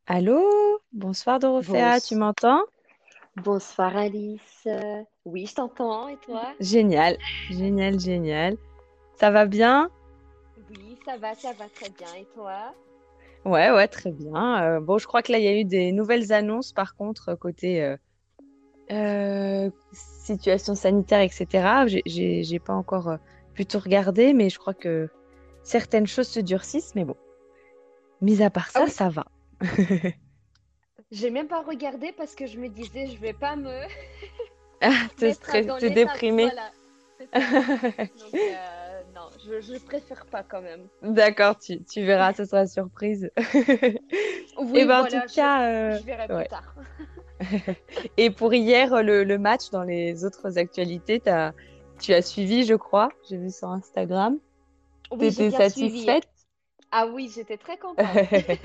Allô? Bonsoir Dorothea, tu Bonsoir, m'entends? bonsoir Alice. Oui, je t'entends. Et toi? Génial, génial, génial. Ça va bien? Oui, ça va très bien. Et toi? Ouais, ouais, très bien. Bon, je crois que là, il y a eu des nouvelles annonces, par contre, côté situation sanitaire, etc. J'ai pas encore pu tout regarder, mais je crois que certaines choses se durcissent, mais bon, mis à part Ah ça, oui, ça va. j'ai même pas regardé parce que je me disais, je vais pas me Ah, mettre dans te l'état. déprimer. Voilà, c'est ça. Donc, non, je préfère pas quand même. D'accord, tu verras, ce sera surprise. Et Oui, ben en tout voilà, cas, je verrai plus ouais. tard. Et pour hier, le match dans les autres actualités, tu as suivi, je crois. J'ai vu sur Instagram. Oui, j'ai T'étais bien suivi. satisfaite? Ah oui, j'étais très contente.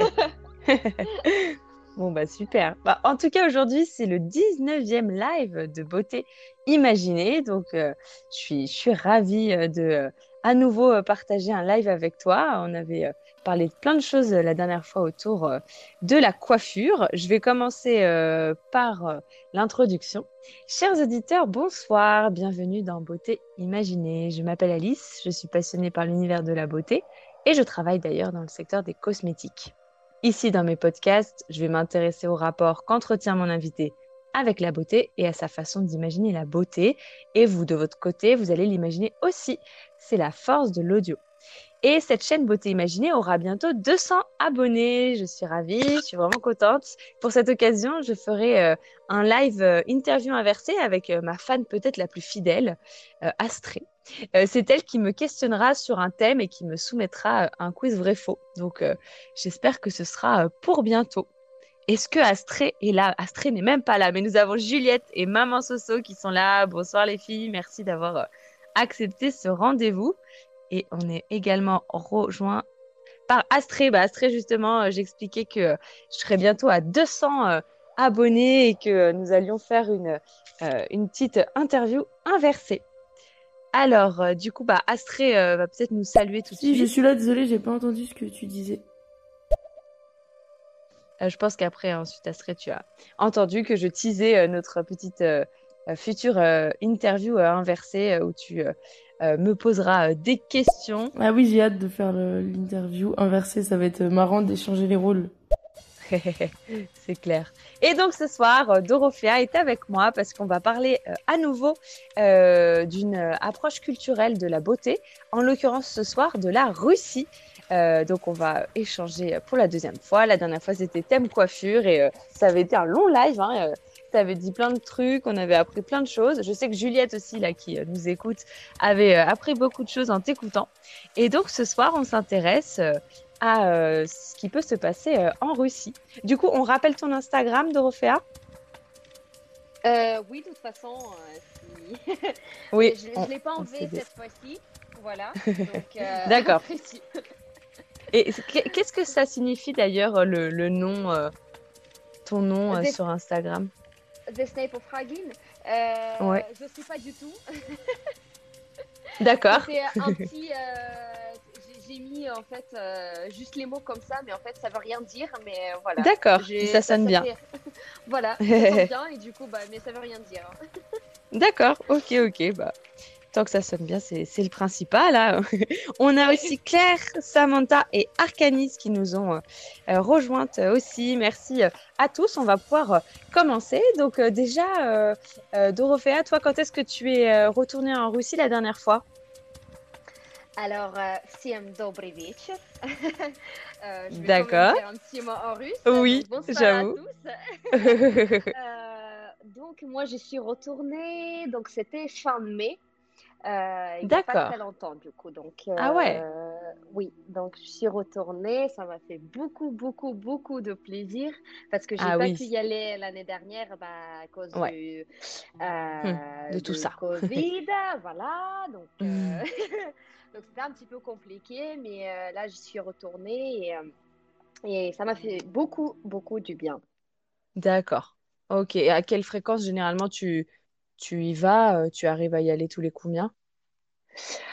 Bon, bah super. Bah, en tout cas, aujourd'hui, c'est le 19e live de Beauté Imaginée. Donc, je suis ravie de à nouveau partager un live avec toi. On avait parlé de plein de choses la dernière fois autour de la coiffure. Je vais commencer par l'introduction. Chers auditeurs, bonsoir. Bienvenue dans Beauté Imaginée. Je m'appelle Alice. Je suis passionnée par l'univers de la beauté et je travaille d'ailleurs dans le secteur des cosmétiques. Ici, dans mes podcasts, je vais m'intéresser au rapport qu'entretient mon invité avec la beauté et à sa façon d'imaginer la beauté. Et vous, de votre côté, vous allez l'imaginer aussi. C'est la force de l'audio. Et cette chaîne Beauté Imaginée aura bientôt 200 abonnés. Je suis ravie, je suis vraiment contente. Pour cette occasion, je ferai un live interview inversé avec ma fan peut-être la plus fidèle, Astrée. C'est elle qui me questionnera sur un thème et qui me soumettra un quiz vrai-faux. Donc, j'espère que ce sera pour bientôt. Est-ce que Astrée est là? Astrée n'est même pas là, mais nous avons Juliette et Maman Soso qui sont là. Bonsoir les filles, merci d'avoir accepté ce rendez-vous. Et on est également rejoint par Astrée. Bah, Astrée, justement, j'expliquais que je serais bientôt à 200 abonnés et que nous allions faire une petite interview inversée. Alors, du coup, bah, Astrée va peut-être nous saluer tout de Si, je suite. suis là, désolée, j'ai pas entendu ce que tu disais. Je pense qu'après, ensuite, Astrée, tu as entendu que je teasais notre petite future interview inversée où tu me poseras des questions. Ah oui, j'ai hâte de faire l'interview inversée, ça va être marrant d'échanger les rôles. C'est clair. Et donc ce soir, Dorothea est avec moi parce qu'on va parler à nouveau d'une approche culturelle de la beauté, en l'occurrence ce soir de la Russie. Donc on va échanger pour la deuxième fois. La dernière fois c'était thème coiffure et ça avait été un long live. Hein, ça avait dit plein de trucs, on avait appris plein de choses. Je sais que Juliette aussi, là, qui nous écoute, avait appris beaucoup de choses en t'écoutant. Et donc ce soir, on s'intéresse à ce qui peut se passer en Russie. Du coup, on rappelle ton Instagram, Dorothea? Oui, de toute façon, si... Oui, je l'ai pas on s'est enlevé dit. cette fois-ci. Voilà. Donc, D'accord. apprécie. Et qu'est-ce que ça signifie d'ailleurs le nom, ton nom The, sur Instagram? The Snape of Hagin, Ouais. je sais pas du tout. D'accord. C'était un petit. J'ai mis en fait juste les mots comme ça, mais en fait ça veut rien dire. Mais voilà, D'accord. Puis ça sonne ça bien. fait. Voilà, ça sonne bien et du coup, bah, mais ça veut rien dire. D'accord. Ok, ok. Bah, tant que ça sonne bien, c'est le principal, là. On a Ouais. aussi Claire, Samantha et Arcanis qui nous ont rejointes aussi. Merci à tous. On va pouvoir commencer. Donc déjà, Dorothea, toi, quand est-ce que tu es retournée en Russie la dernière fois? Alors, всем добрый вечер. Je vais quand même D'accord. dire un petit mot en russe. Oui, Donc, bonsoir à j'avoue. tous. Donc, moi, je suis retournée. Donc, c'était fin mai. Il n'y a pas D'accord. très longtemps, du coup. Donc, Ah ouais. oui. Donc, je suis retournée. Ça m'a fait beaucoup, beaucoup, beaucoup de plaisir parce que j'ai Ah pas oui. pu y aller l'année dernière bah, à cause Ouais. De tout du ça. Covid. Voilà. Donc, Hmm. donc c'était un petit peu compliqué, mais là, je suis retournée et ça m'a fait beaucoup, beaucoup du bien. D'accord. Ok. Et à quelle fréquence généralement tu y vas? Tu arrives à y aller tous les combien?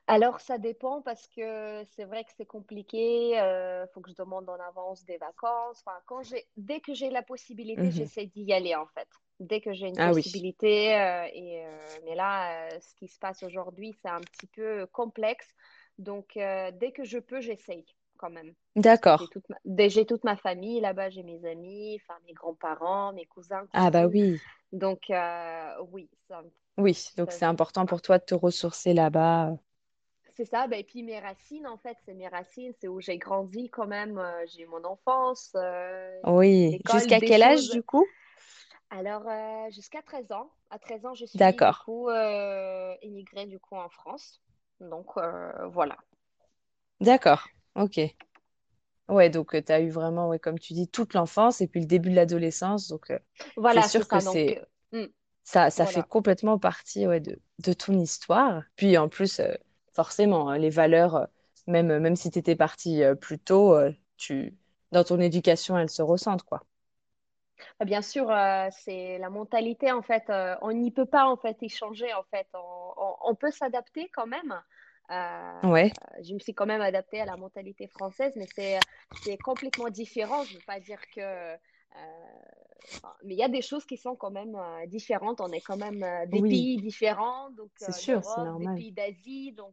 Alors, ça dépend parce que c'est vrai que c'est compliqué. Il faut que je demande en avance des vacances. Enfin, dès que j'ai la possibilité, Mhm. j'essaie d'y aller en fait. Dès que j'ai une Ah oui, possibilité. Mais là, ce qui se passe aujourd'hui, c'est un petit peu complexe. Donc, dès que je peux, j'essaye quand même. Parce que d'accord. j'ai toute ma famille là-bas, j'ai mes amis, enfin, mes grands-parents, mes cousins, Ah bah cousines. oui, Donc, oui, oui. Donc ça, c'est important pour toi de te ressourcer là-bas. c'est ça, ben, et puis mes racines, en fait, c'est mes racines, c'est où j'ai grandi quand même, j'ai eu mon enfance, Oui. l'école, Jusqu'à des quel âge choses. du coup? Alors, jusqu'à 13 ans, à 13 ans, je suis du D'accord. coup immigrée du coup en France. Donc, voilà. D'accord. Ok. Ouais, donc tu as eu vraiment, ouais, comme tu dis, toute l'enfance et puis le début de l'adolescence. Donc c'est Voilà, c'est sûr que ça. Donc, c'est hmm, ça fait voilà. complètement partie, ouais, de ton histoire. Puis en plus, forcément, hein, les valeurs, même si tu étais partie plus tôt, dans ton éducation, elles se ressentent, quoi. Bien sûr, c'est la mentalité, en fait. On n'y peut pas, en fait, échanger, en fait. On peut s'adapter quand même. Ouais, Je me suis quand même adaptée à la mentalité française, mais c'est complètement différent. Je ne veux pas dire que... mais il y a des choses qui sont quand même différentes. On est quand même des oui, pays différents, donc c'est sûr, c'est d'Europe, des normal. pays d'Asie. Donc,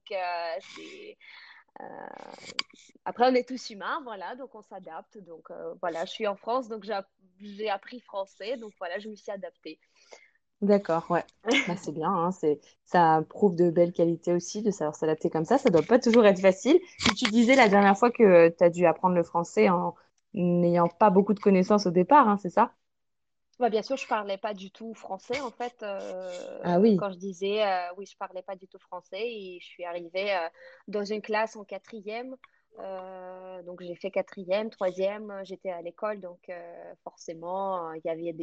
euh, après, on est tous humains, voilà, donc on s'adapte. Donc, voilà, je suis en France, donc j'ai appris français, donc voilà, je me suis adaptée. D'accord, ouais. Bah, c'est bien, hein, ça prouve de belles qualités aussi de savoir s'adapter comme ça. Ça doit pas toujours être facile. Puis tu disais la dernière fois que tu as dû apprendre le français en n'ayant pas beaucoup de connaissances au départ, hein, c'est ça? Bah, bien sûr, je parlais pas du tout français, en fait. Ah oui. Quand je disais, oui, je parlais pas du tout français et je suis arrivée dans une classe en quatrième. Donc, j'ai fait quatrième, troisième, j'étais à l'école, donc forcément, il y avait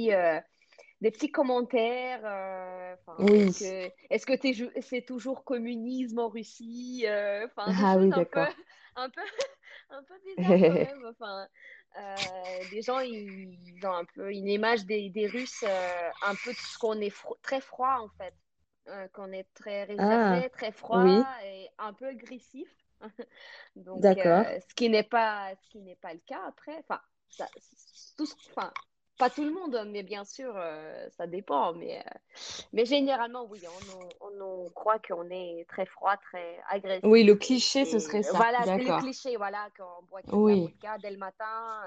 des petits commentaires. Enfin, Oui. est-ce que c'est toujours communisme en Russie? Enfin, des Ah choses oui, d'accord. un peu, un peu bizarres quand même. Enfin, les gens, ils ont un peu une image des Russes, un peu de ce qu'on est très froid en fait. Qu'on est très Ah, réservé, très froid oui, et un peu agressif. Donc, d'accord. ce qui n'est pas le cas après. Enfin, enfin, pas tout le monde, mais bien sûr, ça dépend. Mais généralement, oui, on croit qu'on est très froid, très Oui, agressif. le cliché, ce Et serait ça. voilà, c'est le D'accord. cliché, voilà, qu'on boit que de la Oui. vodka dès le matin.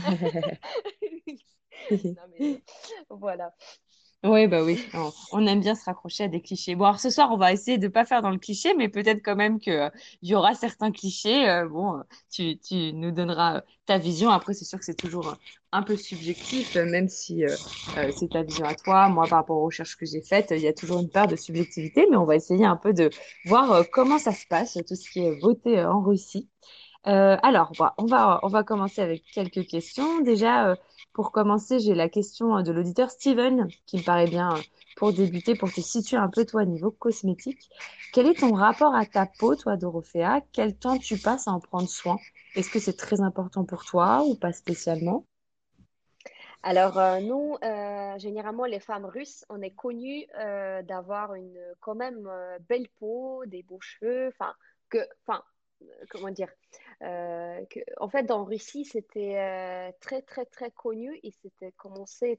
Non, mais voilà. Oui, bah oui, on aime bien se raccrocher à des clichés. Bon, alors ce soir, on va essayer de pas faire dans le cliché, mais peut-être quand même que, il y aura certains clichés. Bon, tu nous donneras ta vision. Après, c'est sûr que c'est toujours un peu subjectif, même si c'est ta vision à toi. Moi, par rapport aux recherches que j'ai faites, il y a toujours une part de subjectivité, mais on va essayer un peu de voir comment ça se passe, tout ce qui est voté en Russie. Alors, bah, on va commencer avec quelques questions. Déjà, pour commencer, j'ai la question de l'auditeur Steven, qui me paraît bien pour débuter, pour te situer un peu, toi, niveau cosmétique. Quel est ton rapport à ta peau, toi, Dorothea? Quel temps tu passes à en prendre soin? Est-ce que c'est très important pour toi ou pas spécialement? Alors, nous, généralement, les femmes russes, on est connues d'avoir une quand même belle peau, des beaux cheveux, enfin, comment dire, en fait, en Russie, c'était très, très, très connu et c'était commencé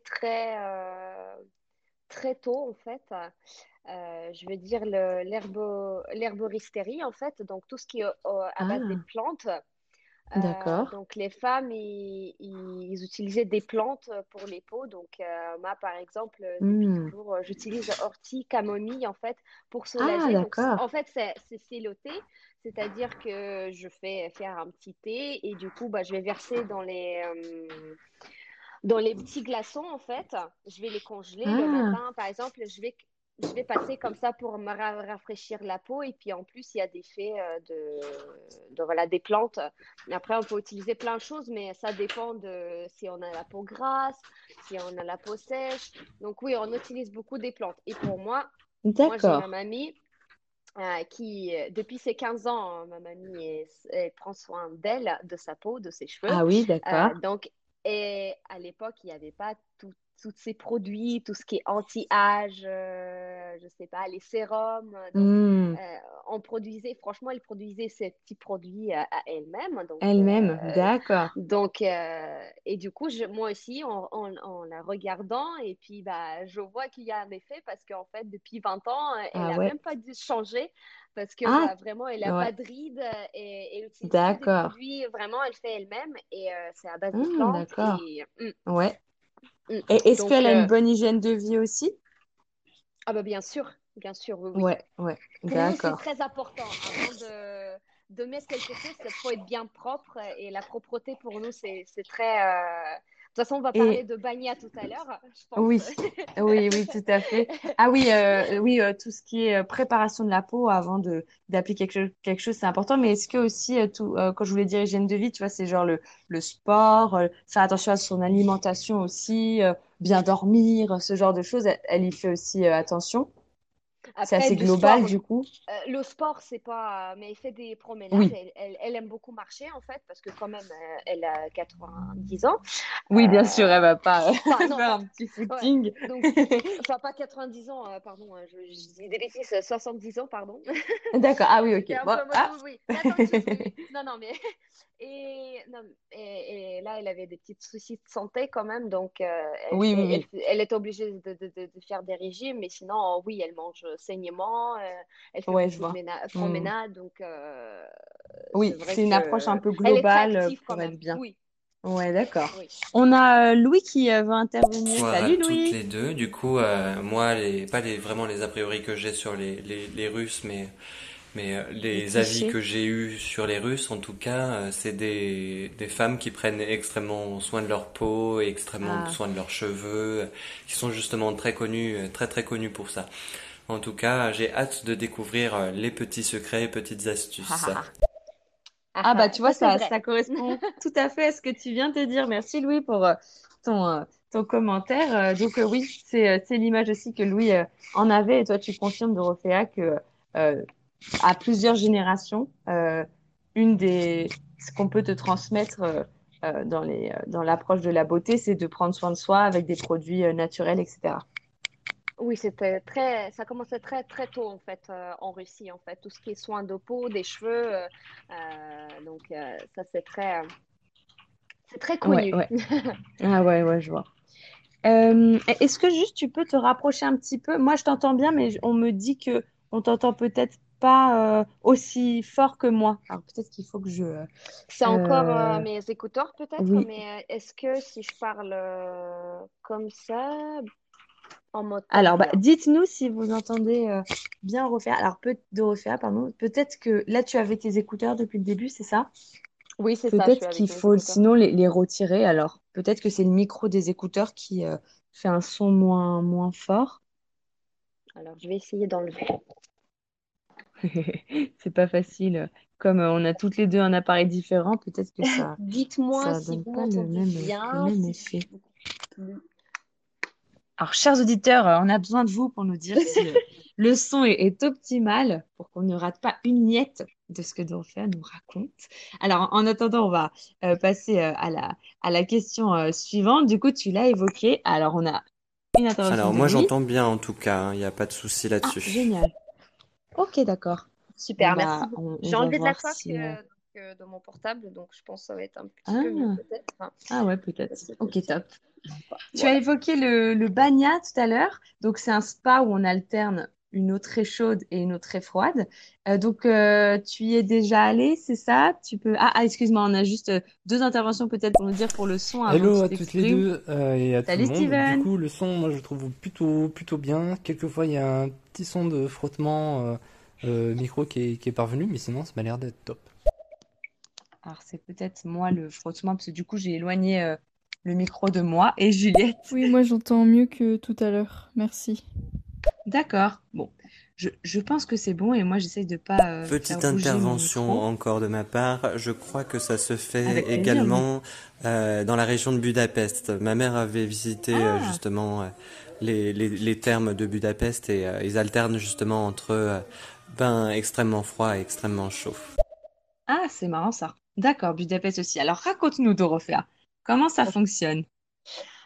très tôt, en fait. Je veux dire l'herboristerie, en fait, donc tout ce qui est à base des Ah, plantes. d'accord. Donc, les femmes, ils utilisaient des plantes pour les peaux. Donc, moi, par exemple, depuis Hmm. toujours, j'utilise ortie, camomille, en fait, pour Ah, soulager. Donc, d'accord. en fait, c'est siloté, c'est-à-dire que je fais faire un petit thé et du coup, bah, je vais verser dans les petits glaçons, en fait. Je vais les congeler le Ah, matin, par exemple, je vais passer comme ça pour me rafraîchir la peau. Et puis en plus, il y a des faits voilà, des plantes. Après, on peut utiliser plein de choses, mais ça dépend de si on a la peau grasse, si on a la peau sèche. Donc oui, on utilise beaucoup des plantes. Et pour moi, j'ai ma d'accord. mamie qui, depuis ses 15 ans, hein, ma mamie, elle prend soin d'elle, de sa peau, de ses cheveux. Ah oui, d'accord. Donc, et à l'époque, il n'y avait pas tout tous ces produits, tout ce qui est anti-âge, je sais pas, les sérums. Donc, Hmm. franchement, elle produisait ces petits produits à elle-même. Elle-même, d'accord. Et du coup, moi aussi, en la regardant, et puis bah, je vois qu'il y a un effet parce qu'en fait, depuis 20 ans, elle Ah n'a ouais. même pas dû changer parce que Ah, bah, vraiment, elle n'a ouais, pas de rides et elle utilise que des d'accord. produits, vraiment, elle fait elle-même et c'est à base de Ah, plantes. d'accord. Ouais. Et est-ce Donc, qu'elle a une bonne hygiène de vie aussi? ah bah, bien sûr, oui, oui. Ouais, ouais, Pour nous, c'est d'accord. très important. Avant de mettre quelque chose, il faut être bien propre. Et la propreté, pour nous, c'est très. De toute façon, on va parler Et de Bagna tout à l'heure, je pense. oui, oui, oui, tout à fait. Ah oui, oui, tout ce qui est préparation de la peau avant de d'appliquer quelque chose, c'est important. Mais est-ce que aussi, quand je voulais dire hygiène de vie, tu vois, c'est genre le sport, faire attention à son alimentation aussi, bien dormir, ce genre de choses, elle y fait aussi attention. C'est Après, assez du global sport, du coup. le sport, c'est pas. Mais elle fait des promenades. Oui, Elle aime beaucoup marcher, en fait, parce que quand même, elle a 90 ans. oui, bien sûr, elle Euh, va pas Enfin, non, faire pas. un petit Ouais. footing. Donc, enfin, pas 90 ans, pardon, je dis des bêtises, 70 ans, pardon. D'accord. Ah oui, C'est ok. un Bon, peu mode, ah. oui, oui. Mais attends une chose, oui, oui. Non, non, mais. Non, et là, elle avait des petits soucis de santé quand même, donc Oui, oui, oui. elle est obligée de faire des régimes, mais sinon, oui, elle mange saignement, elle fait Ouais, je beaucoup de vois. Hmm. promenades, donc c'est Oui, vrai c'est une approche un que peu elle est très globale active quand pour même. être bien. Oui, Ouais, d'accord. oui. On a Louis qui veut intervenir. Bonsoir à Salut toutes Louis. les deux. Du coup, moi, pas vraiment les a priori que j'ai sur les Russes, mais Les les avis clichés. que j'ai eus sur les Russes, en tout cas, c'est des femmes qui prennent extrêmement soin de leur peau, et extrêmement Ah. soin de leurs cheveux, qui sont justement très connues, très très connues pour ça. En tout cas, j'ai hâte de découvrir les petits secrets et petites astuces. Ah, Ah bah ah, tu vois, ça c'est ça vrai. correspond tout à fait à ce que tu viens de dire. Merci Louis pour ton commentaire. Oui, c'est l'image aussi que Louis en avait. Et toi, tu confirmes, Dorothea, que euh, à plusieurs générations, ce qu'on peut te transmettre dans l'approche de la beauté, c'est de prendre soin de soi avec des produits naturels, etc. Oui, ça commençait très très tôt en fait en Russie en fait, tout ce qui est soins de peau, des cheveux, ça c'est très Ouais, connu. ouais. Ah ouais, ouais, je vois. Est-ce que juste tu peux te rapprocher un petit peu? Moi, je t'entends bien, mais on me dit que on t'entend peut-être pas aussi fort que moi. Alors peut-être qu'il faut que je. C'est encore Euh, mes écouteurs peut-être, oui. mais est-ce que si je parle comme ça, on m'entend Alors, bah, bien? dites-nous si vous entendez bien refaire. Alors, de refaire, pardon. Peut-être que là, tu avais tes écouteurs depuis le début, c'est ça? Oui, c'est ça, je suis Peut-être qu'il avec mes faut écouteurs. sinon les retirer. Alors, peut-être que c'est le micro des écouteurs qui fait un son moins fort. Alors, je vais essayer d'enlever. C'est pas facile. Comme on a toutes les deux un appareil différent, peut-être que Dites-moi ça si donne vous pas m'entendez le bien, même si effet. c'est beaucoup plus. Alors, chers auditeurs, on a besoin de vous pour nous dire si le son est optimal pour qu'on ne rate pas une miette de ce que Dorothea nous raconte. Alors, en attendant, on va passer à la question suivante. Du coup, tu l'as évoqué. Alors, on a une intervention Alors de moi Louis. j'entends bien en tout cas, il n'y a pas de souci Ah, là-dessus. génial. Ok, d'accord. Bon, Super, merci bah, beaucoup. on J'ai va enlevé de la voir coque si. de mon portable, donc je pense que ça va être un petit peu mieux Ah, peut-être. Enfin, ah ouais, peut-être. c'est Ok, possible. top. Tu as Voilà. évoqué le banya tout à l'heure. Donc, c'est un spa où on alterne une eau très chaude et une eau très froide. Tu y es déjà allé, c'est ça? Tu peux. Excuse-moi, on a juste deux interventions peut-être pour nous dire pour le son avant que Hello tu à toutes les t'exprimes. deux et à tout le Salut monde. Du Steven. coup, le son, moi je trouve plutôt bien. Quelquefois, il y a un petit son de frottement micro qui est parvenu, mais sinon, ça m'a l'air d'être top. Alors, c'est peut-être moi le frottement, parce que du coup, j'ai éloigné le micro de moi et Juliette. Oui, moi j'entends mieux que tout à l'heure. Merci. D'accord. Bon, je pense que c'est bon et moi, j'essaye de pas faire Petite bouger mon intervention micro. encore de ma part, je crois que ça se fait Avec plaisir, Louis. également dans la région de Budapest. Ma mère avait visité Ah! justement les thermes de Budapest et ils alternent justement entre bain extrêmement froid et extrêmement chaud. Ah, c'est marrant ça. D'accord, Budapest aussi. Alors raconte-nous, Dorothea, comment ça fonctionne?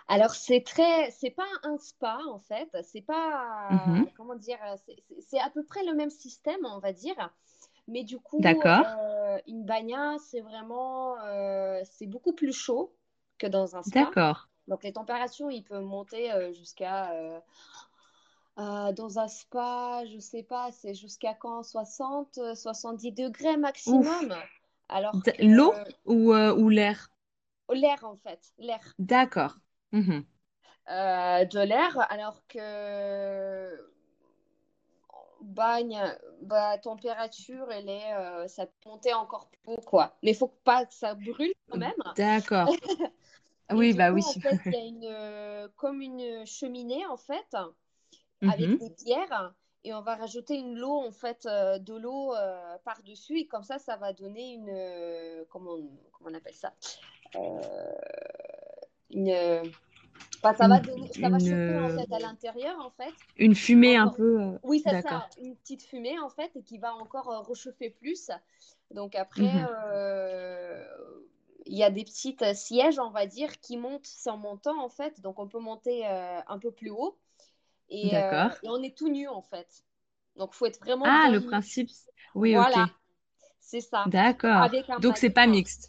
Alors, c'est pas un spa en fait, c'est pas, Mhm. comment dire, c'est à peu près le même système, on va dire. Mais du coup, D'accord, une banya, c'est beaucoup plus chaud que dans un spa. d'accord, Donc, les températures, ils peuvent monter jusqu'à, dans un spa, je sais pas, c'est jusqu'à quand? 60, 70 degrés ouf. maximum. Alors que L'eau ou l'air? l'air, en fait, l'air. D'accord. Mhm. De l'air, alors que bagne, bah, température, ça peut monter encore plus haut, quoi. Mais il faut pas que ça brûle quand même. D'accord. Et Oui, du bah coup, oui. en fait, il y a comme une cheminée, en fait, avec Mhm. des pierres. Et on va rajouter en fait, de l'eau par-dessus. Et comme ça va donner comment on appelle ça? Euh, une, Enfin, Une, ça va une, chauffer en euh, fait à l'intérieur en fait. une Qui va fumée un encore... peu. Oui, c'est D'accord. ça, une petite fumée en fait et qui va encore réchauffer plus. Donc après, Mhm. il y a des petites sièges, on va dire, qui montent sans montant en fait. Donc on peut monter un peu plus haut D'accord. et on est tout nu en fait. Donc il faut être vraiment Ah, bien le nu. principe. Oui, ok. Voilà, c'est ça. D'accord. Avec un Donc, c'est maillot de pas bain. mixte.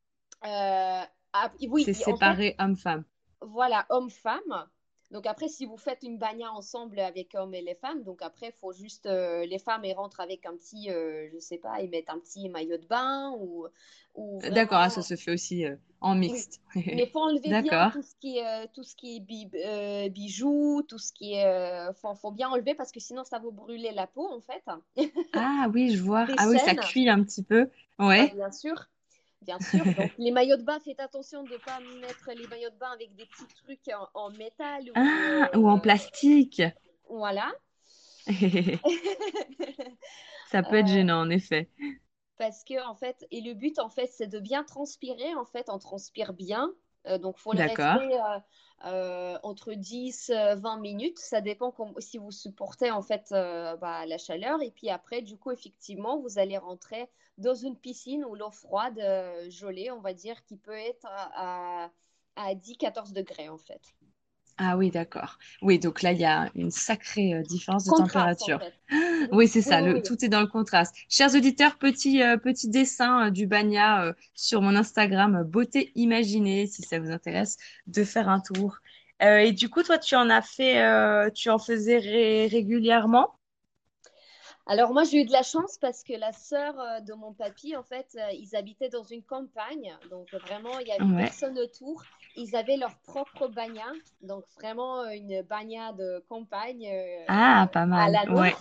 Oui, C'est en fait, séparé homme-femme. voilà, homme-femme. Donc après, si vous faites une bagna ensemble avec hommes et les femmes, donc après, il faut juste, les femmes, elles rentrent avec un petit, je sais pas, ils mettent un petit maillot de bain ou D'accord, ah, vraiment, ça se fait aussi en oui. mixte. Mais il faut enlever bien D'accord. tout ce qui est bijoux, tout ce qui est, faut bien enlever parce que sinon ça va vous brûler la peau en fait. Ah oui, je vois. Des Ah oui, ça chaînes, cuit un petit peu. bah, Ouais. bien sûr. Bien sûr. Donc, les maillots de bain, faites attention de ne pas mettre les maillots de bain avec des petits trucs en métal ou Ah, ou en plastique. voilà. Ça peut être Euh, gênant, en effet. parce que en fait, et le but en fait, c'est de bien transpirer. En fait, on transpire bien. Donc, faut le D'accord. rester entre 10 20 minutes. Ça dépend si vous supportez en fait bah, la chaleur. Et puis après, du coup, effectivement, vous allez rentrer dans une piscine où l'eau froide, gelée, on va dire, qui peut être à 10 14 degrés en fait. Ah oui, d'accord. Oui, donc là, il y a une sacrée différence de Contraste en température. fait. Oui, Oui, c'est oui, ça, oui, oui. tout est dans le contraste. Chers auditeurs, petit dessin du Bagna sur mon Instagram, Beauté Imaginée, si ça vous intéresse, de faire un tour. Et du coup, toi, tu en faisais régulièrement? Alors moi j'ai eu de la chance parce que la sœur de mon papy en fait ils habitaient dans une campagne donc vraiment il y avait Ouais. personne autour. Ils avaient leur propre bagna donc vraiment une bagna de campagne Ah, pas à mal, la ouais. nôtre.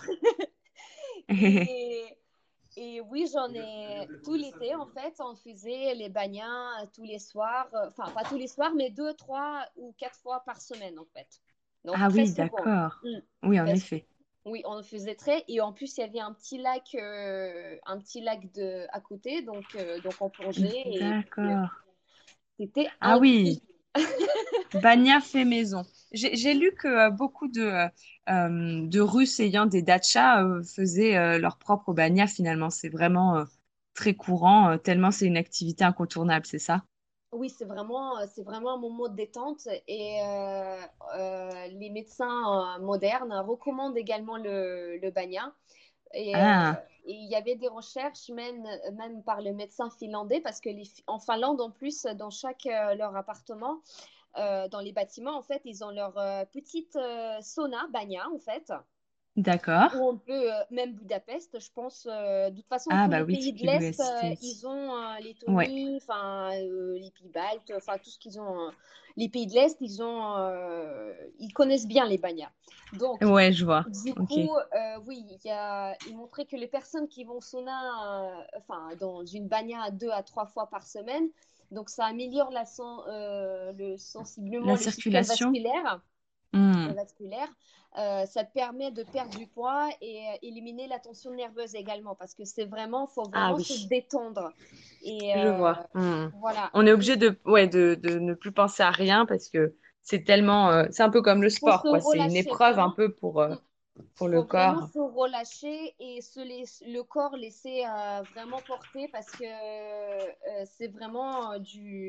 Et, et oui j'en ai tout l'été en fait on faisait les bagnas tous les soirs enfin pas tous les soirs mais 2 3 ou 4 fois par semaine en fait. Donc Ah très oui, souvent. d'accord. Mm. Oui, en Parce effet. oui, on le faisait très. Et en plus, il y avait un petit lac à côté. Donc on plongeait. Et puis, D'accord. c'était Ah un oui, Bagna fait maison. J'ai lu que beaucoup de Russes ayant des dachas faisaient leur propre bagna finalement. C'est vraiment très courant, tellement c'est une activité incontournable, c'est ça? Oui, c'est vraiment un moment de détente. Et les médecins modernes recommandent également le banya. Et, euh, Ah, et il y avait des recherches, même par le médecin finlandais, parce que en Finlande, en plus, dans chaque leur appartement, dans les bâtiments, en fait, ils ont leur petite sauna, banya, en fait, d'accord. où on peut, même Budapest, je pense, de toute façon, Ah tous bah les oui, pays c'est de qu'il lui a l'Est, cité aussi. ils ont Ouais, Lettonie, enfin, les pays baltes, enfin, tout ce qu'ils ont. Les pays de l'Est, ils connaissent bien les banyas. Donc, ouais, je vois. du Ok. coup, oui, il montrait que les personnes qui vont au sauna, enfin, dans une banya 2 à 3 fois par semaine, donc ça améliore sensiblement La le système circulation? vasculaire. Hmm. Vasculaire. Ça te permet de perdre du poids et éliminer la tension nerveuse également, parce que faut Ah vraiment se oui. détendre. Et Je vois. Hmm. voilà. On est obligé de ne plus penser à rien parce que c'est tellement, c'est un peu comme le Faut sport, se quoi. C'est une relâcher épreuve un vraiment. peu Mm. pour le Faut vraiment corps. se relâcher et le corps laisser vraiment porter parce que c'est vraiment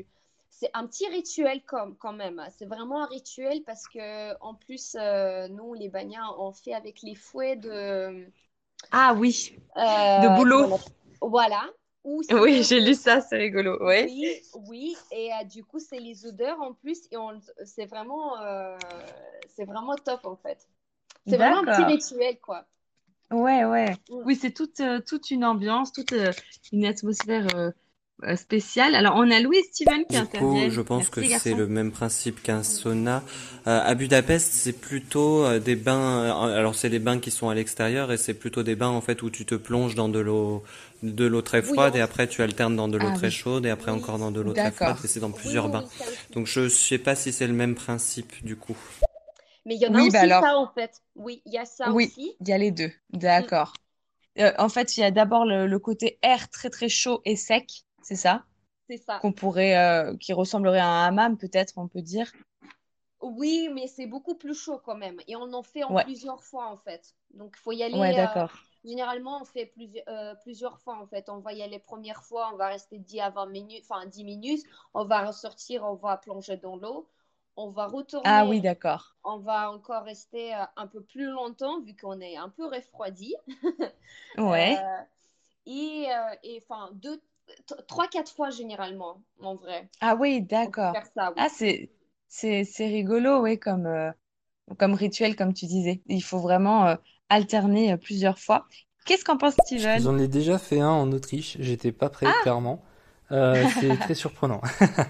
c'est un petit rituel quand même. C'est vraiment un rituel parce que en plus, nous, les Bagnas, on fait avec les fouets Ah oui, de boulot. comment on appelle- Voilà. Ou Oui, sinon, j'ai lu ça, c'est rigolo. Ouais. oui, oui. Et du coup, c'est les odeurs en plus. Et c'est vraiment top en fait. C'est vraiment un petit D'accord. rituel, quoi. Ouais, ouais. Mm. Oui, c'est toute une ambiance, toute une atmosphère spéciale. Alors, on a Louis et Steven qui Du coup, je interviennent. pense Merci que les c'est garçons. le même principe qu'un sauna. À Budapest, c'est plutôt des bains. Alors, c'est des bains qui sont à l'extérieur et c'est plutôt des bains en fait où tu te plonges dans de l'eau très froide et Bouillante. après tu alternes dans de l'eau Ah très oui, chaude et après Oui, encore dans de l'eau très froide d'accord. et c'est dans oui, plusieurs oui, bains. oui, ça aussi. Donc, je sais pas si c'est le même principe du coup. Mais il y en a Oui, bah aussi alors, ça en fait. Oui, il y a ça oui, aussi. il y a les deux. Mm. D'accord. En fait, il y a d'abord le côté air très très chaud et sec, c'est ça, C'est ça. qui ressemblerait à un hammam, peut-être, on peut dire. Oui, mais c'est beaucoup plus chaud quand même. Et on en fait en Ouais, plusieurs fois en fait. Donc, il faut y ouais, aller. d'accord. Généralement, on fait plusieurs fois en fait. On va y aller première fois, on va rester 10 à 20 minutes, enfin 10 minutes. On va ressortir, on va plonger dans l'eau. On va Ah oui, retourner, d'accord. on va encore rester un peu plus longtemps vu qu'on est un peu refroidi. Ouais. Euh, enfin, trois, quatre fois généralement, en vrai. Ah oui, On peut d'accord. faire ça, Ah, oui. c'est rigolo, oui, comme rituel, comme tu disais. Il faut vraiment alterner plusieurs fois. Qu'est-ce qu'en pense Steven? J'en ai déjà fait un en Autriche, j'étais pas prêt, Ah, clairement. C'est très surprenant.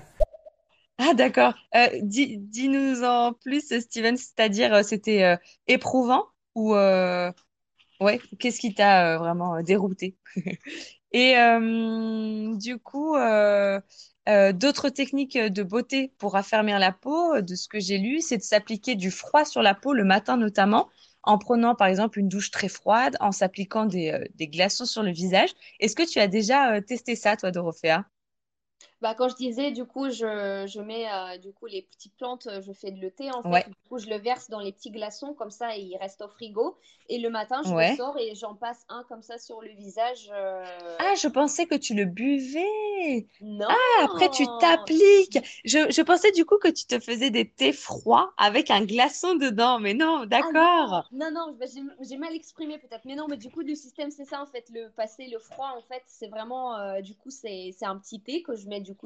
ah d'accord. Dis-nous en plus, Steven, c'est-à-dire c'était éprouvant ou ouais, qu'est-ce qui t'a vraiment dérouté? Et du coup, d'autres techniques de beauté pour raffermir la peau, de ce que j'ai lu, c'est de s'appliquer du froid sur la peau le matin notamment, en prenant par exemple une douche très froide, en s'appliquant des glaçons sur le visage. Est-ce que tu as déjà testé ça, toi, Dorothea? Bah, quand je disais, du coup, je mets du coup, les petites plantes, je fais de le thé en fait. Ouais, Du coup, je le verse dans les petits glaçons, comme ça, il reste au frigo. Et le matin, je ouais. ressors et j'en passe un comme ça sur le visage. Ah, je pensais que tu le buvais. Ah, après tu Non! t'appliques. Je pensais du coup que tu te faisais des thés froids avec un glaçon dedans, mais non, Ah non, d'accord. non, non, bah, j'ai mal exprimé peut-être. Mais non, mais du coup, le système, c'est ça en fait. Le passer, le froid, en fait, c'est vraiment, du coup, c'est un petit thé que je mets du coup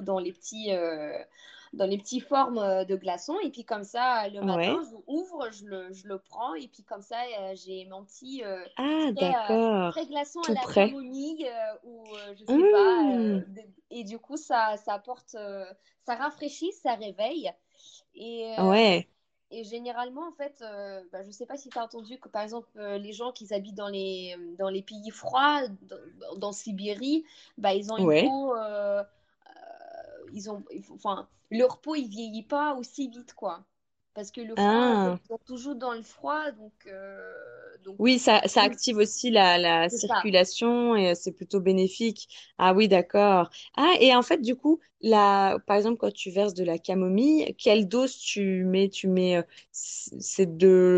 dans les petits formes de glaçons. Et puis comme ça, le matin, Ouais. je ouvre, je le prends. Et puis comme ça, j'ai mon petit Ah, frais, d'accord. frais glaçon à Tout la prêt. camomille ou je sais pas. Mmh. Et du coup, ça apporte, ça rafraîchit, ça réveille. Et, Ouais, généralement, en fait, bah, je ne sais pas si tu as entendu que, par exemple, les gens qui habitent dans les pays froids, dans Sibérie, bah, ils ont une ouais. peau, enfin, leur peau, il vieillit pas aussi vite, quoi. Parce que le froid, en fait, Ah. ils sont toujours dans le froid, donc Oui, ça active aussi la c'est ça. circulation et c'est plutôt bénéfique. Ah oui, d'accord. Ah, et en fait, du coup, par exemple, quand tu verses de la camomille, quelle dose tu mets? C'est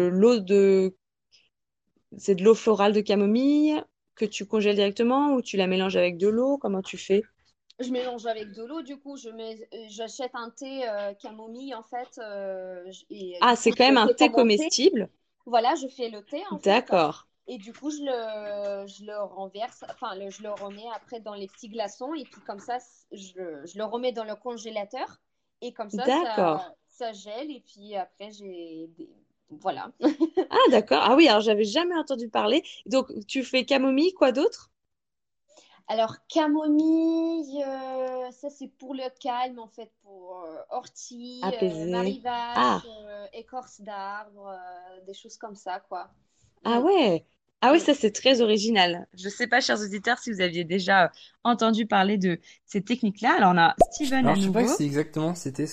c'est de l'eau florale de camomille que tu congèles directement ou tu la mélanges avec de l'eau? Comment tu fais? Je mélange avec de l'eau, du coup, j'achète un thé camomille, en fait, et Ah, du coup, c'est quand je même le un fais thé commencer. comestible. Voilà, je fais le thé en fait. D'accord. Et du coup, je le renverse, enfin, je le remets après dans les petits glaçons. Et puis comme ça, je le remets dans le congélateur. Et comme D'accord. ça gèle. Et puis après, voilà. Ah, d'accord. Ah oui, alors j'avais jamais entendu parler. Donc, tu fais camomille, quoi d'autre? Alors, camomille, ça c'est pour le calme en fait, pour ortie, Apaisé. marie-vache, Ah. écorce d'arbre, des choses comme ça, quoi. Ah Mm, ouais. Ah oui, mm. ça c'est très original. Je ne sais pas, chers auditeurs, si vous aviez déjà entendu parler de ces techniques-là. Alors on a Steven Alors, à je sais pas nouveau. si exactement c'était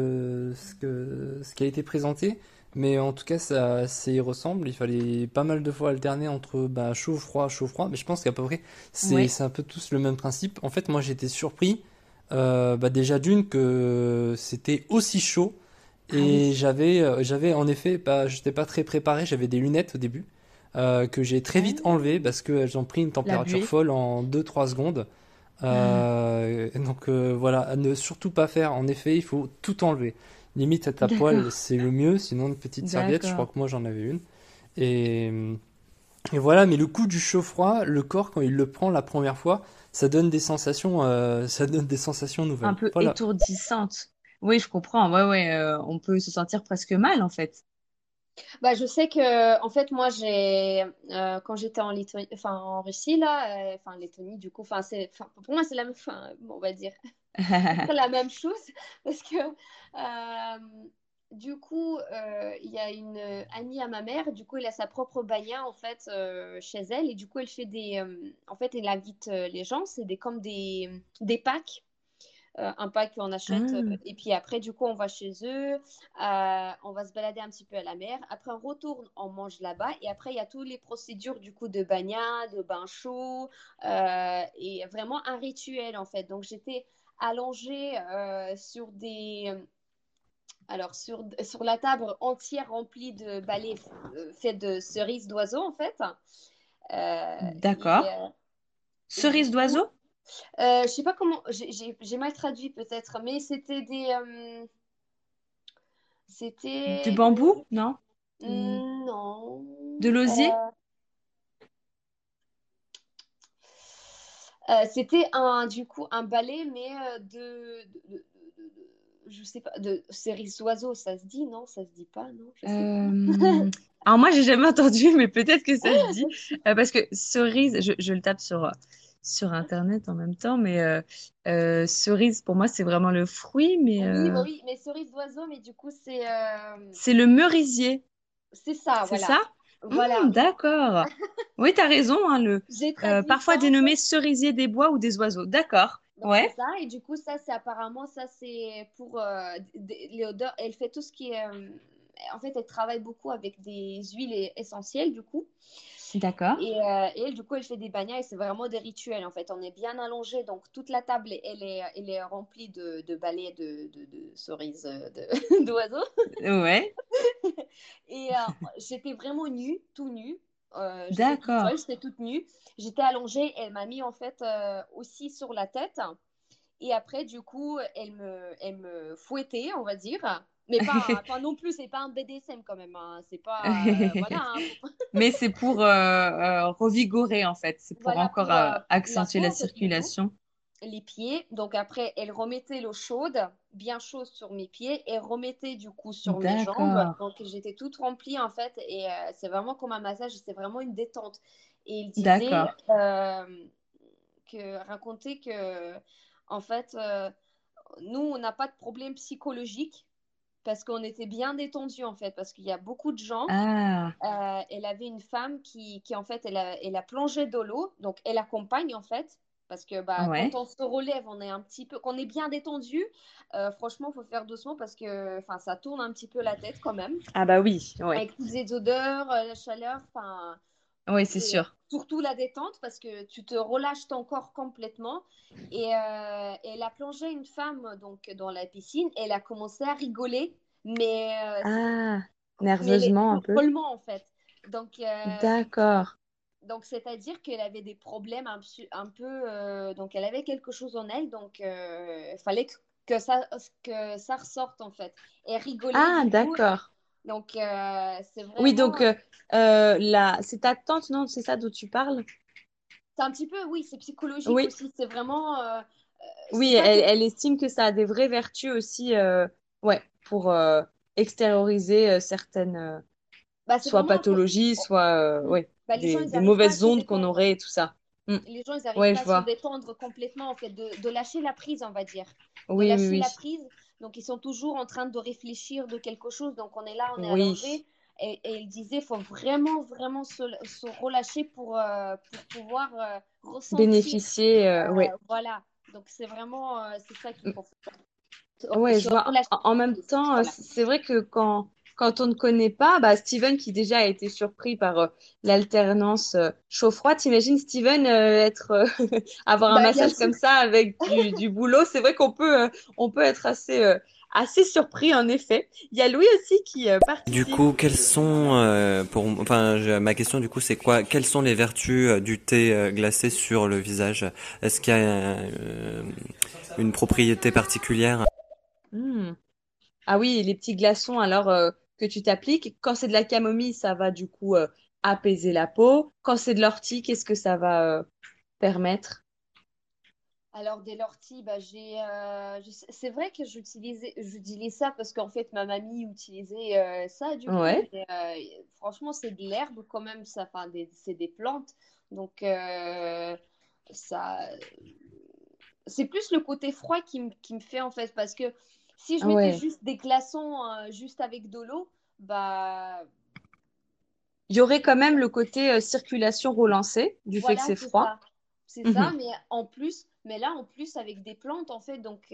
ce qui a été présenté, mais en tout cas, ça y ressemble. Il fallait pas mal de fois alterner entre bah, chaud, froid, mais je pense qu'à peu près, Oui. c'est un peu tous le même principe. En fait, moi, j'étais surpris, bah, déjà d'une, que c'était aussi chaud, Ah oui. et j'avais en effet, bah, j'étais pas très préparé, j'avais des lunettes au début, que j'ai très vite Ah, enlevées parce qu'elles ont pris une la température buée. folle en 2-3 secondes. Donc voilà, à ne surtout pas faire. En effet, il faut tout enlever. Limite à ta poêle, D'accord, c'est le mieux. Sinon, une petite serviette, je crois d'accord. que moi j'en avais une. Et, et voilà, mais le coup du chaud-froid, le corps, quand il le prend la première fois, ça donne des sensations Un nouvelles. peu Voilà. étourdissante. Oui, je comprends. Ouais, ouais, on peut se sentir presque mal en fait. Bah, je sais que, en fait, moi, quand j'étais en Lettonie, enfin, en Russie, là, enfin, Lettonie, du coup, enfin, pour moi, c'est la même, enfin, bon, on va dire, peu près la même chose, parce que, du coup, il y a une amie à ma mère, du coup, elle a sa propre banya, en fait, chez elle, et du coup, elle fait en fait, elle invite les gens, c'est comme des packs un pack qu'on achète. Ah, Et puis après, du coup, on va chez eux, on va se balader un petit peu à la mer. Après, on retourne, on mange là-bas. Et après, il y a toutes les procédures du coup de bagnade, de bain chaud, et vraiment un rituel en fait. Donc, j'étais allongée sur la table entière remplie de balais faits de cerises d'oiseaux en fait. Euh, et, d'accord. euh, et du Cerise coup, d'oiseau? je sais pas comment, j'ai mal traduit peut-être, mais Du c'était bambou? Non? non. De l'osier? C'était du coup un ballet, mais je sais pas, de cerises d'oiseaux, ça se dit, non? Ça se dit pas, non? Je sais pas. Alors moi, j'ai jamais entendu, mais peut-être que ça se dit. Parce que cerise, je le tape sur Internet en même temps, mais cerise, pour moi, c'est vraiment le fruit, mais Oui, bah oui, mais cerises d'oiseaux, mais du coup, c'est le merisier, c'est ça, c'est voilà. ça? Voilà. D'accord. Oui, tu as raison, hein, J'ai traduit parfois ça, en dénommé fait. cerisier des bois ou des oiseaux. D'accord. Donc c'est Ouais. ça, et du coup ça c'est apparemment ça c'est pour les odeurs. Elle fait tout ce qui est, en fait elle travaille beaucoup avec des huiles essentielles du coup, D'accord. et elle du coup elle fait des beignets et c'est vraiment des rituels en fait. On est bien allongé donc toute la table elle est remplie de balais de cerises d'oiseaux. Ouais. Et j'étais vraiment nue, tout nue. J'étais toute seule, D'accord. j'étais toute nue. J'étais allongée, elle m'a mis en fait aussi sur la tête. Et après, du coup, elle me fouettait, on va dire. Mais pas non plus, c'est pas un BDSM quand même, hein. C'est pas. Voilà, hein, faut pas- Mais c'est pour revigorer, en fait. C'est pour Voilà encore pour la accentuer peau, la en fait, les dos, circulation. les pieds. Donc après, elle remettait l'eau chaude, bien chaude sur mes pieds, et remettait du coup sur mes jambes. D'accord. Donc j'étais toute remplie, en fait. Et c'est vraiment comme un massage, c'est vraiment une détente. Et il disait, D'accord. racontait que, en fait, nous, on n'a pas de problème psychologique parce qu'on était bien détendu en fait, parce qu'il y a beaucoup de gens. Ah, Elle avait une femme qui en fait, elle a plongé dans l'eau, donc elle accompagne en fait, parce que bah, quand ouais. on se relève, on est un petit peu, qu'on est bien détendu. Franchement, il faut faire doucement parce que enfin, ça tourne un petit peu la tête quand même, Ah bah oui, ouais. avec toutes les odeurs, la chaleur, enfin, Oui, c'est et sûr. surtout la détente parce que tu te relâches ton corps complètement. Et elle a plongé une femme donc dans la piscine et elle a commencé à rigoler, mais Ah, mais nerveusement un peu. follement en fait. Donc, D'accord. donc c'est-à-dire qu'elle avait des problèmes un peu, donc elle avait quelque chose en elle, donc il fallait que ça ressorte en fait. Et rigoler Ah, du coup, d'accord. donc c'est Oui, vraiment, donc c'est ta tante, non? C'est ça dont tu parles? c'est un petit peu, oui, c'est psychologique Oui. aussi, c'est vraiment, Oui, c'est pas que, elle estime que ça a des vraies vertus aussi, ouais, pour extérioriser certaines, bah, c'est soit vraiment, pathologies, soit, ouais, bah, les gens ils des n'arrivent pas à mauvaises se ondes qu'on détendre. aurait et tout ça. Hmm. Les gens, ils n'arrivent Ouais, pas je à se vois. détendre complètement, en fait, de lâcher la prise, on va dire. De Oui, oui, lâcher la oui. prise. Donc, ils sont toujours en train de réfléchir de quelque chose. Donc, on est là, on est Oui. allongé. Et il disait, il faut vraiment, vraiment se relâcher pour pouvoir ressentir. Bénéficier, ouais. Voilà. Donc, c'est vraiment, c'est ça qu'il faut faire. Ouais, Se je vois. relâcher En la même prise. temps, Voilà. c'est vrai que quand on ne connaît pas, bah, Steven qui déjà a été surpris par l'alternance chaud-froid, t'imagines Steven avoir un Bah, bien massage sûr. comme ça avec du boulot, c'est vrai qu'on peut être assez assez surpris en effet. Il y a Louis aussi qui Du participe. coup, quelles sont, ma question du coup, c'est quoi? Quelles sont les vertus du thé glacé sur le visage? Est-ce qu'il y a une propriété particulière? Hmm. Ah oui, les petits glaçons alors que tu t'appliques. Quand c'est de la camomille, ça va du coup apaiser la peau. Quand c'est de l'ortie, qu'est-ce que ça va permettre? Alors, des l'ortie, c'est vrai que j'utilise ça parce qu'en fait, ma mamie utilisait ça du coup. Ouais, Mais, franchement, c'est de l'herbe quand même, ça, enfin, c'est des plantes. Donc, ça, c'est plus le côté froid qui me fait en fait. Parce que si je mettais ouais. juste des glaçons juste avec de l'eau, bah Il y aurait quand même le côté circulation relancée du fait que voilà, c'est c'est froid. ça. C'est ça, Mhm. mais là, en plus, avec des plantes, en fait, donc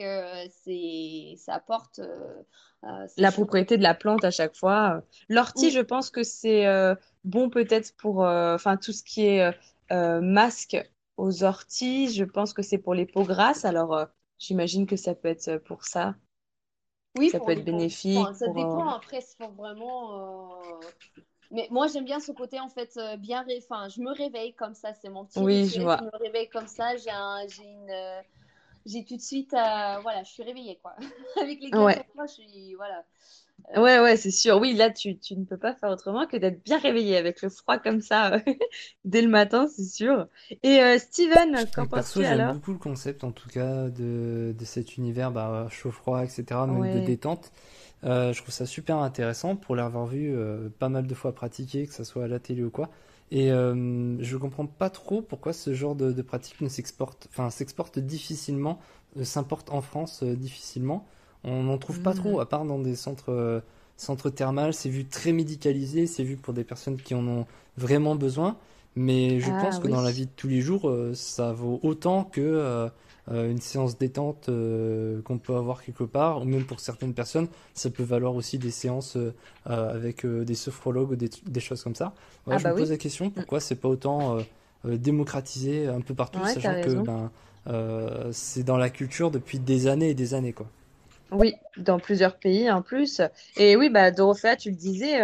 ça apporte, c'est La chaud. propriété de la plante à chaque fois. L'ortie, Oui, je pense que c'est bon peut-être pour enfin tout ce qui est masque aux orties. Je pense que c'est pour les peaux grasses. Alors j'imagine que ça peut être pour ça. oui, Ça pour peut les être pauvres. Enfin, bénéfique ça pour. dépend, après, c'est pas vraiment. Mais moi, j'aime bien ce côté, en fait, Enfin, je me réveille comme ça, c'est mon petit Oui, je rituel. Je vois. me réveille comme ça, j'ai tout de suite. Voilà, je suis réveillée, quoi. Avec les glaçons Ouais. froids, je suis. Voilà. Ouais, Euh, ouais, c'est sûr. Oui, là, tu ne peux pas faire autrement que d'être bien réveillé avec le froid comme ça dès le matin, c'est sûr. Et Steven, qu'en Donc perso, penses-tu j'aime alors? beaucoup le concept en tout cas de cet univers chaud-froid, etc., même de Ouais. détente. Je trouve ça super intéressant pour l'avoir vu pas mal de fois pratiquer, que ce soit à la télé ou quoi. Et je comprends pas trop pourquoi ce genre de pratique ne s'exporte, enfin s'exporte difficilement, s'importe en France difficilement. On n'en trouve pas trop, Hmm. à part dans des centres thermales. C'est vu très médicalisé, c'est vu pour des personnes qui en ont vraiment besoin. Mais je pense Ah que oui. dans la vie de tous les jours, ça vaut autant que une séance détente qu'on peut avoir quelque part, ou même pour certaines personnes, ça peut valoir aussi des séances avec des sophrologues ou des choses comme ça. Voilà, Ah je me bah pose oui. la question Hmm. pourquoi c'est pas autant démocratisé un peu partout, Ouais, t'as sachant que raison. c'est dans la culture depuis des années et des années, quoi. Oui, dans plusieurs pays en plus. Et oui, bah Dorothea, tu le disais,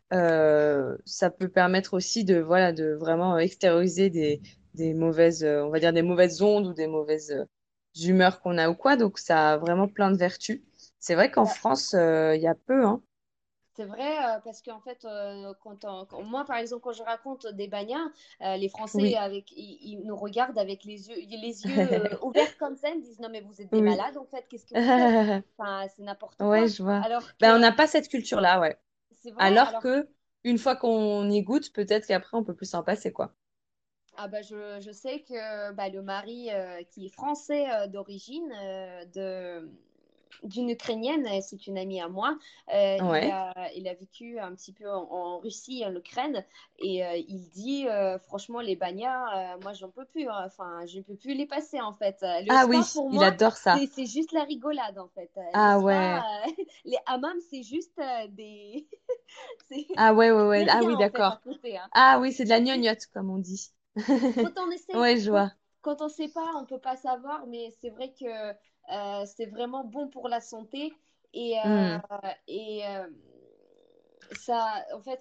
ça peut permettre aussi de voilà de vraiment extérioriser des mauvaises, on va dire des mauvaises ondes ou des mauvaises humeurs qu'on a ou quoi. Donc ça a vraiment plein de vertus. C'est vrai qu'en France, il y a peu, hein. C'est vrai, parce qu'en fait, moi, par exemple, quand je raconte des bagnards, les Français, Oui. ils nous regardent avec les yeux ouverts comme ça, ils me disent, non, mais vous êtes des Oui. malades, en fait, qu'est-ce que vous faites? Enfin, c'est n'importe Ouais, quoi. je vois. Alors que, Ben, on n'a pas cette culture-là, ouais. c'est vrai, Alors alors, que une fois qu'on y goûte, peut-être qu'après on peut plus s'en passer, quoi. je sais que le mari qui est français d'origine, d'une Ukrainienne, c'est une amie à moi. Ouais. Il a vécu un petit peu en Russie, en Ukraine, et il dit franchement, les bagnards, moi, j'en peux plus, hein. Enfin, je ne peux plus les passer en fait. Le Ah spa, oui, pour il moi, adore ça. c'est juste la rigolade en fait. Le Ah spa, ouais. les hammams, c'est juste des. c'est Ah ouais, ouais, c'est ouais. Ah rien oui, en fait à d'accord. côté, hein. Ah oui, c'est de la gnognotte, comme on dit. Quand on essaie, Ouais, je vois. quand on sait pas, on peut pas savoir, mais c'est vrai que c'est vraiment bon pour la santé et, Hmm. ça, en fait,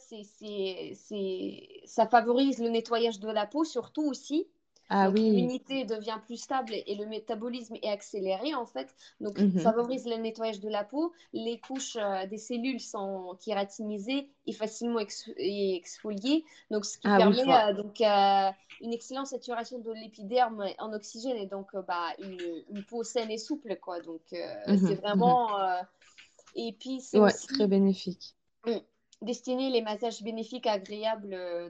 ça favorise le nettoyage de la peau, surtout aussi. Ah Donc, oui. l'immunité devient plus stable et le métabolisme est accéléré, en fait. Donc, Mhm. favorise le nettoyage de la peau. Les couches des cellules sont kératinisées et facilement exfoliées. Donc, ce qui Ah oui, je permet vois. une excellente saturation de l'épiderme en oxygène et donc une peau saine et souple, quoi. Donc, c'est Mhm, mhm. vraiment. Et puis, c'est Ouais, très aussi bénéfique. mm, destiné les massages bénéfiques agréables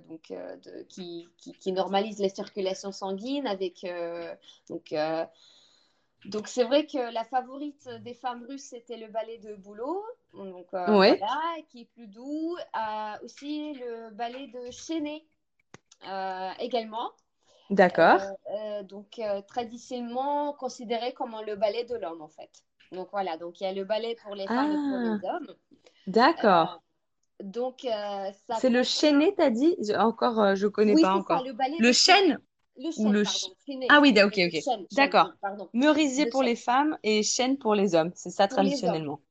qui normalisent la circulation sanguine avec. Donc, euh, donc, c'est vrai que la favorite des femmes russes, c'était le ballet de boulot. Donc, Ouais, voilà, qui est plus doux. Aussi, le ballet de Chenet également. d'accord. Traditionnellement considéré comme le ballet de l'homme, en fait. Donc voilà, donc il y a le ballet pour les femmes et pour les Ah, hommes. d'accord. Ça C'est le contient. chêné, t'as dit? Encore, je connais Oui, pas c'est ça, encore. le ballet Le de chêne. chêne Le ou chêne, pardon. Ah oui, ok, Le ok. chêne, D'accord. pardon. Merisier Le pour chêne. les femmes et chêne pour les hommes. C'est ça Pour les hommes. traditionnellement.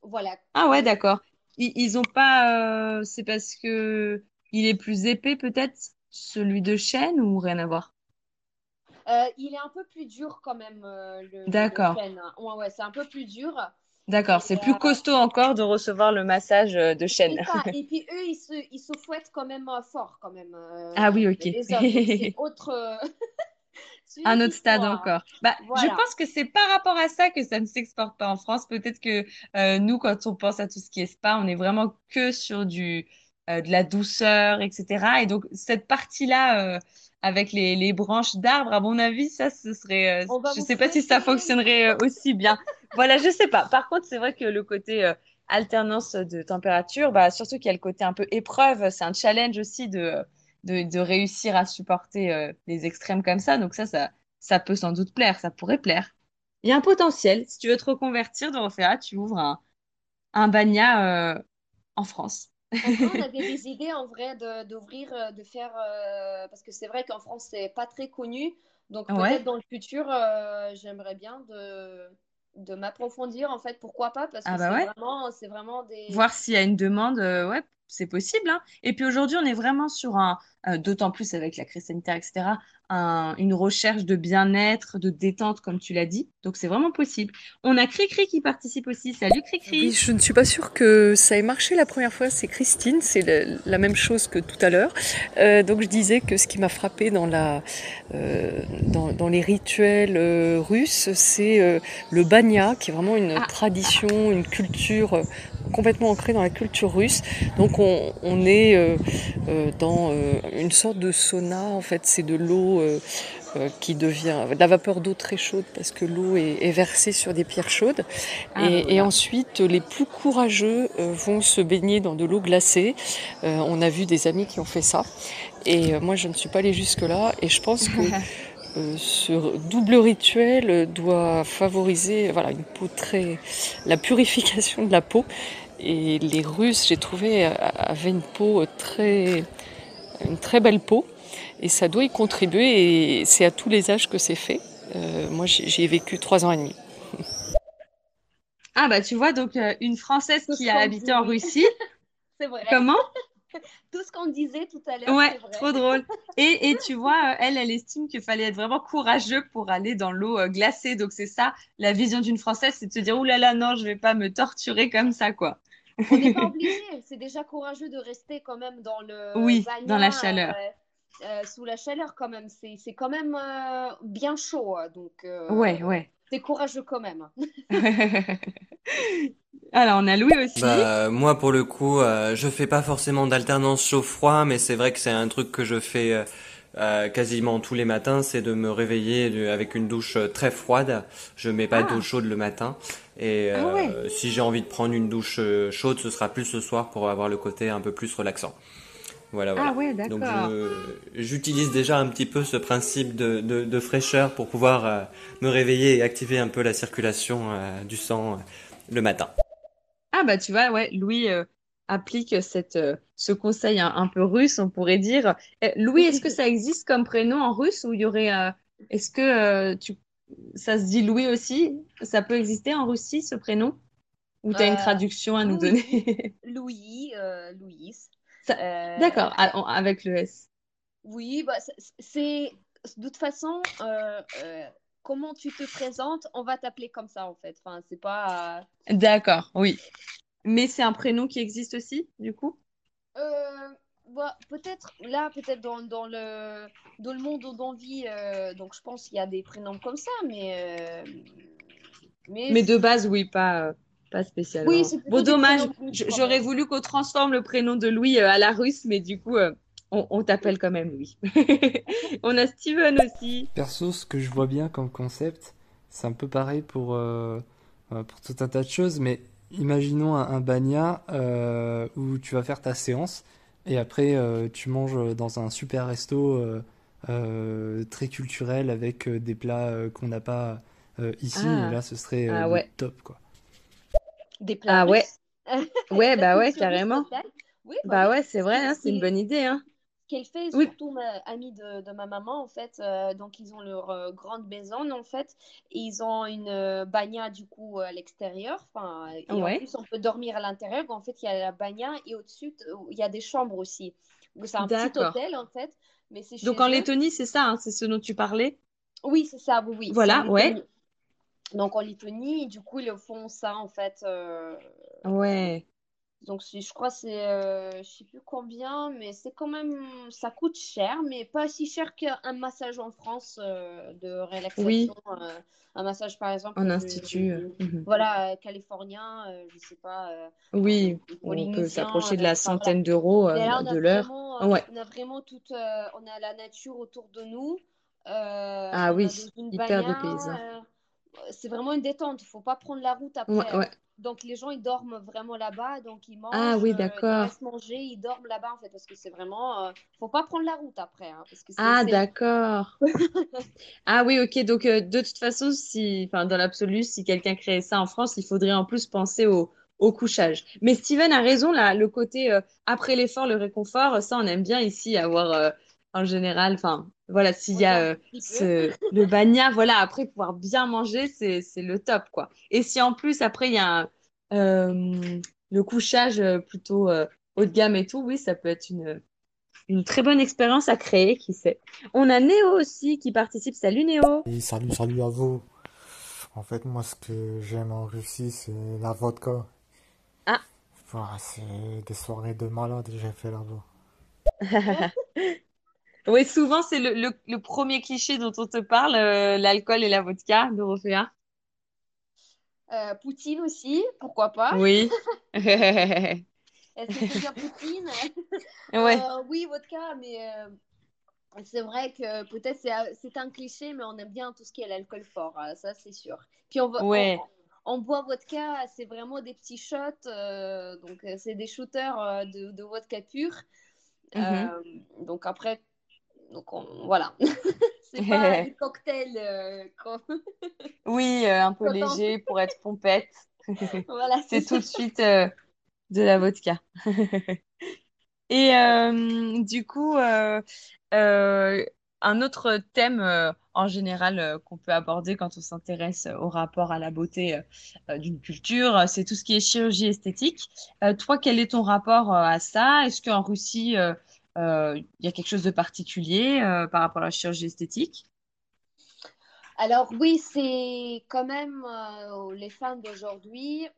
Voilà. Ah ouais, d'accord. Ils ont pas. C'est parce que il est plus épais peut-être celui de chêne ou rien à voir? Il est un peu plus dur quand même, le D'accord, chêne, hein. Ouais, ouais, c'est un peu plus dur. d'accord. Et C'est plus costaud encore de recevoir le massage de chêne. c'est ça. Et puis eux, ils se fouettent quand même fort, quand même, Ah oui, ok. les hommes. Donc c'est autre, c'est une Un autre autre stade histoire. encore. Bah, je Voilà. pense que c'est par rapport à ça que ça ne s'exporte pas en France. Peut-être que nous, quand on pense à tout ce qui est spa, on est vraiment que sur de la douceur, etc. Et donc, cette partie-là, avec les branches d'arbres, à mon avis, ça, ce serait, On va je vous sais pas si ça fouetter. fonctionnerait aussi bien. Voilà, je sais pas. Par contre, c'est vrai que le côté alternance de température, bah, surtout qu'il y a le côté un peu épreuve, c'est un challenge aussi de réussir à supporter les extrêmes comme ça. Donc ça peut sans doute plaire, ça pourrait plaire. Il y a un potentiel. Si tu veux te reconvertir de Orphéa, tu ouvres un Bagna en France. En vrai, on avait des idées en vrai d'ouvrir, de faire, parce que c'est vrai qu'en France, c'est pas très connu. Donc peut-être Ouais. dans le futur, j'aimerais bien de m'approfondir en fait. Pourquoi pas? Parce que Ah bah ouais. c'est vraiment des. Voir s'il y a une demande, ouais, c'est possible, hein. Et puis aujourd'hui, on est vraiment sur d'autant plus avec la crise sanitaire, etc., une recherche de bien-être, de détente, comme tu l'as dit. Donc c'est vraiment possible. On a Cricri qui participe aussi. Salut Oui, Cricri. je ne suis pas sûre que ça ait marché la première fois. C'est Christine, c'est la même chose que tout à l'heure. Donc je disais que ce qui m'a frappé dans les rituels russes, c'est le banya, qui est vraiment une Ah, tradition, une culture complètement ancrée dans la culture russe. Donc on est dans une sorte de sauna. En fait, c'est de l'eau qui devient de la vapeur d'eau très chaude parce que l'eau est versée sur des pierres chaudes. ah bah Et voilà. ensuite, les plus courageux vont se baigner dans de l'eau glacée. On a vu des amis qui ont fait ça. Et moi, je ne suis pas allée jusque-là. Et je pense que ce double rituel doit favoriser voilà, une peau très... la purification de la peau. Et les Russes, j'ai trouvé, avaient une très belle peau. Et ça doit y contribuer. Et c'est à tous les âges que c'est fait. Moi, j'y ai vécu 3 ans et demi. Ah bah tu vois, donc une Française Tout ce qui a qu'on habité en dit, Russie, c'est vrai. comment? Tout ce qu'on disait tout à l'heure, Ouais, c'est vrai. trop drôle. Et tu vois, elle estime qu'il fallait être vraiment courageux pour aller dans l'eau glacée. Donc c'est ça, la vision d'une Française, c'est de se dire, ouh là là, non, je vais pas me torturer comme ça, quoi. On n'est pas obligé. C'est déjà courageux de rester quand même dans le Oui, dans la bagnat, chaleur. sous la chaleur quand même. C'est quand même bien chaud, hein. Donc Ouais, ouais. c'est courageux quand même. Alors, on a Louis aussi. Bah moi pour le coup, je fais pas forcément d'alternance chaud-froid, mais c'est vrai que c'est un truc que je fais quasiment tous les matins, c'est de me réveiller avec une douche très froide. Je mets pas d'eau Ah, chaude le matin, et ah ouais. si j'ai envie de prendre une douche chaude, ce sera plus le soir pour avoir le côté un peu plus relaxant. Voilà, Ah voilà. ouais, Donc d'accord. j'utilise déjà un petit peu ce principe de fraîcheur pour pouvoir me réveiller et activer un peu la circulation du sang le matin. Ah bah tu vois, ouais, Louis applique ce conseil un peu russe, on pourrait dire. Louis, est-ce que ça existe comme prénom en russe ou il y aurait... est-ce que ça se dit Louis aussi? Ça peut exister en Russie, ce prénom? Ou tu as une Euh, traduction à nous Louis, donner? Louise. Ça- Euh, D'accord, avec le S. oui, bah, de toute façon, comment tu te présentes, on va t'appeler comme ça en fait. Enfin, c'est pas. D'accord, oui. Mais c'est un prénom qui existe aussi, du coup? Bah, peut-être là, peut-être dans le monde où on vit, donc je pense qu'il y a des prénoms comme ça, mais Mais de base, oui, pas oui, spécialement. c'est Bon, plutôt des dommage. prénoms russes quand J'aurais même. voulu qu'on transforme le prénom de Louis à la russe, mais du coup, on t'appelle quand même Louis. On a Steven aussi. Perso, ce que je vois bien comme concept, c'est un peu pareil pour tout un tas de choses, mais imaginons un bagna où tu vas faire ta séance et après tu manges dans un super resto très culturel avec des plats qu'on n'a pas ici, et Ah, là ce serait ah le ouais. top quoi. Des plats Ah ouais. russes. Ouais, La bah ouais, culture russe carrément. totale. Oui, bah Bah oui. ouais, c'est vrai, hein, c'est une bonne idée, hein. qu'elle fait, Oui, surtout amie de ma maman, en fait. Donc, ils ont leur grande maison, en fait. Et ils ont une bagna, du coup, à l'extérieur. Enfin, et en ouais, plus, on peut dormir à l'intérieur. En fait, il y a la bagna et au-dessus, il y a des chambres aussi. Donc, c'est un petit d'accord. hôtel, en fait, mais c'est Donc chez en eux. Lettonie, c'est ça, hein, c'est ce dont tu parlais. Oui, c'est ça, oui, oui, c'est en Voilà, ouais, Lettonie. Donc, en Lettonie, du coup, ils font ça, en fait. ouais, Donc, je crois que c'est, je sais plus combien, mais c'est quand même, ça coûte cher, mais pas si cher qu'un massage en France de relaxation. oui, Un massage, par en exemple, institut. Mhm. voilà, californien, je sais pas, Oui, on peut polynésien, s'approcher de la enfin voilà. centaine d'euros Mais là, de l'heure. Ouais. on a vraiment toute, on a la nature autour de nous. Ah On a oui, dans une hyper bagnole. dépaysant. C'est vraiment une détente. Il faut pas prendre la route Ouais, après. ouais. Donc les gens ils dorment vraiment là-bas, donc ils Ah mangent, oui, ils d'accord. restent manger, ils dorment là-bas en fait parce que c'est vraiment, faut pas prendre la route après, hein, parce que Ah d'accord. Ah oui, ok. Donc de toute façon, si, enfin, dans l'absolu, si quelqu'un créait ça en France, il faudrait en plus penser au couchage. Mais Steven a raison là, le côté après l'effort, le réconfort, ça on aime bien ici avoir en général. Enfin, voilà, s'il y oui a un petit peu. le banya, voilà, après pouvoir bien manger, c'est le top quoi. Et si en plus après il y a le couchage plutôt haut de gamme et tout, oui, ça peut être une très bonne expérience à créer, qui sait. On a Néo aussi qui participe. Salut Néo. Et salut, salut à vous. En fait, moi, ce que j'aime en Russie, c'est la vodka. Ah. Voilà, c'est des soirées de malade que j'ai fait là-bas. Oui, souvent c'est le premier cliché dont on te parle, l'alcool et la vodka, Dorothea. Poutine aussi, pourquoi pas. Oui. Est-ce que je peux dire Poutine? Ouais, Oui, vodka, mais c'est vrai que peut-être c'est un cliché, mais on aime bien tout ce qui est l'alcool fort, ça c'est sûr. Puis ouais. on boit vodka, c'est vraiment des petits shots, donc c'est des shooters de vodka pur. Mhm. Donc après, voilà, c'est pas des cocktails Oui, un peu quand on- léger pour être pompette. voilà, c'est C'est ça. tout de suite de la vodka. Et du coup, euh, un autre thème en général qu'on peut aborder quand on s'intéresse au rapport à la beauté d'une culture, c'est tout ce qui est chirurgie esthétique. Toi, quel est ton rapport à ça? Est-ce qu'en Russie, il y a quelque chose de particulier par rapport à la chirurgie esthétique? Alors oui, c'est quand même les femmes d'aujourd'hui,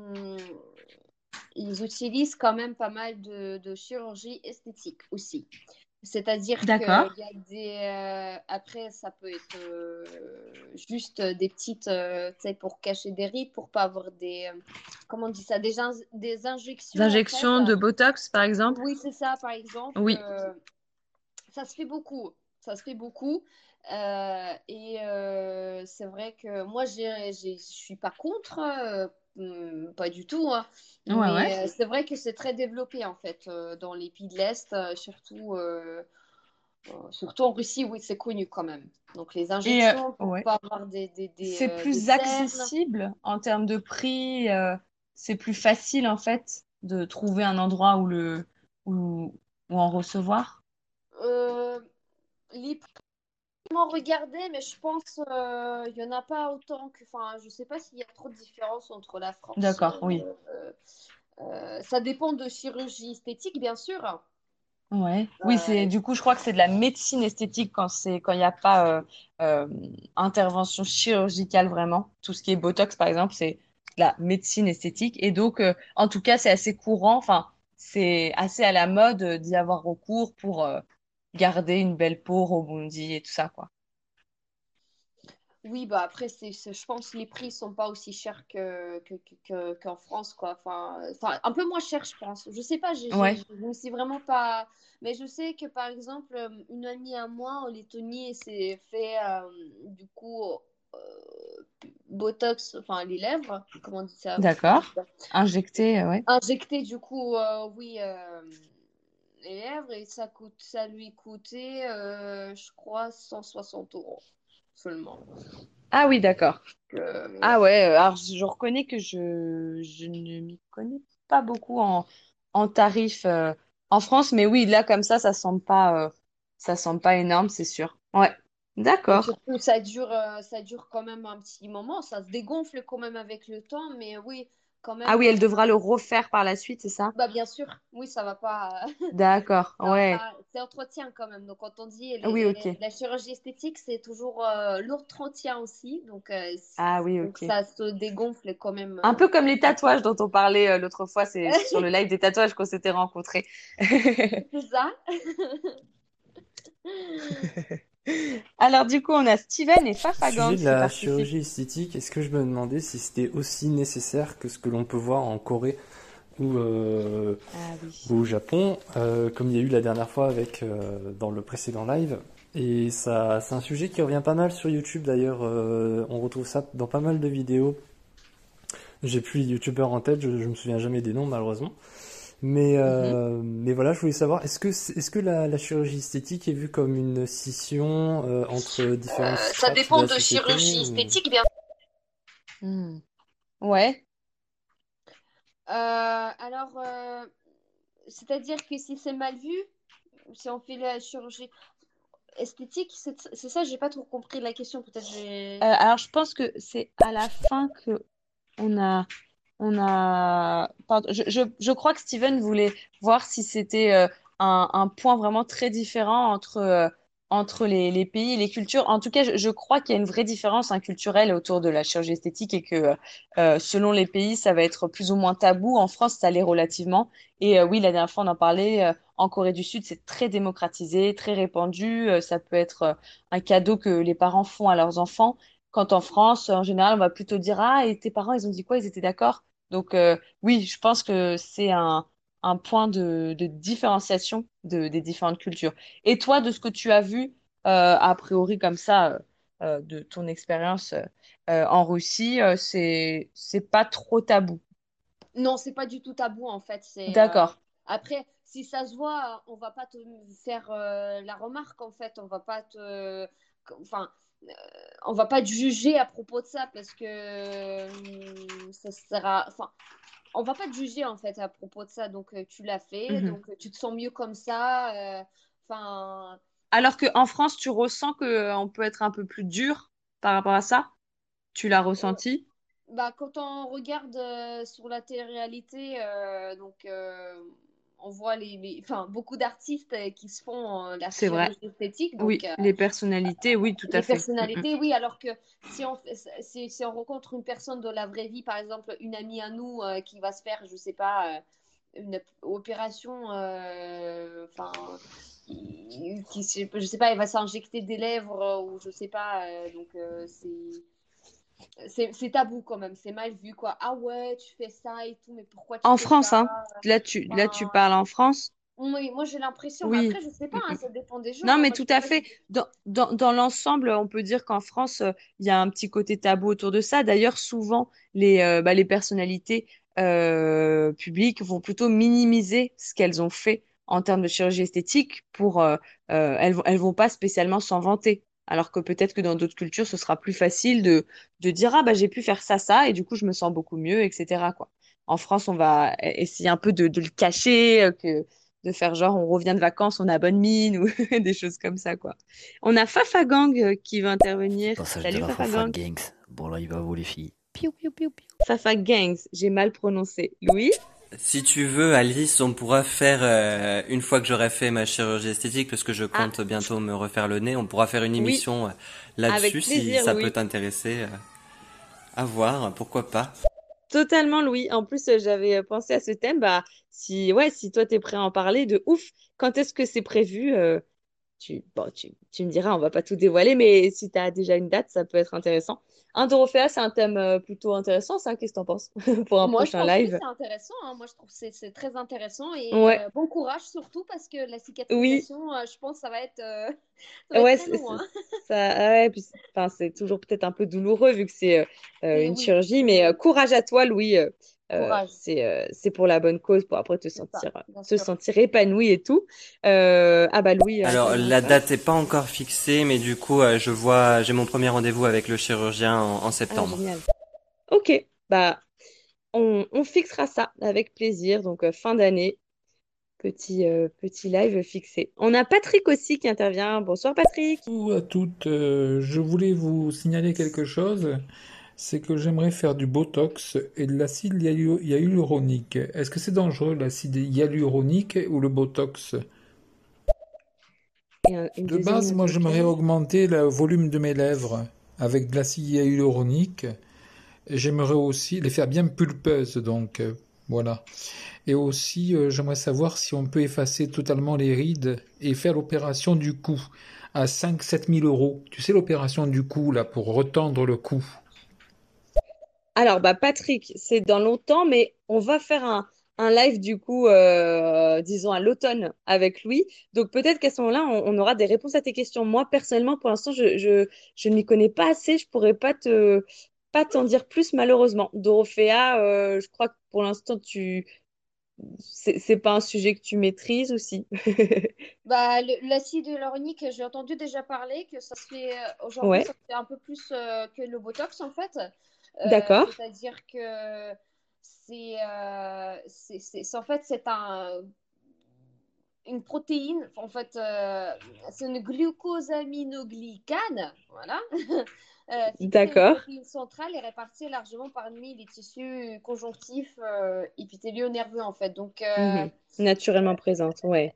ils utilisent quand même pas mal de chirurgie esthétique aussi. C'est-à-dire qu'il D'accord. y a des... après, ça peut être juste des petites... tu sais, pour cacher des rides, pour pas avoir des... comment on dit ça? Des Des injections, en fait. injections de Botox, par exemple? Oui, c'est ça, par exemple. Oui. Ça se fait beaucoup. Ça se fait beaucoup. C'est vrai que moi, je suis pas contre, pas du tout, hein. Ouais, ouais. Mais c'est vrai que c'est très développé en fait dans les pays de l'Est, surtout en Russie, oui, c'est connu quand même. Donc les Et injections pour ouais. pas avoir C'est des plus cernes. accessible en termes de prix. C'est plus facile en fait de trouver un endroit où, où en recevoir. Euh, les prix regarder, mais je pense il y en a pas autant que. Enfin, je sais pas s'il y a trop de différence entre la France. D'accord, oui. Ça dépend de chirurgie esthétique, bien sûr. Ouais. Oui, c'est Euh, du coup, je crois que c'est de la médecine esthétique quand il n'y a pas euh, intervention chirurgicale vraiment. Tout ce qui est Botox, par exemple, c'est de la médecine esthétique. Et donc, en tout cas, c'est assez courant. Enfin, c'est assez à la mode d'y avoir recours pour garder une belle peau rebondie et tout ça, quoi. Oui, bah après, je pense que les prix sont pas aussi chers qu'en France, quoi. Un peu moins cher, je pense. Je sais pas, Ouais, je ne sais vraiment pas. Mais je sais que, par exemple, une amie à moi en Lettonie s'est fait, du coup, euh, Botox, enfin, les lèvres, comment on dit ça? d'accord. Injecté, ouais. Injecter, du coup, oui, les lèvres, et ça lui coûtait, je crois, 160 € seulement. Ah oui, d'accord. Euh, Ah ouais, alors je reconnais que je ne m'y connais pas beaucoup en tarifs en France, mais oui, là, comme ça semble pas énorme, c'est sûr. Ouais, Et d'accord. surtout, ça dure quand même un petit moment. Ça se dégonfle quand même avec le temps, mais oui, quand Ah même. oui, elle devra le refaire par la suite, c'est ça? Bah, bien sûr, oui, ça va pas. D'accord, Ça va ouais. pas. C'est entretien quand même. Donc, quand on dit Oui, ok. la chirurgie esthétique, c'est toujours l'entretien aussi. Donc, Ah oui, donc, ok. ça se dégonfle quand même. Un peu comme les tatouages dont on parlait l'autre fois, c'est sur le live des tatouages qu'on s'était rencontrés. C'est ça. Alors du coup, on a Steven et Au sujet Fafagang de qui la participent. chirurgie esthétique, est-ce que je me demandais si c'était aussi nécessaire que ce que l'on peut voir en Corée ou, euh, Ah oui. ou au Japon, comme il y a eu la dernière fois avec dans le précédent live. Et ça, c'est un sujet qui revient pas mal sur YouTube d'ailleurs. On retrouve ça dans pas mal de vidéos. J'ai plus les youtubeurs en tête, je me souviens jamais des noms malheureusement. Mhm. Mais voilà, je voulais savoir, est-ce que la chirurgie esthétique est vue comme une scission entre différentes Ça strates de dépend la de chirurgie société ou... esthétique, bien. Hmm. Ouais, Alors, c'est-à-dire que si c'est mal vu, si on fait la chirurgie esthétique, c'est ça, j'ai pas trop compris la question. Peut-être j'ai. alors je pense que c'est à la fin que on a, pardon, je crois que Steven voulait voir si c'était un point vraiment très différent entre les pays et les cultures. En tout cas, je crois qu'il y a une vraie différence culturelle autour de la chirurgie esthétique et que selon les pays, ça va être plus ou moins tabou. En France, ça l'est relativement. Et oui, la dernière fois, on en parlait. En Corée du Sud, c'est très démocratisé, très répandu. Ça peut être un cadeau que les parents font à leurs enfants. Quand en France, en général, on va plutôt dire, ah, et tes parents, ils ont dit quoi? Ils étaient d'accord? Donc, oui, je pense que c'est un point de différenciation des différentes cultures. Et toi, de ce que tu as vu, a priori comme ça, de ton expérience en Russie, c'est pas trop tabou. Non, c'est pas du tout tabou en fait. D'accord. Après, si ça se voit, on va pas te faire la remarque en fait. On va pas te, enfin, euh, on va pas te juger à propos de ça parce que ça sera, enfin, on va pas te juger en fait à propos de ça. Donc tu l'as fait, Mhm. donc tu te sens mieux comme ça. Enfin, Alors qu'en France, tu ressens que on peut être un peu plus dur par rapport à ça? Tu l'as ressenti? bah, quand on regarde sur la télé-réalité, on voit enfin, beaucoup d'artistes qui se font la C'est vrai. chirurgie esthétique. Donc, Oui, les personnalités, oui, tout à les fait. Mm, mm. personnalités, oui, alors que si on rencontre une personne de la vraie vie, par exemple, une amie à nous qui va se faire, je sais pas, une opération, enfin, je sais pas, elle va s'injecter des lèvres ou je sais pas, donc c'est tabou quand même, c'est mal vu quoi. Ah ouais, tu fais ça et tout, mais pourquoi tu En fais France, ça? hein. Là, tu Enfin, parles en France? oui, moi j'ai l'impression, mais Oui. après je sais pas, Mm, hein, mm. ça dépend des gens. Non, Hein. mais Moi, tout à fait. Dans l'ensemble, on peut dire qu'en France, il y a un petit côté tabou autour de ça. D'ailleurs, souvent, les personnalités publiques vont plutôt minimiser ce qu'elles ont fait en termes de chirurgie esthétique elles vont pas spécialement s'en vanter. Alors que peut-être que dans d'autres cultures, ce sera plus facile de dire, ah, bah, j'ai pu faire ça, ça, et du coup, je me sens beaucoup mieux, etc., quoi. En France, on va essayer un peu de le cacher, de faire genre on revient de vacances, on a bonne mine ou des choses comme ça quoi. On a Fafagang qui va intervenir. Passage de Salut la Fafa Fafagang. Gangs. Bon, là, il va vous, les filles. Piou, piou, piou, piou. Fafagangs, j'ai mal prononcé. Louis? Si tu veux, Alice, on pourra faire, une fois que j'aurai fait ma chirurgie esthétique, parce que je Ah, compte bientôt me refaire le nez, on pourra faire une oui, émission avec là-dessus, si plaisir ça peut Louis. t'intéresser. À voir, pourquoi pas. Totalement Louis. En plus, j'avais pensé à ce thème. Bah, si toi t'es prêt à en parler, de ouf. Quand est-ce que c'est prévu? Bon, tu me diras, on va pas tout dévoiler, mais si tu as déjà une date, ça peut être intéressant. Un Dorothea, c'est un thème plutôt intéressant, ça. Qu'est-ce que t'en penses pour un moi je prochain pense oui, live? c'est intéressant. Hein. Moi je trouve que c'est très intéressant et Ouais, bon courage surtout parce que la oui. cicatrisation, je pense, ça va être, ça va être Ouais, très long. Hein. ouais, puis enfin, c'est toujours peut-être un peu douloureux vu que c'est une Oui, chirurgie, oui, mais oui. courage à toi, Louis. Courage, C'est pour la bonne cause, pour après c'est ça, bien te sûr. sentir épanoui et tout. Ah bah Louis Alors, intervient la fort. date est pas encore fixée, mais du coup, j'ai mon premier rendez-vous avec le chirurgien en Ah, septembre. génial. Ok, bah on fixera ça avec plaisir, donc fin d'année. petit live fixé. On a Patrick aussi qui intervient. Bonsoir Patrick. Bonjour à toutes, je voulais vous signaler quelque chose, c'est que j'aimerais faire du Botox et de l'acide hyaluronique. Est-ce que c'est dangereux l'acide hyaluronique ou le Botox? Et une De deuxième base, moi j'aimerais lequel? augmenter le volume de mes lèvres avec de l'acide hyaluronique. Et j'aimerais aussi les faire bien pulpeuses, donc voilà. Et aussi, j'aimerais savoir si on peut effacer totalement les rides et faire l'opération du cou à 5 7 000 euros. Tu sais, l'opération du cou, là, pour retendre le cou. Alors, bah, Patrick, c'est dans longtemps, mais on va faire un live du coup, disons à l'automne avec Louis. Donc peut-être qu'à ce moment-là, on aura des réponses à tes questions. Moi, personnellement, pour l'instant, je ne m'y connais pas assez. Je pourrais pas t'en dire plus, malheureusement. Dorothea, je crois que pour l'instant, c'est pas un sujet que tu maîtrises aussi. Bah, l'acide hyaluronique, j'ai entendu déjà parler que ça se fait aujourd'hui, Ouais, ça se fait un peu plus que le Botox en fait. d'accord, C'est-à-dire que en fait une protéine, en fait, c'est une glucosaminoglycane, voilà, fixée une d'accord. protéine centrale et répartie largement parmi les tissus conjonctifs épithéliaux nerveux, en fait. Donc, Mhm. Naturellement présente, ouais.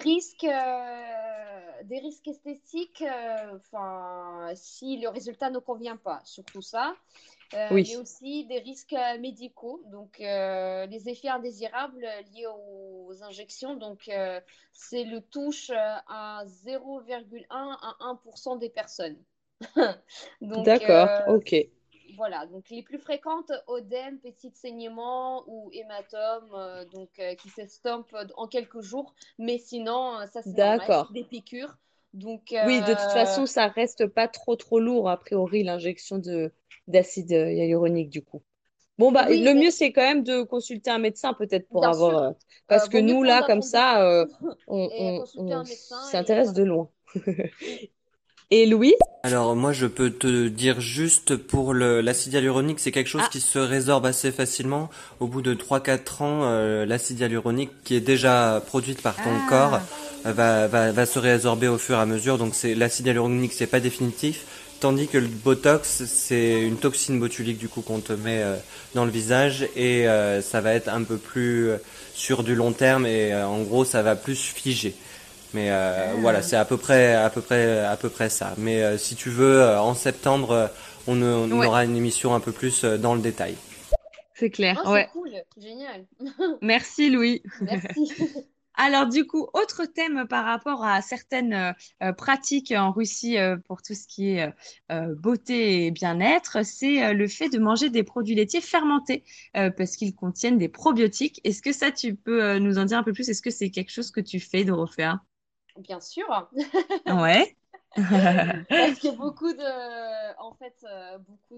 des risques esthétiques, enfin, si le résultat ne convient pas, surtout ça. Mais Oui, aussi des risques médicaux, donc les effets indésirables liés aux injections. Donc, c'est le touche à 0,1 à 1% des personnes. Donc, d'accord, ok. voilà. Donc, les plus fréquentes, œdème, petits saignements ou hématomes, donc, qui s'estompent en quelques jours. Mais sinon, ça, c'est normal. D'accord. Des piqûres. Donc, Oui, de toute façon, ça reste pas trop lourd, a priori, l'injection de d'acide hyaluronique, du coup. Bon, bah, oui, le mais mieux, c'est quand même de consulter un médecin, peut-être, pour bien avoir. sûr, Parce que vaut mieux nous, prendre là, un comme ça, rendez-vous et consulter on un médecin et s'intéresse voilà. de loin. Mm. Et Louis? Alors moi je peux te dire juste pour l'acide hyaluronique, c'est quelque chose Ah, qui se résorbe assez facilement. Au bout de 3 4 ans, l'acide hyaluronique qui est déjà produite par ton corps ah, va se résorber au fur et à mesure. Donc c'est l'acide hyaluronique, c'est pas définitif. Tandis que le Botox, c'est une toxine botulique du coup qu'on te met dans le visage et ça va être un peu plus sur du long terme et en gros ça va plus figer. Mais voilà, ah. c'est à peu près ça. Mais si tu veux, en septembre, on Ouais, aura une émission un peu plus dans le détail. c'est clair. Ah, c'est Ouais. cool, génial. Merci, Louis. Merci. Alors du coup, autre thème par rapport à certaines pratiques en Russie pour tout ce qui est beauté et bien-être, c'est le fait de manger des produits laitiers fermentés parce qu'ils contiennent des probiotiques. Est-ce que ça, tu peux nous en dire un peu plus? Est-ce que c'est quelque chose que tu fais, Dorothea? Bien sûr. Ouais. Parce que en fait, beaucoup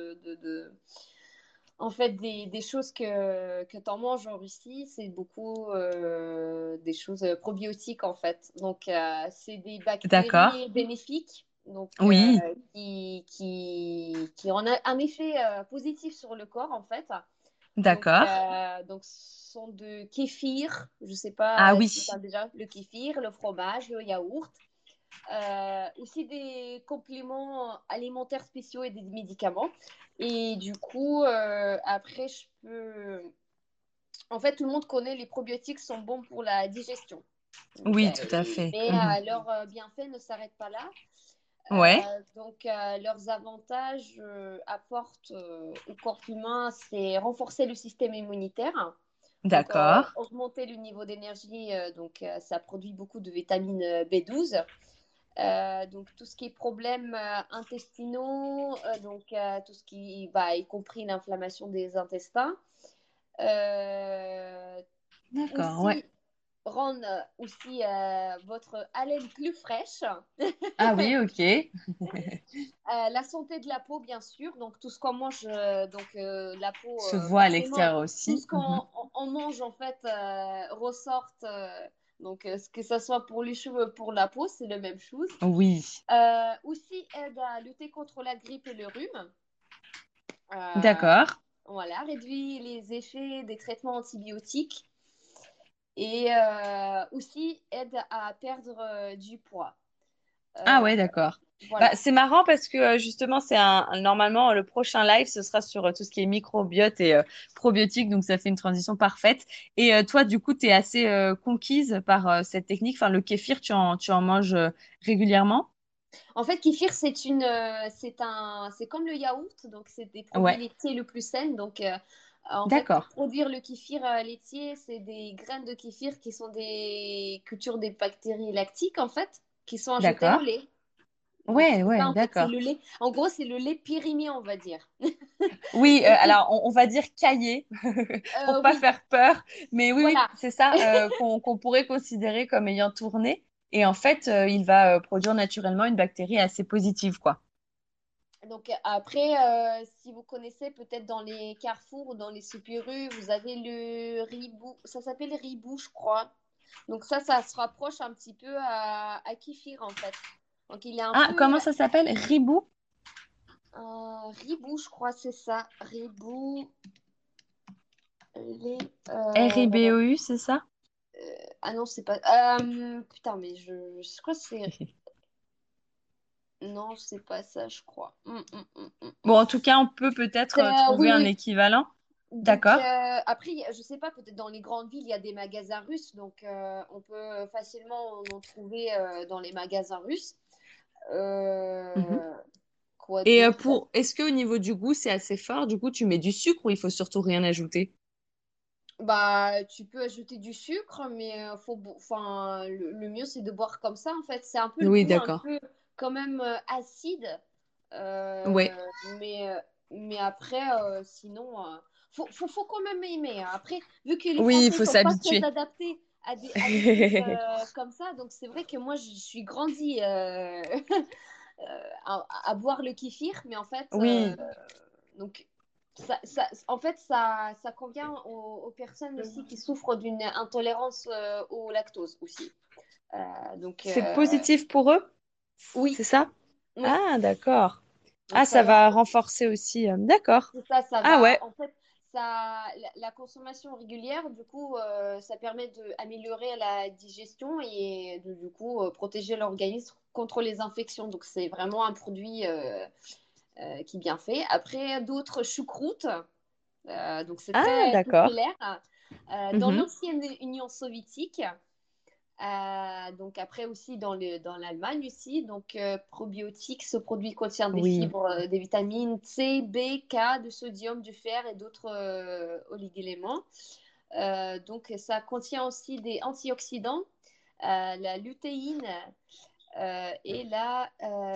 en fait, des choses que tu en manges en Russie, c'est beaucoup des choses probiotiques, en fait. Donc, c'est des D'accord. bactéries bénéfiques, donc, Oui. qui ont un effet positif sur le corps, en fait. D'accord. Donc, ce sont de kéfir, je ne sais Ah pas si tu oui. as déjà le kéfir, le fromage, le yaourt. Aussi des compléments alimentaires spéciaux et des médicaments. Et du coup, après, je peux. En fait, tout le monde connaît les probiotiques sont bons pour la digestion. Donc, Oui, tout à fait. mais Mhm. leurs bienfaits ne s'arrêtent pas là. Ouais. Donc, leurs avantages apportent au corps humain, c'est renforcer le système immunitaire. Donc, D'accord. augmenter le niveau d'énergie, donc ça produit beaucoup de vitamine B12. Donc tout ce qui est problèmes intestinaux, donc tout ce qui va, y compris l'inflammation des intestins. Euh, D'accord, ouais. aussi rendre aussi votre haleine plus fraîche. Ah oui, ok. La santé de la peau, bien sûr. Donc tout ce qu'on mange, donc la peau, Se voit à forcément, l'extérieur tout aussi. ce Mhm. qu'on mange en fait ressorte. Donc que ça soit pour les cheveux, pour la peau, c'est la même chose. Oui. Aussi aide à lutter contre la grippe et le rhume. Euh, D'accord. voilà, réduit les effets des traitements antibiotiques. et aussi aide à perdre du poids. Ah Euh, ouais, d'accord. Bah, voilà. c'est marrant parce que justement, normalement le prochain live, ce sera sur tout ce qui est microbiote et probiotique, donc ça fait une transition parfaite. Et toi, du coup, tu es assez conquise par cette technique. Enfin, le kéfir, tu en manges régulièrement? En fait, kéfir, c'est comme le yaourt, donc c'est des produits Ouais, laitiers le plus sains. Donc, en fait, pour d'accord, produire le kéfir laitier, c'est des graines de kéfir qui sont des cultures des bactéries lactiques, en fait, qui sont ajoutées au d'accord. lait. Donc, Ouais, c'est ça, ouais, en fait, c'est d'accord. le lait. En gros, c'est le lait périmé, on va dire. Oui, Et alors on va dire caillé pour pas oui, faire peur, mais oui, oui, voilà. c'est ça qu'on pourrait considérer comme ayant tourné. Et en fait, il va produire naturellement une bactérie assez positive, quoi. Donc après, si vous connaissez peut-être dans les carrefours ou dans les supermarchés, vous avez le ribou, ça s'appelle ribou, je crois. Donc ça se rapproche un petit peu à kéfir en fait. Donc il est un Ah, peu comment ça s'appelle? Ribou? ribou, je crois, c'est ça. Ribou, les... RIBOU, c'est ça? ah non, c'est pas... putain, mais je crois que c'est... Non, c'est pas ça, je crois. Bon, en tout cas, on peut peut-être trouver Oui, un oui. équivalent. Donc, D'accord. après, je sais pas, peut-être dans les grandes villes, il y a des magasins russes, donc on peut facilement en trouver dans les magasins russes. Mhm. Euh, quoi Et d'autre? est-ce qu'au niveau du goût, c'est assez fort? Du coup, tu mets du sucre ou il faut surtout rien ajouter? Bah, tu peux ajouter du sucre, mais enfin, le mieux, c'est de boire comme ça, en fait. C'est un peu le Oui, goût, un d'accord. peu quand même acide, Ouais. mais après, sinon, faut quand même aimer, hein. Après, vu que les Oui, il Français faut sont pas très s'habituer. adaptés à des trucs comme ça, donc c'est vrai que moi, je suis grandie à boire le kéfir, mais en fait, Oui, donc, en fait, ça convient aux personnes aussi qui souffrent d'une intolérance au lactose aussi. Donc, c'est positif pour eux, oui, c'est ça? oui. Ah, d'accord. Donc, Ah, ça ça leur va renforcer aussi. D'accord. C'est ça, ça Ah va. ouais, En fait, la consommation régulière, du coup, ça permet d'améliorer la digestion et du coup, protéger l'organisme contre les infections. Donc, c'est vraiment un produit qui est bien fait. Après, d'autres choucroutes. Donc, c'est ah, très d'accord. populaire. Dans Mhm. l'ancienne Union soviétique, donc après aussi dans l'Allemagne aussi, donc probiotiques, ce produit contient des Oui. fibres, des vitamines C, B, K, du sodium, du fer et d'autres oligoéléments. Donc ça contient aussi des antioxydants, la lutéine et la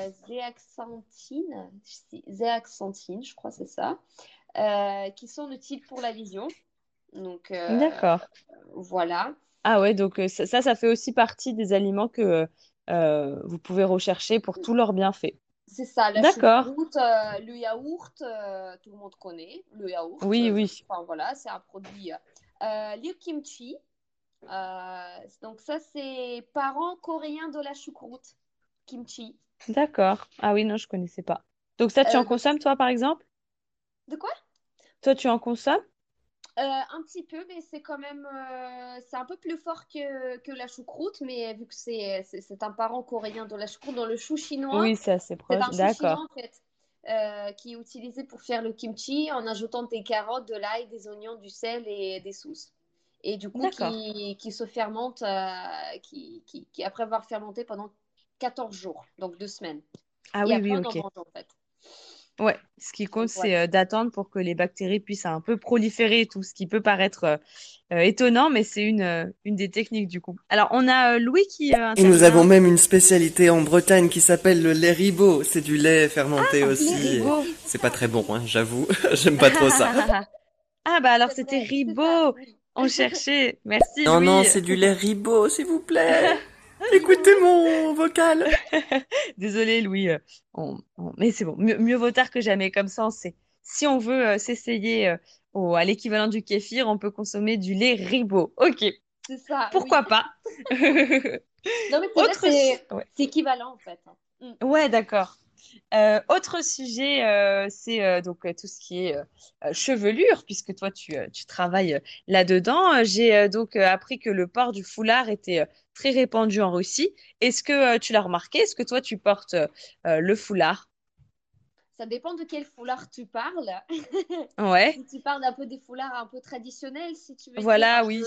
zéaxanthine, je crois que c'est ça, qui sont utiles pour la vision. Donc D'accord. voilà. Ah ouais, donc ça fait aussi partie des aliments que vous pouvez rechercher pour tous leurs bienfaits. C'est ça, la D'accord. choucroute, le yaourt, tout le monde connaît le yaourt. Oui, oui. Enfin voilà, c'est un produit. Le kimchi, donc ça c'est parent coréen de la choucroute, kimchi. D'accord. Ah oui, non, je connaissais pas. Donc ça, tu en Donc, consommes, toi, par exemple? de quoi? Toi, tu en consommes? Un petit peu, mais c'est quand même, c'est un peu plus fort que la choucroute, mais vu que c'est un parent coréen de la choucroute, dans le chou chinois, Oui, c'est assez c'est proche. un chou chinois D'accord. en fait, qui est utilisé pour faire le kimchi en ajoutant des carottes, de l'ail, des oignons, du sel et des sauces. Et du coup, D'accord. qui se fermente, qui après avoir fermenté pendant 14 jours, donc 2 semaines. Ah Et oui, après, oui, on en ok. mange en fait. Ouais, ce qui compte, Donc voilà. c'est d'attendre pour que les bactéries puissent un peu proliférer et tout, ce qui peut paraître étonnant, mais c'est une des techniques du coup. Alors, on a Louis qui Et nous avons intervient. même une spécialité en Bretagne qui s'appelle le lait ribot. C'est du lait fermenté Les aussi. Et Ribot. ribos, oui, c'est c'est pas ça. très bon, hein, j'avoue. J'aime pas trop ça. Ah bah alors C'est c'était vrai, c'est ça, Ribot. oui. On cherchait. Merci Non, non, Louis. c'est du lait ribot, s'il vous plaît. Écoutez Ribos. mon vocal. Désolé Louis. Mais c'est bon. Mieux vaut tard que jamais. Comme ça, on sait. Si on veut s'essayer à l'équivalent du kéfir, on peut consommer du lait Ribot. Ok. C'est ça, oui. Pourquoi pas? Non, mais c'est vrai, Autre. c'est Ouais. c'est équivalent en fait. Mm. Ouais, d'accord. Autre sujet, c'est donc tout ce qui est chevelure, puisque toi, tu travailles là-dedans. J'ai appris que le port du foulard était très répandu en Russie. Est-ce que tu l'as remarqué? Est-ce que toi, tu portes le foulard? Ça dépend de quel foulard tu parles. Ouais, Si tu parles un peu des foulards un peu traditionnels, si tu veux dire, un voilà, peu oui.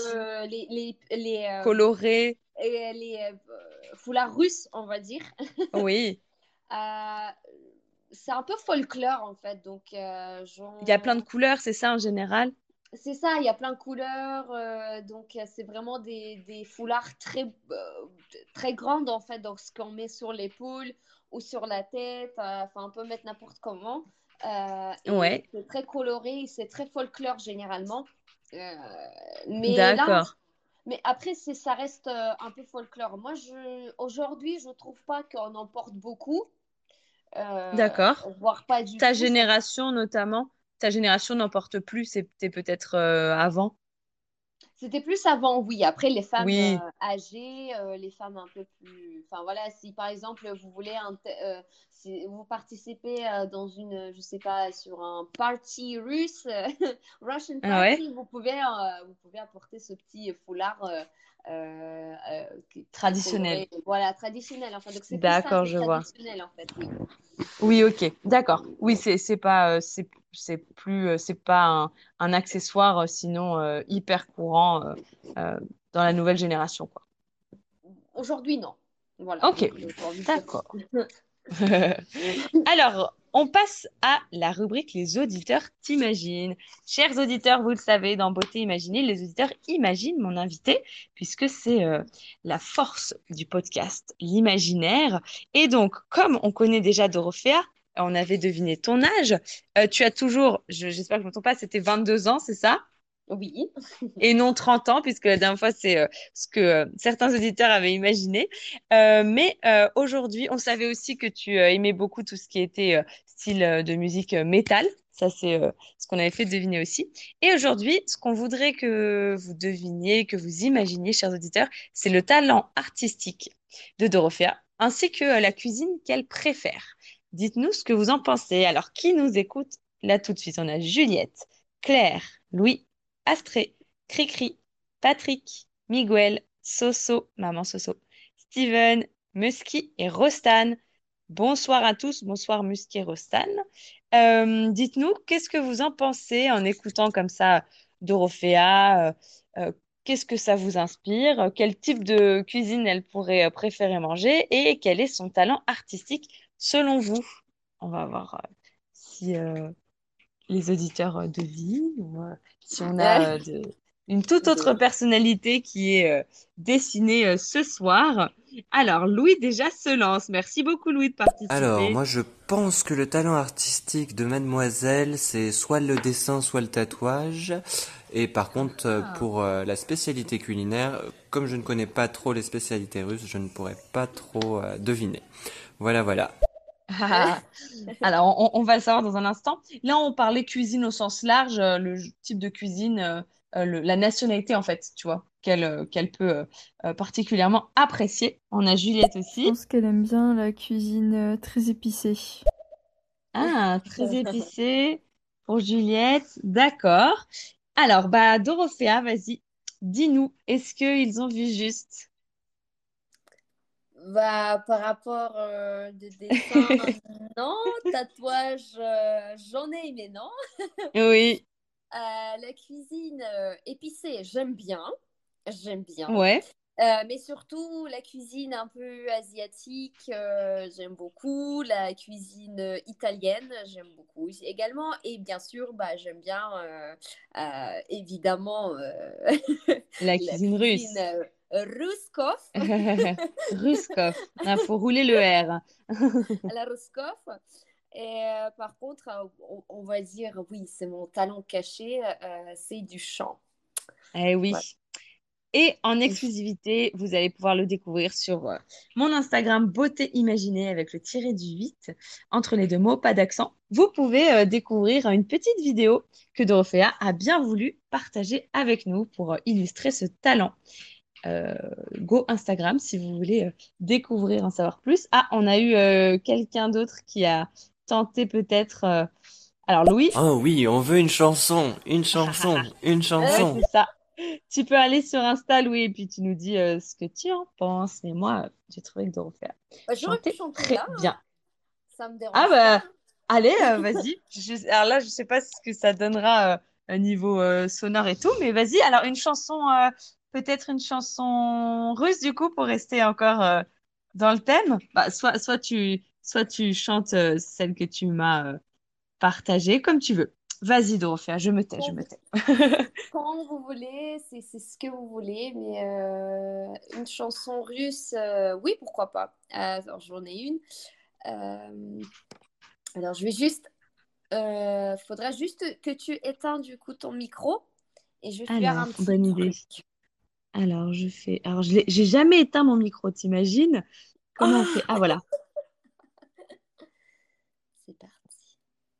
Coloré, foulards russes, on va dire. oui. Euh, c'est un peu folklore en fait, donc Il y a plein de couleurs, c'est ça en général? c'est ça, il y a plein de couleurs, donc c'est vraiment des foulards très grandes en fait, donc ce qu'on met sur l'épaule ou sur la tête, enfin on peut mettre n'importe comment, et Ouais, c'est très coloré, et c'est très folklore généralement. Euh, mais là, d'accord, mais après ça reste un peu folklore. Moi, aujourd'hui, je trouve pas qu'on en porte beaucoup, d'accord. voire pas du Ta tout. génération notamment, ta génération n'en porte plus, c'était peut-être avant. C'était plus avant, oui. Après, les femmes Oui, âgées, les femmes un peu plus. Enfin voilà, si par exemple vous voulez si vous participez dans je sais pas, sur un party russe, Russian ouais, party, vous pouvez apporter ce petit foulard très traditionnel. coloré. Voilà, traditionnel. Enfin, donc c'est plus ça, D'accord, c'est je vois. traditionnel en fait, oui. Oui, ok, d'accord. Oui, c'est pas c'est plus c'est pas un accessoire sinon hyper courant euh, dans la nouvelle génération quoi. Aujourd'hui, non. Voilà, Ok, donc aujourd'hui, c'est pas. d'accord. Alors, on passe à la rubrique Les auditeurs t'imaginent. Chers auditeurs, vous le savez, dans Beauté Imaginée, les auditeurs imaginent mon invité, puisque c'est la force du podcast, l'imaginaire. Et donc, comme on connaît déjà Dorothea, on avait deviné ton âge. Tu as toujours, j'espère que je ne me trompe pas, c'était 22 ans, c'est ça? Oui. Et non 30 ans, puisque la dernière fois, c'est ce que certains auditeurs avaient imaginé. Mais aujourd'hui, on savait aussi que tu aimais beaucoup tout ce qui était style de musique métal. Ça, c'est ce qu'on avait fait deviner aussi. Et aujourd'hui, ce qu'on voudrait que vous deviniez, que vous imaginiez, chers auditeurs, c'est le talent artistique de Dorothea, ainsi que la cuisine qu'elle préfère. Dites-nous ce que vous en pensez. Alors, qui nous écoute là tout de suite? On a Juliette, Claire, Louis, Astrée, Cricri, Patrick, Miguel, Soso, maman Soso, Steven, Musky et Rostan. Bonsoir à tous, bonsoir Musky et Rostan. Dites-nous, qu'est-ce que vous en pensez en écoutant comme ça Dorothea? Qu'est-ce que ça vous inspire? Quel type de cuisine elle pourrait préférer manger? Et quel est son talent artistique selon vous? On va voir si les auditeurs devinent ou si on a une toute autre personnalité qui est dessinée ce soir. Alors, Louis déjà se lance. Merci beaucoup, Louis, de Alors, participer. moi je pense que le talent artistique de Mademoiselle, c'est soit le dessin, soit le tatouage. Et par contre, Ah. pour la spécialité culinaire, comme je ne connais pas trop les spécialités russes, je ne pourrais pas trop deviner. Voilà, voilà. Ah. Alors, on va le savoir dans un instant. Là, on parlait cuisine au sens large, type de cuisine, la nationalité, en fait, tu vois, qu'elle peut particulièrement apprécier. On a Juliette Je aussi. pense qu'elle aime bien la cuisine très épicée. Ah, très épicé pour Juliette. D'accord. Alors, bah, Dorothea, vas-y, dis-nous, est-ce qu'ils ont vu juste? Bah, par rapport de dessin, non. Tatouage, j'en ai, mais non. Oui, La cuisine épicée, j'aime bien. J'aime bien. ouais, Mais surtout, la cuisine un peu asiatique, j'aime beaucoup. La cuisine italienne, j'aime beaucoup aussi également. Et bien sûr, bah, j'aime bien, évidemment, la la cuisine cuisine russe. Ruskov. Ruskov. Il faut rouler le R. La Ruskov. Et par contre, on va dire, oui, c'est mon talent caché, c'est du chant. Eh Voilà. oui. Et en exclusivité, vous allez pouvoir le découvrir sur mon Instagram Beauté Imaginée avec le tiré du 8 entre les deux mots, pas d'accent. Vous pouvez découvrir une petite vidéo que Dorothea a bien voulu partager avec nous pour illustrer ce talent. go Instagram si vous voulez découvrir, en savoir plus. Ah, on a eu quelqu'un d'autre qui a tenté peut-être. Alors, Louis, Oh oui, on veut une chanson, une chanson, une ouais, chanson. c'est ça. Tu peux aller sur Insta, Louis, et puis tu nous dis ce que tu en penses. Et moi, j'ai trouvé que Dorothée J'aurais pu chantait chanter très là, hein. bien. Ça me Ah dérange bah, pas. allez, vas-y. Alors là, je sais pas ce que ça donnera au niveau sonore et tout, mais vas-y. Alors, une chanson, peut-être une chanson russe, du coup, pour rester encore dans le thème. Bah, soit tu chantes celle que tu m'as partagée, comme tu veux. Vas-y, Dorothée, je me tais, je Quand me vous, tais. quand vous voulez, c'est ce que vous voulez, mais une chanson russe, oui, pourquoi pas. Alors, j'en ai une. Euh, alors, je vais juste. Faudra juste que tu éteins du coup ton micro et je vais faire un Alors, petit bonne idée. truc. Alors, je fais. Alors, j'ai jamais éteint mon micro, t'imagines? Comment on fait? Ah, voilà. C'est parti.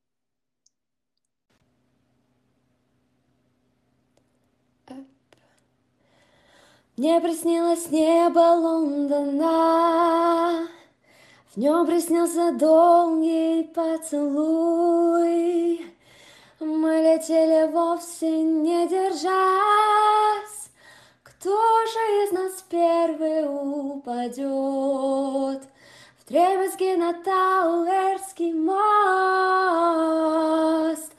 Мне приснилось небо Лондона, в нем приснился долгий поцелуй. Мы летели вовсе не держась, кто же из нас первый упадет? Вдребезги на Тауэрский мост.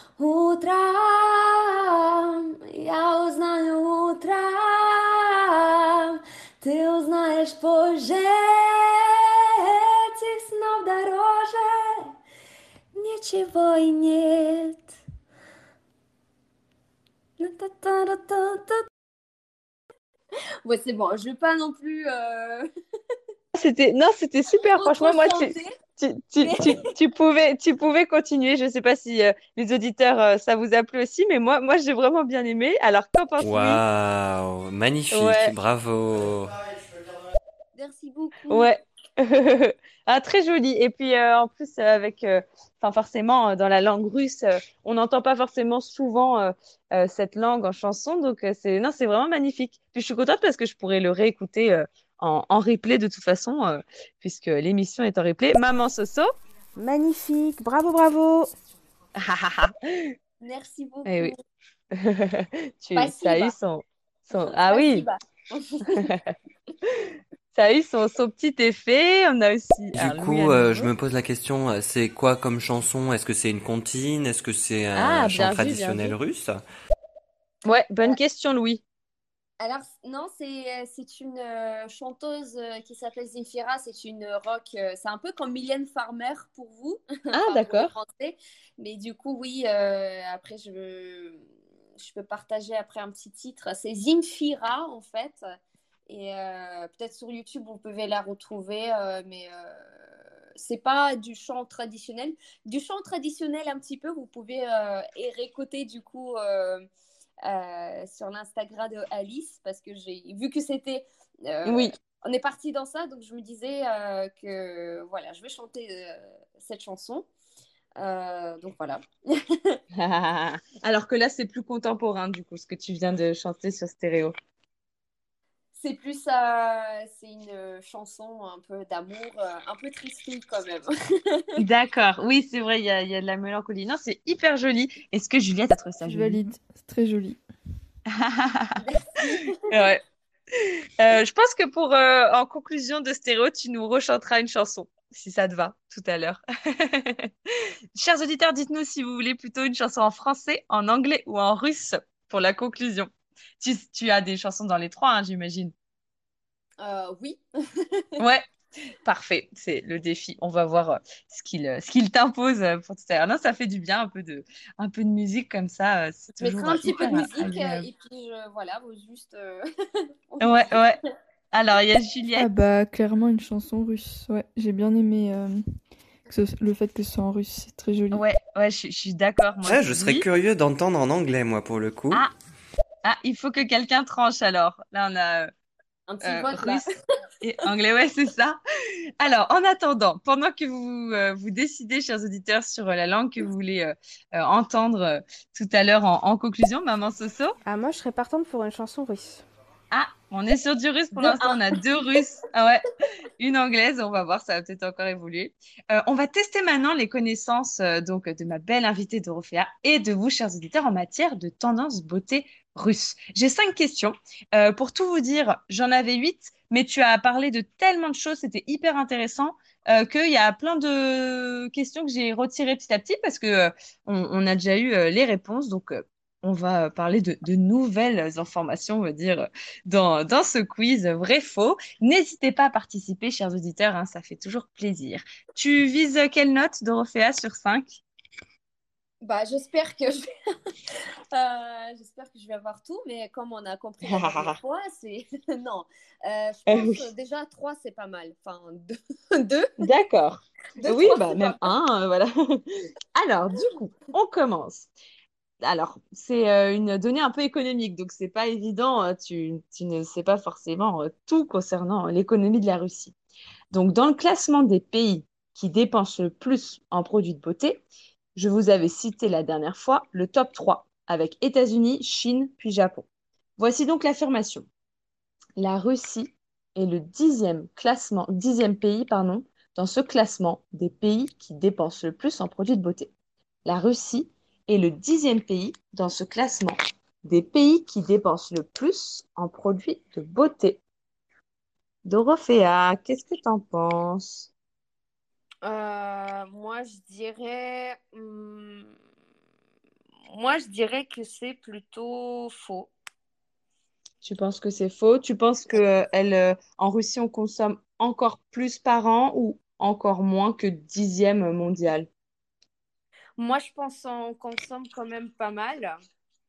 Утром я узнаю утром, ты узнаешь позже, этих снов дороже ничего и нет. Ouais, c'est bon, je vais pas non plus Non, c'était super. trop Franchement, moi, chanter. tu pouvais continuer. Je sais pas si les auditeurs, ça vous a plu aussi, mais moi, j'ai vraiment bien aimé. Alors, qu'en pense Louis? Waouh, magnifique, Ouais, bravo. Merci beaucoup. ouais. Ah, très joli. Et puis, en plus, enfin, forcément, dans la langue russe, on n'entend pas forcément souvent cette langue en chanson. Donc, non, c'est vraiment magnifique. Puis, je suis contente parce que je pourrais le réécouter en replay de toute façon, puisque l'émission est en replay. Maman Soso, magnifique. Bravo, bravo. Merci Eh beaucoup. oui. Ça a eu Спасибо. Ah oui, Спасибо. ça a eu son petit effet. On a aussi, Du alors, Louis à coup, je nouveau. me pose la question, c'est quoi comme chanson? Est-ce que c'est une comptine? Est-ce que c'est un Ah, chant bien vu, bien traditionnel vu. russe? Ouais, bonne question, Louis. Alors, non, c'est une chanteuse qui s'appelle Zemfira. C'est une rock. C'est un peu comme Mylène Farmer pour vous, Ah, enfin pour les d'accord. Français. Mais du coup, oui, après, je peux partager après un petit titre. C'est Zemfira, en fait. Et peut-être sur YouTube, vous pouvez la retrouver. Mais c'est pas du chant traditionnel. Du chant traditionnel, un petit peu, vous pouvez et réécouter du coup. Sur l'Instagram de Alice parce que j'ai vu que c'était Oui. on est parti dans ça, donc je me disais que voilà, je vais chanter cette chanson, donc voilà. Alors que là, c'est plus contemporain, du coup, ce que tu viens de chanter sur stéréo. C'est plus c'est une chanson un peu d'amour, un peu tristouille quand même. D'accord. Oui, c'est vrai, il y a de la mélancolie. Non, c'est hyper joli. Est-ce que Juliette a trouvé ça Je joli? valide, c'est très joli. Merci. Ouais. Je pense que pour en conclusion de stéréo, tu nous rechanteras une chanson, si ça te va, tout à l'heure. Chers auditeurs, dites-nous si vous voulez plutôt une chanson en français, en anglais ou en russe pour la conclusion. Tu as des chansons dans les trois, hein, j'imagine. Oui. Ouais, parfait. C'est le défi. On va voir ce qu'il t'impose pour tout à l'heure. Non, ça fait du bien un peu de musique comme ça. C'est Je mettrai toujours un petit peu hyper de musique agréable. et puis voilà, vous juste Ouais, ouais. Alors, il y a Ah Juliette. bah clairement une chanson russe. Ouais, j'ai bien aimé le fait que ce soit en russe, c'est très joli. Ouais, ouais, je suis d'accord, moi Ah, je serais aussi. curieux d'entendre en anglais, moi, pour le coup. Ah, il faut que quelqu'un tranche alors. Là, on a un petit vote là. russe et anglais, ouais, c'est ça. Alors, en attendant, pendant que vous décidez, chers auditeurs, sur la langue que vous voulez entendre tout à l'heure en conclusion, Maman Soso. Ah, moi, je serais partante pour une chanson russe. Ah, on est sur du russe pour Deux, l'instant. un. On a 2 Russes. Ah ouais, une anglaise. On va voir, ça va peut-être encore évoluer. On va tester maintenant les connaissances donc de ma belle invitée Dorothea et de vous, chers auditeurs, en matière de tendance beauté russe. J'ai 5 questions. Pour tout vous dire, j'en avais 8, mais tu as parlé de tellement de choses, c'était hyper intéressant. Qu'il y a plein de questions que j'ai retirées petit à petit parce que on a déjà eu les réponses. Donc, on va parler de nouvelles informations, on va dire, dans ce quiz vrai-faux. N'hésitez pas à participer, chers auditeurs, hein, ça fait toujours plaisir. Tu vises quelle note, Dorothea, sur 5? Bah, j'espère que je vais... j'espère que je vais avoir tout, mais comme on a compris la dernière fois, c'est... Non. Je pense Oui. déjà 3, c'est pas mal. Enfin, 2. D'accord. 2, Oui, 3, bah, c'est même pas mal. 1, voilà. Alors, du coup, on commence. Alors, c'est une donnée un peu économique, donc c'est pas évident. Tu ne sais pas forcément tout concernant l'économie de la Russie. Donc, dans le classement des pays qui dépensent le plus en produits de beauté, je vous avais cité la dernière fois le top 3 avec États-Unis, Chine, puis Japon. Voici donc l'affirmation. La Russie est le 10e pays, pardon, dans ce classement des pays qui dépensent le plus en produits de beauté. La Russie est le 10e pays dans ce classement des pays qui dépensent le plus en produits de beauté. Dorothea, qu'est-ce que t'en penses? Moi, je dirais... Moi, je dirais que c'est plutôt faux. Tu penses que c'est faux? Tu penses que en Russie, on consomme encore plus par an ou encore moins que 10e mondial? Moi, je pense qu'on consomme quand même pas mal.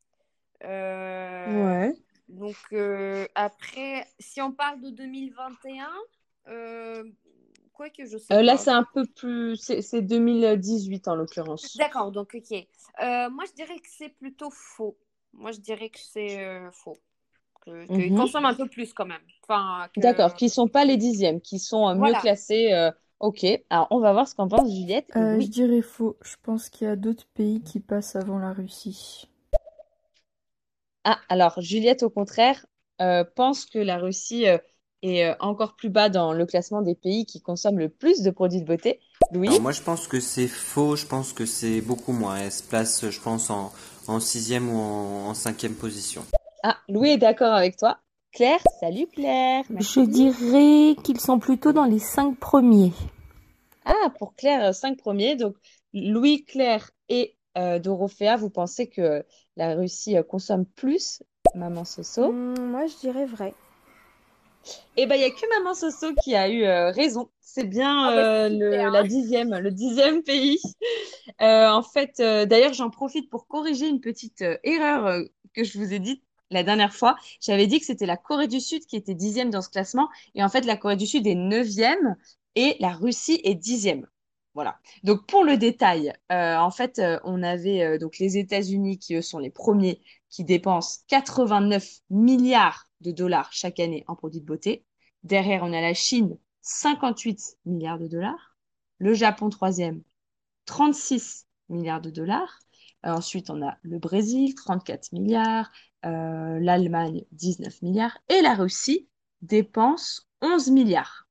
Ouais. Donc, après, si on parle de 2021, quoi que je sais Là, pas. c'est un peu plus... C'est 2018 en l'occurrence. D'accord, donc ok. Moi, je dirais que c'est plutôt faux. Moi, je dirais que c'est faux. Qu'ils Mhm. consomment un peu plus quand même. Enfin, D'accord, que... qui sont pas les 10e, qui sont mieux Voilà. classés. Ok, alors on va voir ce qu'en pense Juliette et Je Louis. dirais faux. Je pense qu'il y a d'autres pays qui passent avant la Russie. Ah, alors Juliette, au contraire, pense que la Russie est encore plus bas dans le classement des pays qui consomment le plus de produits de beauté. Louis? Alors moi je pense que c'est faux, je pense que c'est beaucoup moins. Elle se place, je pense, en 6e ou en 5e position. Ah, Louis est d'accord avec toi. Claire, salut Claire, Je merci. dirais qu'ils sont plutôt dans les 5 premiers. Ah, pour Claire, 5 premiers. Donc Louis, Claire et Dorothea, vous pensez que la Russie consomme plus, Maman Soso? Moi, je dirais vrai. Eh ben, il n'y a que Maman Soso qui a eu raison. C'est bien Ah bah, super. le 10e pays. En fait, d'ailleurs, j'en profite pour corriger une petite erreur que je vous ai dite la dernière fois. J'avais dit que c'était la Corée du Sud qui était 10e dans ce classement. Et en fait, la Corée du Sud est 9e et la Russie est 10e. Voilà. Donc, pour le détail, en fait, on avait donc les États-Unis qui, eux, sont les premiers qui dépensent 89 milliards de dollars chaque année en produits de beauté. Derrière, on a la Chine, 58 milliards de dollars. Le Japon, troisième, 36 milliards de dollars. Ensuite, on a le Brésil, 34 milliards. L'Allemagne, 19 milliards. Et la Russie dépense 11 milliards.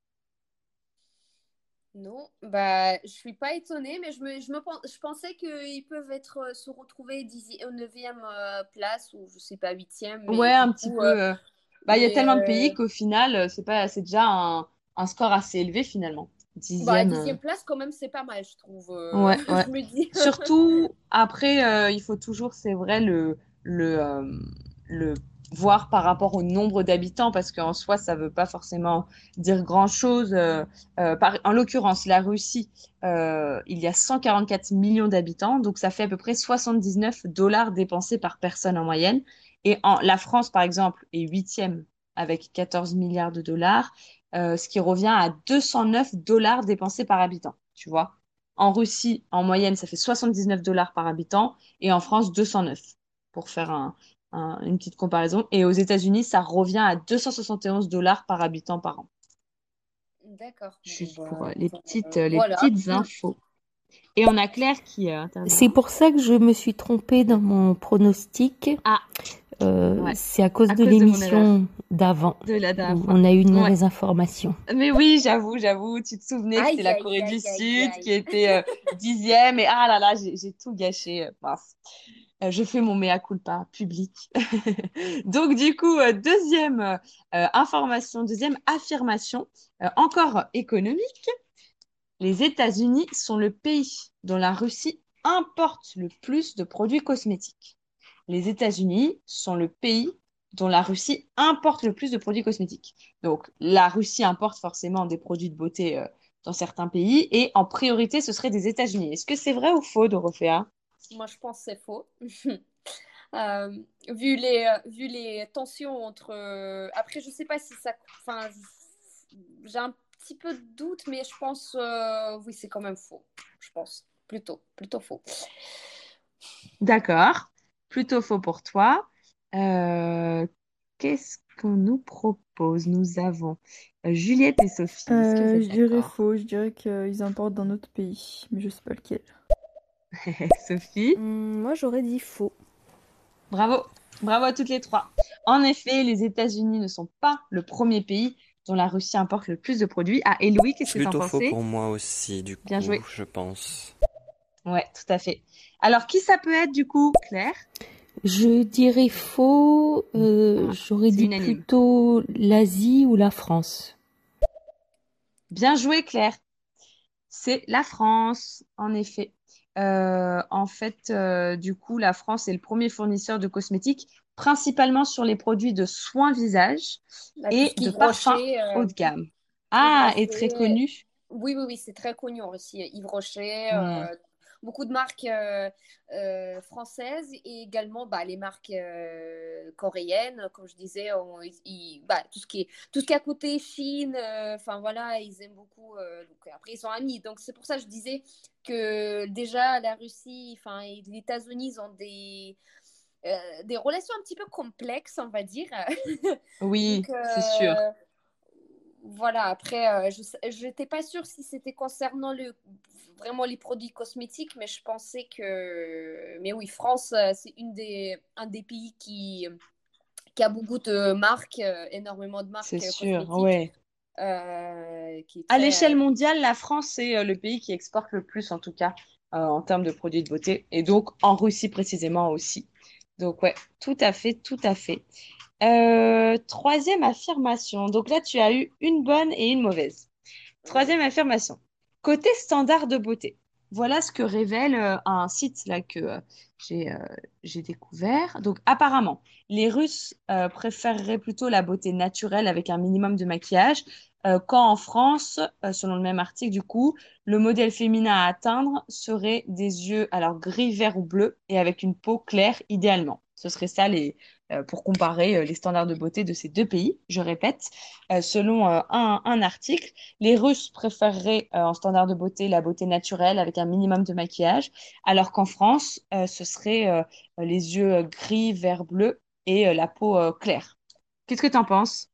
Non, bah, je suis pas étonnée, mais je pensais qu'ils peuvent se retrouver 9e place ou je sais pas 8e, mais Ouais, du un petit coup, peu. Il y a tellement de pays qu'au final, c'est déjà un score assez élevé finalement. bah, 10e. 10e place quand même, c'est pas mal, je trouve. Ouais, ouais. Je me dis. Surtout, après, il faut toujours, c'est vrai, le voir par rapport au nombre d'habitants, parce qu'en soi, ça veut pas forcément dire grand-chose. En l'occurrence, la Russie, il y a 144 millions d'habitants, donc ça fait à peu près 79 dollars dépensés par personne en moyenne. Et la France, par exemple, est 8e avec 14 milliards de dollars, ce qui revient à 209 dollars dépensés par habitant, tu vois. En Russie, en moyenne, ça fait 79 dollars par habitant et en France, 209, pour faire une petite comparaison. Et aux États-Unis, ça revient à 271 dollars par habitant par an. D'accord. Juste Bon, pour bah, les voilà. petites infos. Et on a Claire qui intervient. C'est pour ça que je me suis trompée dans mon pronostic. Ah. Ouais. c'est à cause À de cause de mon erreur. l'émission d'avant De la dernière où fois. on a eu une Ouais. mauvaise information. Mais oui, j'avoue, tu te souvenais que c'était Aïe, la aïe, Corée du aïe, aïe, Sud qui aïe. était 10e et ah là là, j'ai tout gâché. Mince. Je fais mon mea culpa public. Donc du coup, deuxième affirmation, encore économique. Les États-Unis sont le pays dont la Russie importe le plus de produits cosmétiques. Les États-Unis sont le pays dont la Russie importe le plus de produits cosmétiques. Donc, la Russie importe forcément des produits de beauté dans certains pays et en priorité, ce serait des États-Unis. Est-ce que c'est vrai ou faux, Dorothea? Moi, je pense que c'est faux. Vu les tensions entre... Après, je sais pas si ça... Enfin, j'ai un petit peu de doute, mais je pense... oui, c'est quand même faux. Je pense. Plutôt faux. D'accord. Plutôt faux pour toi. Qu'est-ce qu'on nous propose? Nous avons Juliette et Sophie. Est-ce que vous Je êtes dirais d'accord? faux, je dirais qu'ils importent d'un autre pays, mais je sais pas lequel. Sophie? Moi, j'aurais dit faux. Bravo. Bravo à toutes les trois. En effet, les États-Unis ne sont pas le premier pays dont la Russie importe le plus de produits. Ah, et Louis, qu'est-ce que t'en Plutôt faux pensais? pour moi aussi, du Bien joué. coup, je pense. Ouais, tout à fait. Alors, qui ça peut être du coup, Claire? Je dirais faux. J'aurais C'est dit unanime. plutôt l'Asie ou la France. Bien joué, Claire. C'est la France, en effet. Du coup, la France est le premier fournisseur de cosmétiques, principalement sur les produits de soins visage Là, tout et ce qui de est parfums Rocher, haut de gamme. Yves Ah, et très Rocher. connu. Oui, c'est très connu en Russie. Yves Rocher, Hmm. beaucoup de marques françaises et également les marques coréennes, comme je disais, tout ce qui est à côté Chine, enfin voilà, ils aiment beaucoup. Donc, après, ils sont amis. Donc c'est pour ça que je disais que déjà la Russie, enfin et les États-Unis ils ont des relations un petit peu complexes, on va dire. Oui, Donc, c'est sûr. voilà, après, je n'étais pas sûre si c'était concernant vraiment les produits cosmétiques, mais je pensais que... Mais oui, France, c'est un des pays qui a beaucoup de marques, énormément de marques C'est sûr, cosmétiques, ouais. qui est À très... l'échelle mondiale, la France est le pays qui exporte le plus, en tout cas, en termes de produits de beauté. Et donc, en Russie précisément aussi. Donc, ouais, tout à fait, tout à fait. Troisième affirmation. Donc là, tu as eu une bonne et une mauvaise. Troisième affirmation. Côté standard de beauté. Voilà ce que révèle un site là que j'ai j'ai découvert. Donc apparemment, les Russes préféreraient plutôt la beauté naturelle avec un minimum de maquillage, quand en France, selon le même article du coup, le modèle féminin à atteindre serait des yeux alors gris, vert ou bleu et avec une peau claire idéalement. Ce serait ça pour comparer les standards de beauté de ces deux pays. Je répète, selon un article. Les Russes préféreraient en standard de beauté la beauté naturelle avec un minimum de maquillage, alors qu'en France, ce serait les yeux gris, vert, bleu et la peau claire. Qu'est-ce que tu en penses?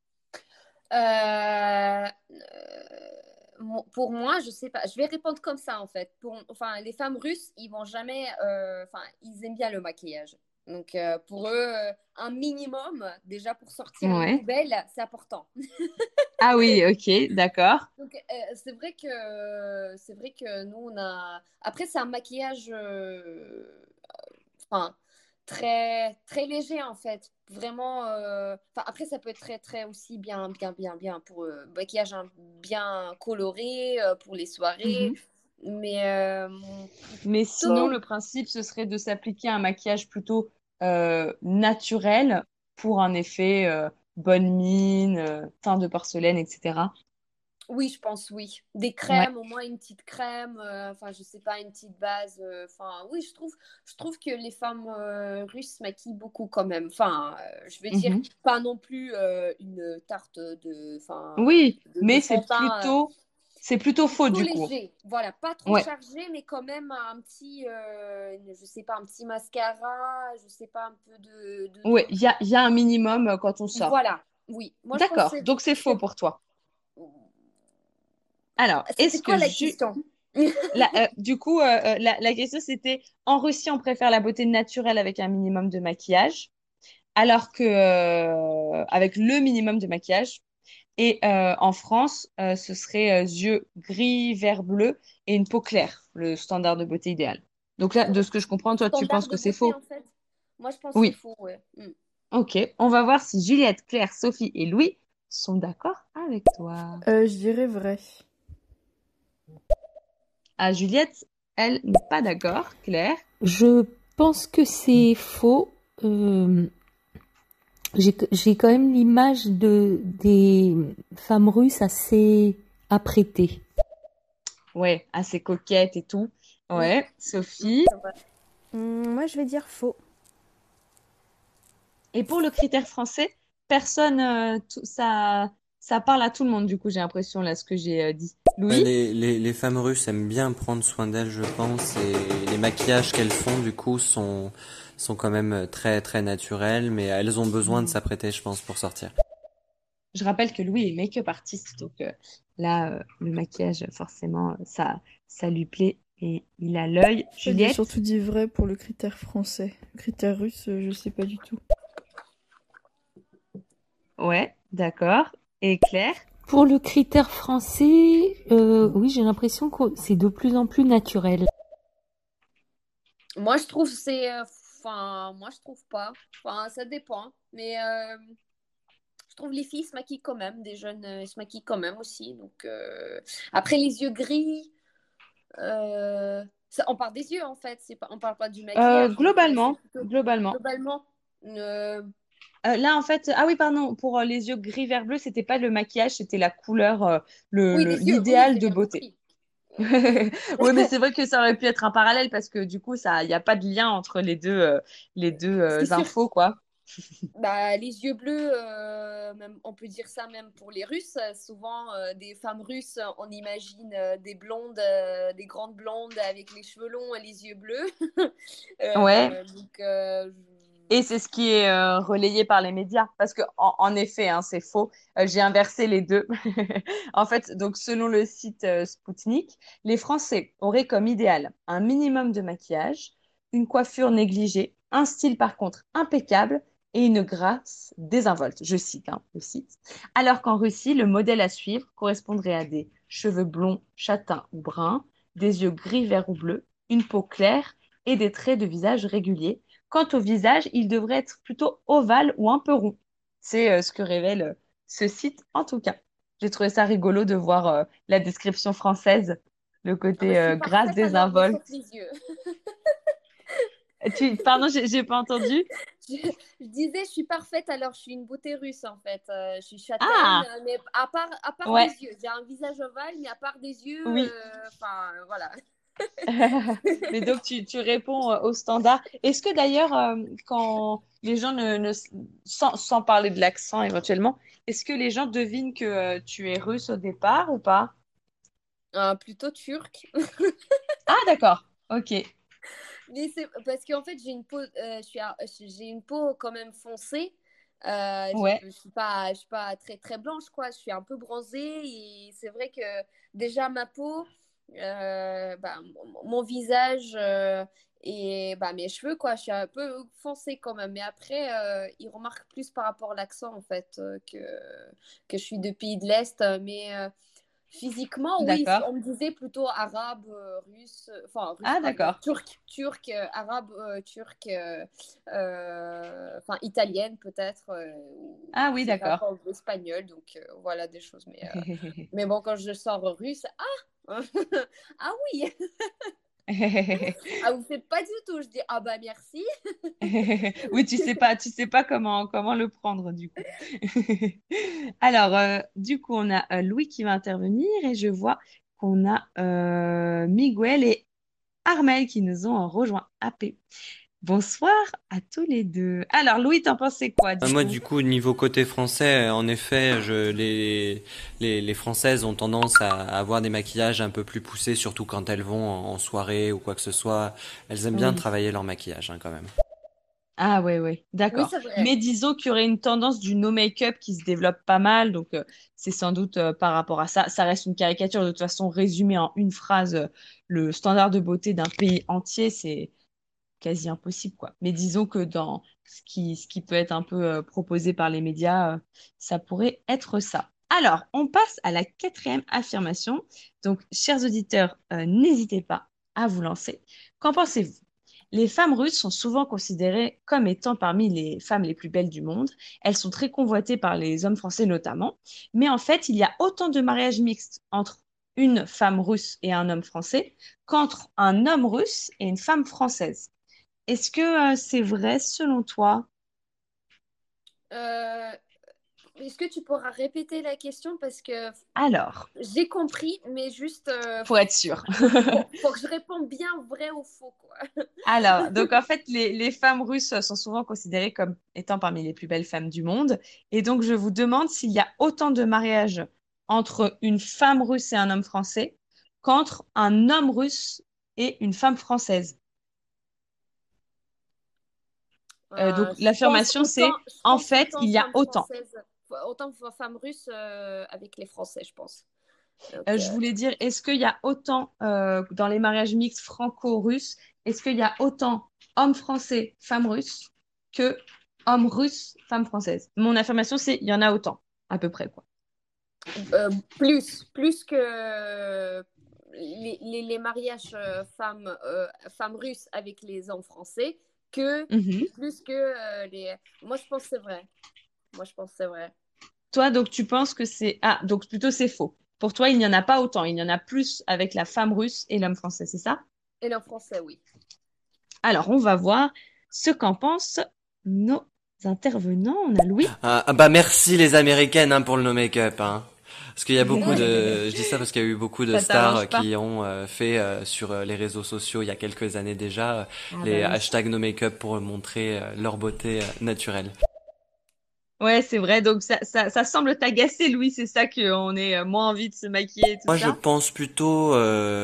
Euh, pour moi, je sais pas. Je vais répondre comme ça en fait. Enfin, les femmes russes, ils vont jamais. Enfin, ils aiment bien le maquillage. Donc, pour eux, un minimum, déjà pour sortir les Ouais. poubelles, c'est important. Ah oui, ok, d'accord. Donc, c'est vrai que nous, on a. Après, c'est un maquillage, enfin, très léger en fait. Vraiment. Enfin, après, ça peut être très aussi bien pour maquillage bien coloré pour les soirées. Mhm. Mais Mais sinon, plutôt, le principe, ce serait de s'appliquer un maquillage plutôt naturel pour un effet bonne mine, teint de porcelaine, etc. oui, je pense oui. Des Ouais. crèmes, au moins une petite crème, enfin, je sais pas, une petite base. Enfin, oui, je trouve que les femmes russes maquillent beaucoup quand même. Enfin, je veux dire, Mhm. pas non plus une tarte Oui, de mais fond de teint. c'est plutôt faux Plutôt du coup. léger, voilà, pas trop Ouais. chargé, mais quand même un petit, je sais pas, un petit mascara, je sais pas, un peu Ouais, il y a un minimum quand on sort. Voilà, oui. Moi, je pense D'accord, que donc c'est faux pour toi. Alors, c'était quoi la question? Du coup, la question c'était, en Russie, on préfère la beauté naturelle avec un minimum de maquillage, alors que avec le minimum de maquillage. Et en France, ce serait yeux gris, vert, bleu et une peau claire, le standard de beauté idéal. Donc là, de ce que je comprends, toi, tu penses Standard que de c'est beauté, faux? en fait. Moi, je pense que c'est Oui. faux, ouais. Ok. On va voir si Juliette, Claire, Sophie et Louis sont d'accord avec toi. Je dirais vrai. Ah, Juliette, elle n'est pas d'accord. Claire? Je pense que c'est faux. J'ai quand même l'image des femmes russes assez apprêtées. Ouais, assez coquette et tout. Ouais. Sophie? C'est vrai. Moi, je vais dire faux. Et pour le critère français, personne, ça parle à tout le monde, du coup, j'ai l'impression, là, ce que j'ai dit. Ouais, Louis? les femmes russes aiment bien prendre soin d'elles, je pense, et les maquillages qu'elles font, du coup, sont quand même très, très naturels, mais elles ont besoin de s'apprêter, je pense, pour sortir. Je rappelle que Louis est make-up artiste, donc là, le maquillage, forcément, ça lui plaît et il a l'œil. J'ai Juliette? surtout dit vrai pour le critère français. Le critère russe, je sais pas du tout. Ouais, d'accord. Et Claire? Pour le critère français, oui, j'ai l'impression que c'est de plus en plus naturel. Moi, je trouve c'est... Enfin, moi, je trouve pas. Enfin, ça dépend. Mais je trouve les filles se maquillent quand même. Des jeunes se maquillent quand même aussi. Donc, après, les yeux gris... on parle des yeux, en fait. On parle pas du maquillage. Donc, Globalement, c'est plutôt... globalement. Globalement. Là, en fait, ah oui, pardon, pour les yeux gris, vert, bleu, c'était pas le maquillage, c'était la couleur, Oui, les yeux. Oui, l'idéal j'ai de bien beauté. compris. Oui, mais c'est vrai que ça aurait pu être un parallèle parce que du coup, il n'y a pas de lien entre les deux C'est sûr. infos, quoi. Bah, les yeux bleus, même, on peut dire ça même pour les Russes. Souvent, des femmes russes, on imagine des blondes, des grandes blondes avec les cheveux longs et les yeux bleus. Ouais. Donc, Et c'est ce qui est relayé par les médias. Parce que, en effet, hein, c'est faux. J'ai inversé les deux. En fait, donc, selon le site Spoutnik, les Français auraient comme idéal un minimum de maquillage, une coiffure négligée, un style par contre impeccable et une grâce désinvolte. Je cite, hein, le site. Alors qu'en Russie, le modèle à suivre correspondrait à des cheveux blonds, châtains ou bruns, des yeux gris, vert ou bleu, une peau claire et des traits de visage réguliers. Quant au visage, il devrait être plutôt ovale ou un peu rond. C'est ce que révèle ce site en tout cas. J'ai trouvé ça rigolo de voir la description française, le ah bah, côté je suis grâce parfaite alors, mais sauf désinvolte. les yeux. Pardon, j'ai pas entendu. Je disais, je suis parfaite alors, je suis une beauté russe en fait. Je suis châtaine, Ah, mais à part ouais, des yeux. J'ai un visage ovale, mais à part des yeux, oui. enfin voilà. Mais donc tu réponds au standard. Est-ce que d'ailleurs, quand les gens sans parler de l'accent éventuellement, est-ce que les gens devinent que tu es russe au départ ou pas? Plutôt turc. Ah, d'accord. Ok. Mais c'est parce qu'en fait, j'ai une peau quand même foncée. Ouais. Je suis pas très très blanche quoi. Je suis un peu bronzée et c'est vrai que déjà ma peau, mon visage et mes cheveux quoi. Je suis un peu foncée quand même. Mais après, ils remarquent plus par rapport à l'accent en fait que je suis de pays de l'Est. Mais physiquement, oui, D'accord. on me disait plutôt arabe, russe, enfin russe, Ah, pardon, d'accord. turc, arabe, turc, enfin italienne peut-être, ou Ah je oui, sais pas, d'accord. pas espagnol, donc voilà des choses. Mais bon, quand je sors russe, ah, ah oui, ah vous faites pas du tout. Je dis ah bah merci. Oui, tu sais pas comment le prendre du coup. Alors, du coup, on a Louis qui va intervenir et je vois qu'on a Miguel et Armel qui nous ont rejoint. AP. Bonsoir à tous les deux. Alors, Louis, t'en pensais quoi du Moi, coup? du coup, niveau côté français, en effet, les Françaises ont tendance à avoir des maquillages un peu plus poussés, surtout quand elles vont en soirée ou quoi que ce soit. Elles aiment bien Oui. travailler leur maquillage, hein, quand même. Ah ouais, ouais, Oui, d'accord. c'est vrai. Mais disons qu'il y aurait une tendance du no make-up qui se développe pas mal, donc c'est sans doute par rapport à ça. Ça reste une caricature de toute façon résumée en une phrase. Le standard de beauté d'un pays entier, c'est quasi impossible, quoi. Mais disons que dans ce qui peut être un peu proposé par les médias, ça pourrait être ça. Alors, on passe à la quatrième affirmation. Donc, chers auditeurs, n'hésitez pas à vous lancer. Qu'en pensez-vous? Les femmes russes sont souvent considérées comme étant parmi les femmes les plus belles du monde. Elles sont très convoitées par les hommes français notamment. Mais en fait, il y a autant de mariages mixtes entre une femme russe et un homme français qu'entre un homme russe et une femme française. Est-ce que c'est vrai selon toi? Euh, Est-ce que tu pourras répéter la question parce que Alors, j'ai compris, mais juste pour être sûr. faut que je réponde bien vrai ou faux, quoi. Alors, donc en fait, les femmes russes sont souvent considérées comme étant parmi les plus belles femmes du monde. Et donc, je vous demande s'il y a autant de mariages entre une femme russe et un homme français qu'entre un homme russe et une femme française. Donc, Je pense l'affirmation, c'est en fait, autant il y a femme autant. française, autant femme russe avec les Français, je pense. Donc, Je voulais dire, est-ce qu'il y a autant dans les mariages mixtes franco-russes, est-ce qu'il y a autant hommes français, femmes russes que hommes russes, femmes françaises? Mon affirmation, c'est il y en a autant, à peu près, quoi. plus que les mariages femmes russes avec les hommes français que plus que les. Moi, je pense que c'est vrai. Moi, je pense que c'est vrai. Toi, donc, tu penses que c'est... Ah, donc plutôt c'est faux. Pour toi, il n'y en a pas autant. Il y en a plus avec la femme russe et l'homme français, c'est ça? Et l'homme français, oui. Alors, on va voir ce qu'en pensent nos intervenants. On a Louis. Bah merci les Américaines hein, pour le no make-up. Hein. Parce qu'il y a beaucoup de... Je dis ça parce qu'il y a eu beaucoup de Ça stars t'arrange pas. qui ont fait sur les réseaux sociaux il y a quelques années déjà les bah oui. hashtags no make-up pour montrer leur beauté naturelle. Ouais, c'est vrai. Donc, ça semble t'agacer, Louis. C'est ça qu'on ait moins envie de se maquiller et tout Moi, je ça. pense plutôt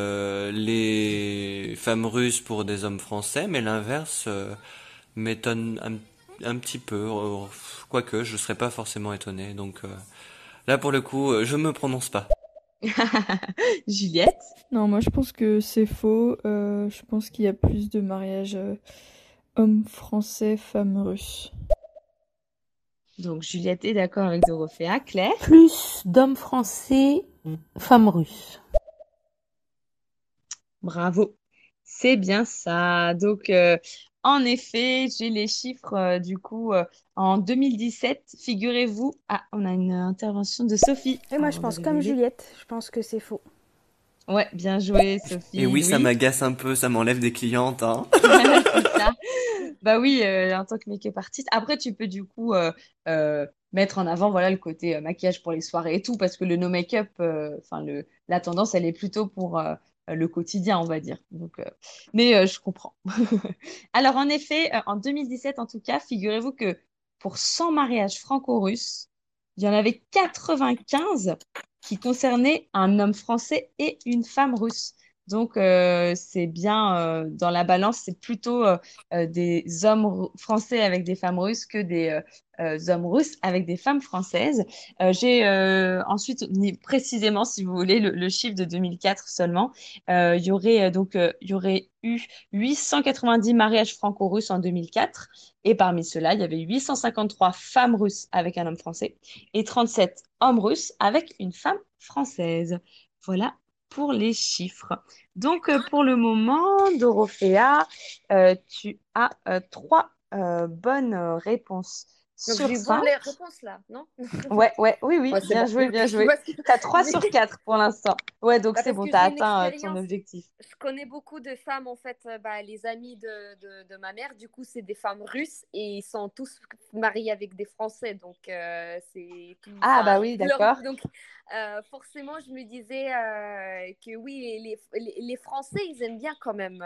les femmes russes pour des hommes français, mais l'inverse m'étonne un petit peu. Quoique, je serais pas forcément étonné. Donc là, pour le coup, je me prononce pas. Juliette? Non, moi je pense que c'est faux. Je pense qu'il y a plus de mariages hommes français, femmes russes. Donc, Juliette est d'accord avec Dorothea. Claire? Plus d'hommes français, femmes russes. Bravo. C'est bien ça. Donc, en effet, j'ai les chiffres du coup en 2017. Figurez-vous. Ah, on a une intervention de Sophie. Et moi, Alors, je on pense va comme rigoler. Juliette. Je pense que c'est faux. Ouais, bien joué, Sophie. Et oui, ça Louis. m'agace un peu, ça m'enlève des clientes. Hein. C'est ça. Bah oui, en tant que make-up artiste. Après, tu peux du coup mettre en avant voilà, le côté maquillage pour les soirées et tout, parce que le no make-up, enfin la tendance, elle est plutôt pour le quotidien, on va dire. Donc, mais je comprends. Alors, en effet, en 2017, en tout cas, figurez-vous que pour 100 mariages franco-russes, il y en avait 95 qui concernaient un homme français et une femme russe. Donc, c'est bien dans la balance, c'est plutôt des hommes français avec des femmes russes que des hommes russes avec des femmes françaises. J'ai ensuite mis précisément, si vous voulez, le chiffre de 2004 seulement. Il y aurait il y aurait eu 890 mariages franco-russes en 2004. Et parmi ceux-là, il y avait 853 femmes russes avec un homme français et 37 hommes russes avec une femme française. Voilà pour les chiffres. Donc, pour le moment, Dorothea, tu as 3 bonnes réponses Donc, sur j'ai eu 5. bonne les réponses là, non? Ouais, oui, Ouais, c'est bien bon. joué, bien joué. Parce que- Tu as 3 sur 4 pour l'instant. Ouais, donc Bah, c'est parce bon, que tu as j'ai une atteint ton expérience. objectif. Je connais beaucoup de femmes, en fait, les amis de ma mère, du coup, c'est des femmes russes et ils sont tous mariés avec des Français. Donc, c'est tout. Ah, enfin, bah oui, d'accord. donc, forcément, je me disais que oui, les Français, ils aiment bien quand même.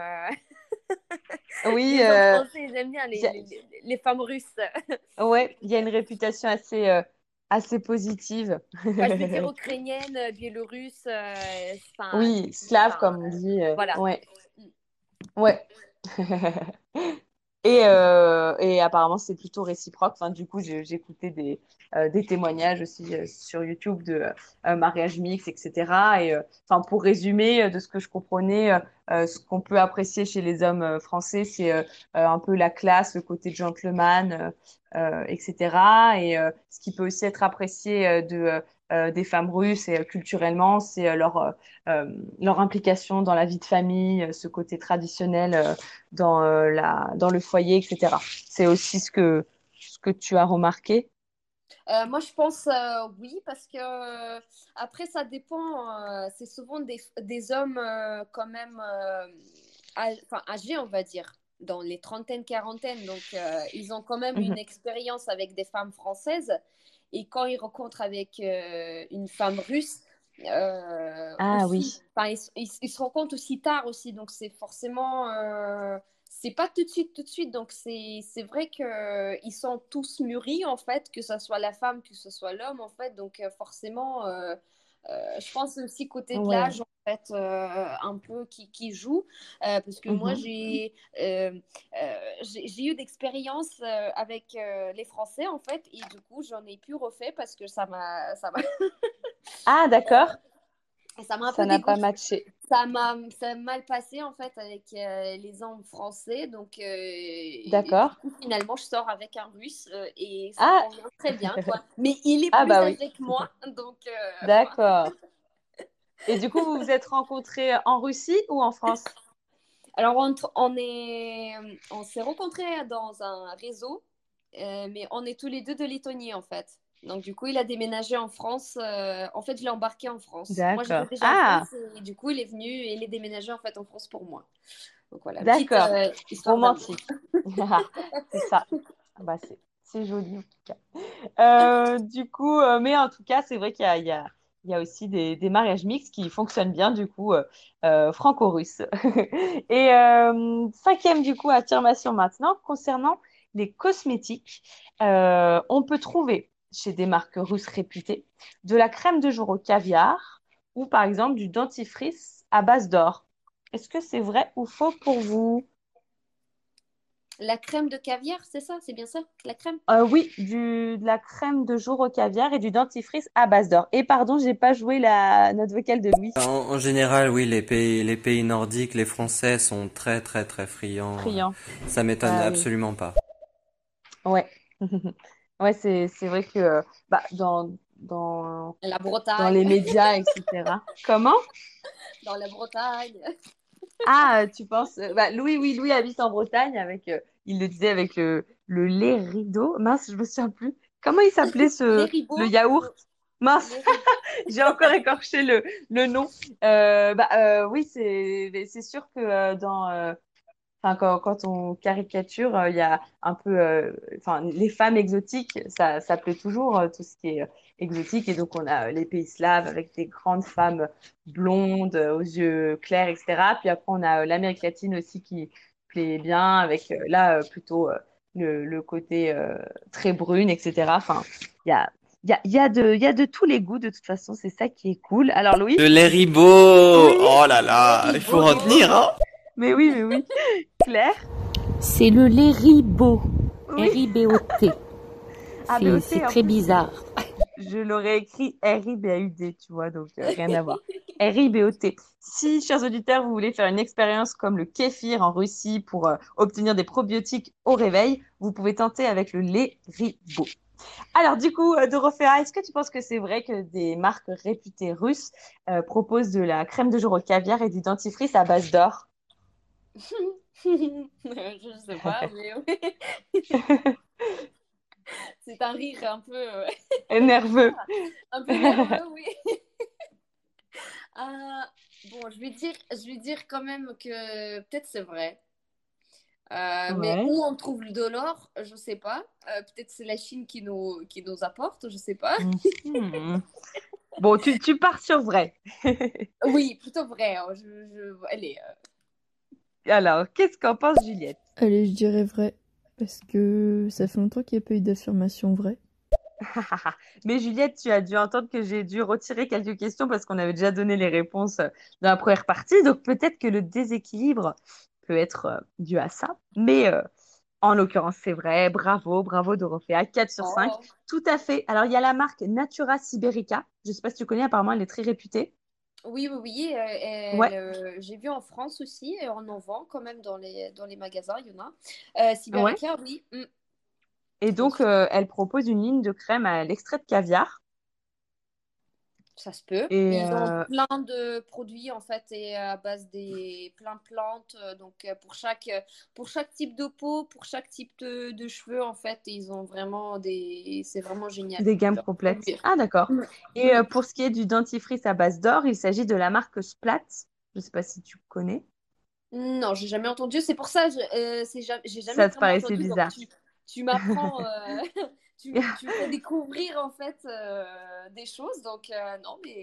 Oui, Les hommes français, ils aiment bien y a- les femmes russes. ouais, il y a une réputation assez positive. Enfin, je veux dire ukrainienne, biélorusse, enfin, Oui, slave, enfin, comme on dit. voilà. Ouais, ouais. Et apparemment, c'est plutôt réciproque. Enfin, du coup, j'écoutais des témoignages aussi sur YouTube de mariage mixte, etc. Et enfin, pour résumer, de ce que je comprenais, ce qu'on peut apprécier chez les hommes français, c'est un peu la classe, le côté gentleman, etc. Et ce qui peut aussi être apprécié des femmes russes et culturellement, c'est leur implication dans la vie de famille, ce côté traditionnel dans le foyer, etc. C'est aussi ce que tu as remarqué. Moi, je pense oui, parce que après, ça dépend. C'est souvent des hommes quand même enfin, âgés, on va dire, dans les trentaines, quarantaines. Donc, ils ont quand même une expérience avec des femmes françaises. Et quand ils rencontrent avec une femme russe, Ah aussi, oui. enfin, ils se rencontrent aussi tard aussi. Donc, c'est forcément... c'est pas tout de suite. Donc, c'est vrai qu'ils sont tous mûris, en fait, que ce soit la femme, que ce soit l'homme, en fait. Donc, forcément, je pense aussi côté de Ouais. l'âge, en fait, un peu qui joue. Parce que moi, j'ai eu d'expériences avec les Français, en fait. Et du coup, j'en ai plus refait parce que Ah, d'accord. ça m'a un Ça peu n'a pas dégoûté. matché. Ça m'a mal passé en fait avec les hommes français. Donc, du D'accord. coup, finalement, je sors avec un russe et ça me Ah, convient très bien, quoi. Mais il est ah plus bah oui. âgé que moi. Donc, voilà. D'accord. Et du coup, vous vous êtes rencontrés en Russie ou en France? Alors, on s'est rencontrés dans un réseau, mais on est tous les deux de Lettonie en fait. Donc, du coup, il a déménagé en France. En fait, je l'ai embarqué en France. Moi, j'étais D'accord. déjà en Ah, France et du coup, il est venu et il est déménagé en fait en France pour moi. Donc voilà, petite d'accord. histoire d'amour. Romantique. C'est ça. Ah bah, c'est joli en tout cas. Du coup, mais en tout cas, c'est vrai il y a aussi des mariages mixtes qui fonctionnent bien, du coup, franco-russes. Et cinquième, du coup, affirmation maintenant, concernant les cosmétiques, on peut trouver chez des marques russes réputées de la crème de jour au caviar ou par exemple du dentifrice à base d'or. Est-ce que c'est vrai ou faux pour vous? La crème de caviar, c'est ça? C'est bien ça? La crème? Oui, de la crème de jour au caviar et du dentifrice à base d'or. Et pardon, j'ai pas joué la note vocale de Louis. En général, oui, les pays nordiques, les Français sont très, très, très friands. Friand. Ça m'étonne Ah oui. absolument pas. Ouais. Ouais, c'est vrai que bah, La dans les Bretagne. médias, etc. Comment? Dans la Bretagne. Ah, tu penses bah, Louis, oui, Louis habite en Bretagne avec, il le disait avec le lait rideau. Mince, je me souviens plus. Comment il s'appelait Les le ribots. yaourt? Mince, Les ribots. j'ai encore écorché le nom. Oui, c'est sûr que enfin, quand on caricature, il y a un peu, enfin, les femmes exotiques, ça plaît toujours, tout ce qui est exotique. Et donc, on a les pays slaves avec des grandes femmes blondes, aux yeux clairs, etc. Puis après, on a l'Amérique latine aussi qui plaît bien, avec là, plutôt le côté très brune, etc. Enfin, il y a, il y a de tous les goûts, de toute façon, c'est ça qui est cool. Alors, Louis? De lait ribot! Oui, Oh là Les là, il faut ribots. retenir, hein? mais oui. Claire? C'est le lait ribot. Oui. R-I-B-O-T. Ah, BOT, C'est en très plus. bizarre. Je l'aurais écrit R-I-B-A-U-D, tu vois, donc rien à voir. R-I-B-O-T. Si, chers auditeurs, vous voulez faire une expérience comme le kéfir en Russie pour obtenir des probiotiques au réveil, vous pouvez tenter avec le lait Ribot. Alors, du coup, Dorothea, est-ce que tu penses que c'est vrai que des marques réputées russes proposent de la crème de jour au caviar et du dentifrice à base d'or? Je sais pas, mais oui. C'est un rire un peu, Nerveux. un peu nerveux, oui. Bon, je vais dire quand même que peut-être c'est vrai. Mais Ouais. où on trouve de l'or, je sais pas. Peut-être c'est la Chine qui nous apporte, je sais pas. Mhm. Bon, tu pars sur vrai. Oui, plutôt vrai. Hein. Allez, Alors, qu'est-ce qu'en pense Juliette? Allez, je dirais vrai. Parce que ça fait longtemps qu'il n'y a pas eu d'affirmation vraie. Mais Juliette, tu as dû entendre que j'ai dû retirer quelques questions parce qu'on avait déjà donné les réponses dans la première partie. Donc peut-être que le déséquilibre peut être dû à ça. Mais En l'occurrence, c'est vrai. Bravo, bravo Dorothea. 4 sur 5. Oh. Tout à fait. Alors, il y a la marque Natura Siberica. Je ne sais pas si tu connais, apparemment, elle est très réputée. Oui, oui, oui. Ouais, J'ai vu en France aussi, et on en vend quand même dans les magasins, il y en a. ouais. Siberica, oui. Et Oui, donc, elle propose une ligne de crème à l'extrait de caviar. ça se peut. Et Ils ont plein de produits en fait et à base des plein de plantes. Donc pour chaque type de peau, pour chaque type de cheveux en fait, ils ont vraiment c'est vraiment génial. des gammes Leurs complètes. produits. Ah, d'accord. Mm. Et pour ce qui est du dentifrice à base d'or, il s'agit de la marque Splat. Je ne sais pas si tu connais. Non, j'ai jamais entendu. C'est pour ça, j'ai jamais Ça te vraiment paraissait entendu. Donc bizarre. tu m'apprends, tu me fais découvrir en fait des choses. Donc non, mais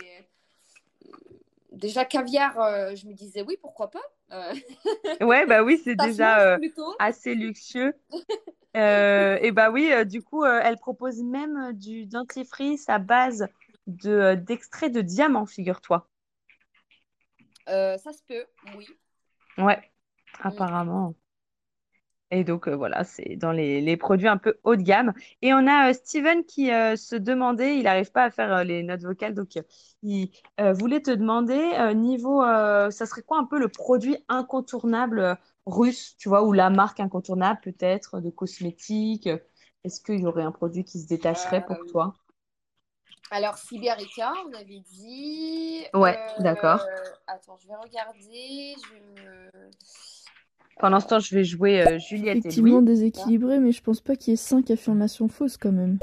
déjà caviar, je me disais oui, pourquoi pas. Euh, Ouais, bah oui, c'est Ça se déjà mange plutôt. assez luxueux. Et bah oui, du coup, elle propose même du dentifrice à base d'extrait de diamant, figure-toi. Ça se peut, oui. Ouais, Mm. apparemment. Et donc, voilà, c'est dans les produits un peu haut de gamme. Et on a Steven qui se demandait, il n'arrive pas à faire les notes vocales, donc il voulait te demander, niveau, ça serait quoi un peu le produit incontournable russe, tu vois, ou la marque incontournable peut-être de cosmétiques? Est-ce qu'il y aurait un produit qui se détacherait pour Euh, toi? alors, Siberica, on avait dit. Ouais, d'accord. Attends, je vais regarder. Je vais me. Pendant ce temps, je vais jouer Juliette et Effectivement Louis. déséquilibré, mais je pense pas qu'il y ait 5 affirmations fausses quand même.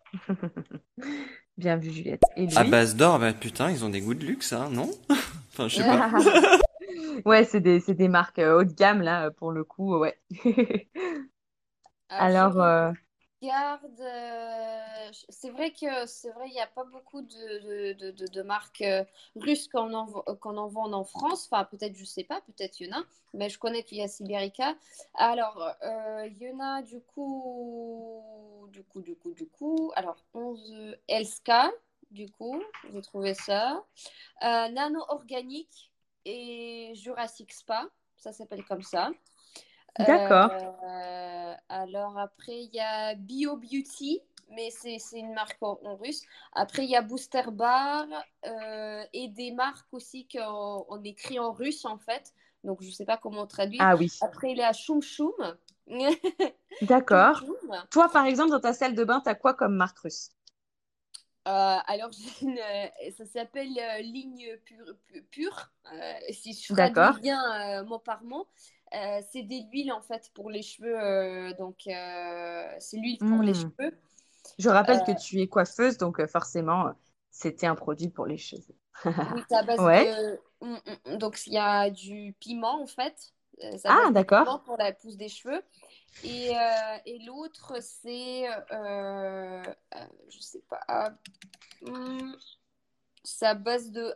Bien vu, Juliette. Et À Louis? base d'or, bah putain, ils ont des goûts de luxe, hein, non? Enfin, je sais pas. Ouais, c'est des marques haut de gamme, là, pour le coup, ouais. Alors, je Alors, regarde. C'est vrai, il n'y a pas beaucoup de marques russes qu'on en vend en France. Enfin, peut-être, je sais pas, peut-être il y en a. Mais je connais qu'il y a Siberica. Alors, il y en a Alors, 11 Elska, du coup, j'ai trouvé ça. Nano Organique et Jurassic Spa, ça s'appelle comme ça. d'accord. Alors après, il y a Bio Beauty, mais c'est une marque en russe. Après, il y a Booster Bar et des marques aussi qu'on écrit en russe en fait. Donc, je ne sais pas comment traduire. Ah oui, Après, il y a Choum Choum. Choum d'accord. Choum. Toi, par exemple, dans ta salle de bain, t'as quoi comme marque russe? Alors, ça s'appelle ligne pure, si je traduis D'accord. bien mot par mot. C'est des huiles en fait pour les cheveux, donc c'est l'huile pour les Hmm. cheveux. Je Euh, rappelle que tu es coiffeuse, donc forcément, c'était un produit pour les cheveux. oui, c'est à base Ouais. de. Donc, il y a du piment en fait. C'est à Ah, base de piment d'accord. pour la pousse des cheveux. Et l'autre, c'est. Je sais pas. C'est à base de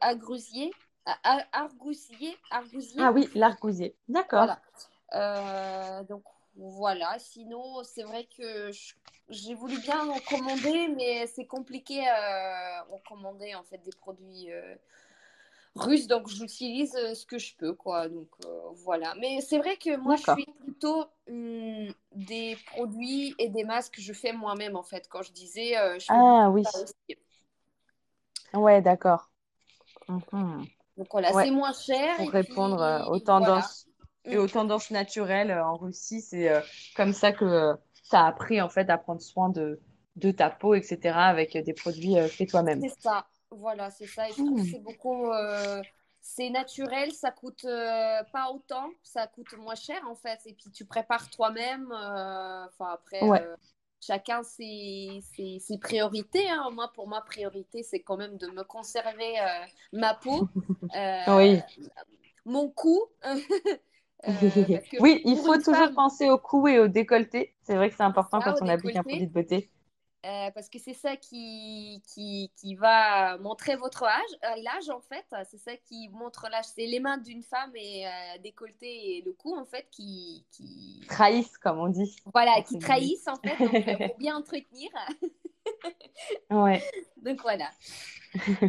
argousier. Ah oui, l'argousier. D'accord. Voilà. Donc voilà. Sinon, c'est vrai que j'ai voulu bien en commander, mais c'est compliqué en commander en fait des produits russes. Donc j'utilise ce que je peux, quoi. Donc voilà. Mais c'est vrai que moi, je D'accord. suis plutôt des produits et des masques que je fais moi-même en fait. Quand je disais, je fais beaucoup Ah de oui. ça aussi. Ouais, d'accord. Mhm. Donc voilà, Ouais. c'est moins cher Pour et répondre aux puis voilà. tendances et Mm. aux tendances naturelles en Russie, c'est comme ça que tu as appris en fait à prendre soin de ta peau, etc. avec des produits faits toi-même. C'est ça, voilà, c'est ça. Et je trouve que Hmm. c'est beaucoup, c'est naturel, ça coûte pas autant, ça coûte moins cher en fait. Et puis tu prépares toi-même. Enfin après, Ouais. chacun ses priorités, hein. Moi, pour ma priorité, c'est quand même de me conserver ma peau, euh, Oui. mon cou. Parce que Oui, il pour faut une toujours femme, penser au cou et au décolleté. C'est vrai que c'est important ça quand au on applique un produit décolleté. de beauté. Parce que c'est ça qui va montrer votre âge, l'âge en fait, c'est ça qui montre l'âge. C'est les mains d'une femme et décolleté et le cou en fait Trahissent, comme on dit, voilà, entre qui guillemets. trahissent en fait, donc il faut bien entretenir. Ouais. Donc voilà.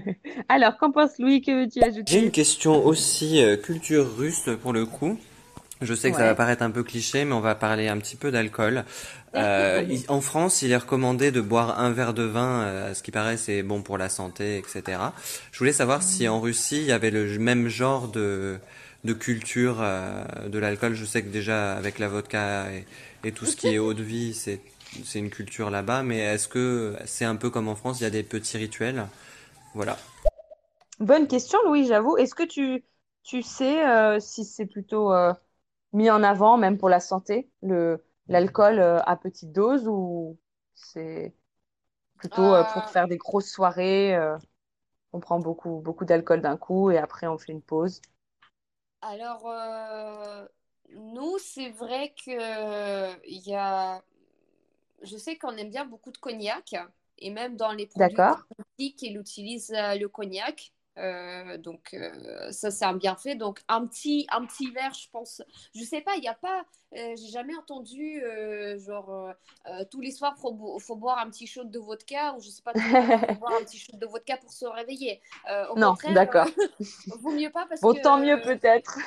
Alors, qu'en pense Louis? Que veux-tu J'ai une ajouter? question aussi culture russe pour le coup. Je sais que ça va Ouais. paraître un peu cliché, mais on va parler un petit peu d'alcool. En France, il est recommandé de boire un verre de vin, à ce qui paraît, c'est bon pour la santé, etc. Je voulais savoir si en Russie, il y avait le même genre de culture de l'alcool. Je sais que déjà, avec la vodka et tout ce qui est eau de vie, c'est une culture là-bas, mais est-ce que c'est un peu comme en France, il y a des petits rituels? Voilà. Bonne question, Louis, j'avoue. Est-ce que tu sais si c'est plutôt mis en avant, même pour la santé, l'alcool à petite dose ou c'est plutôt pour Euh, faire des grosses soirées, on prend beaucoup d'alcool d'un coup et après on fait une pause. alors, nous, c'est vrai que il y a... Je sais qu'on aime bien beaucoup de cognac et même dans les produits D'accord? cosmétiques, ils utilisent le cognac. Donc ça c'est un bienfait. Donc un petit verre, je pense. Je sais pas, il y a pas. J'ai jamais entendu tous les soirs faut boire un petit shot de vodka ou je sais pas tous les matins faut boire un petit shot de vodka pour se réveiller. Au Non, contraire, d'accord. vaut mieux pas parce Bon, tant mieux que peut-être.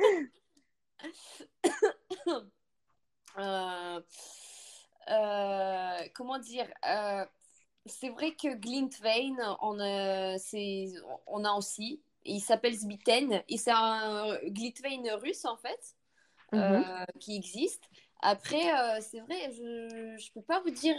euh, comment dire, c'est vrai que Glintwein, on a aussi. Il s'appelle Zbiten et c'est un Glintwein russe en fait Mhm. qui existe. Après, c'est vrai, je peux pas vous dire.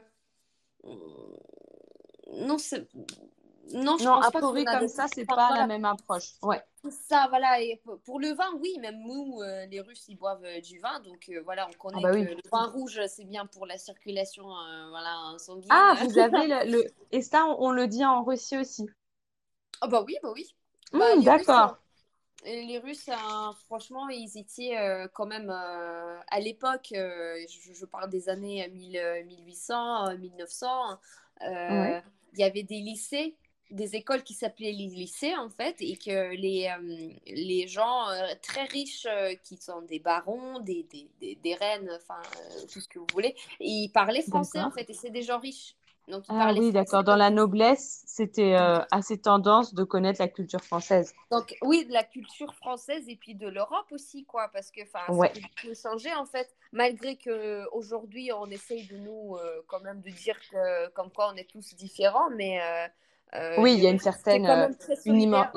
Non, non, je Non, pense a pas qu'on priori a comme des. ça, c'est Enfin, pas la voilà, même approche. Ouais. ça, voilà. Et pour le vin, oui, même nous, les Russes, ils boivent du vin. Donc, voilà, on Ah connaît bah que oui. le vin rouge, c'est bien pour la circulation voilà, sanguine. Ah, vous avez Et ça, on le dit en Russie aussi. Ah bah oui, bah oui. Bah, D'accord. Les Russes, franchement, ils étaient quand même à l'époque, je parle des années 1800, 1900, Ouais. il y avait des lycées, des écoles qui s'appelaient les lycées en fait, et que les gens très riches qui sont des barons, des reines, enfin tout ce que vous voulez, ils parlaient français en D'accord. fait, et c'est des gens riches. Donc ils Ah parlaient oui, français. d'accord. Dans la noblesse, c'était assez tendance de connaître la culture française. Donc oui, de la culture française et puis de l'Europe aussi, quoi, parce que ça Ouais. peut beaucoup changer en fait, malgré que aujourd'hui on essaye de nous quand même de dire que comme quoi on est tous différents, mais Oui, il les y a une Russes étaient certaine quand même très solidaires,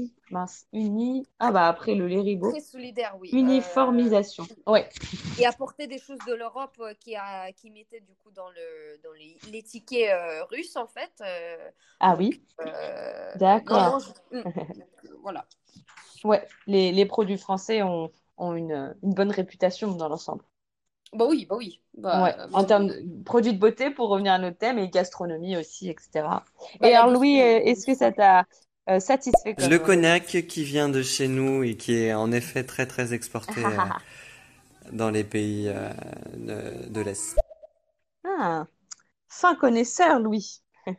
uni. Ah bah après le très Léribaud. solidaires, oui. Uniformisation. Ouais. Et apporter des choses de l'Europe qui mettaient du coup dans les tickets russes en fait. Ah Donc oui, non, non, d'accord. voilà. Ouais, les produits français ont une bonne réputation dans l'ensemble. Bah oui, bah oui. Ouais, Bah, en termes de produits de beauté, pour revenir à notre thème, et gastronomie aussi, etc. bah, Et la alors, Louis, gastronomie. est-ce que ça t'a satisfait Le comme... cognac qui vient de chez nous et qui est en effet très très exporté dans les pays de l'Est. Ah, fin connaisseur, Louis.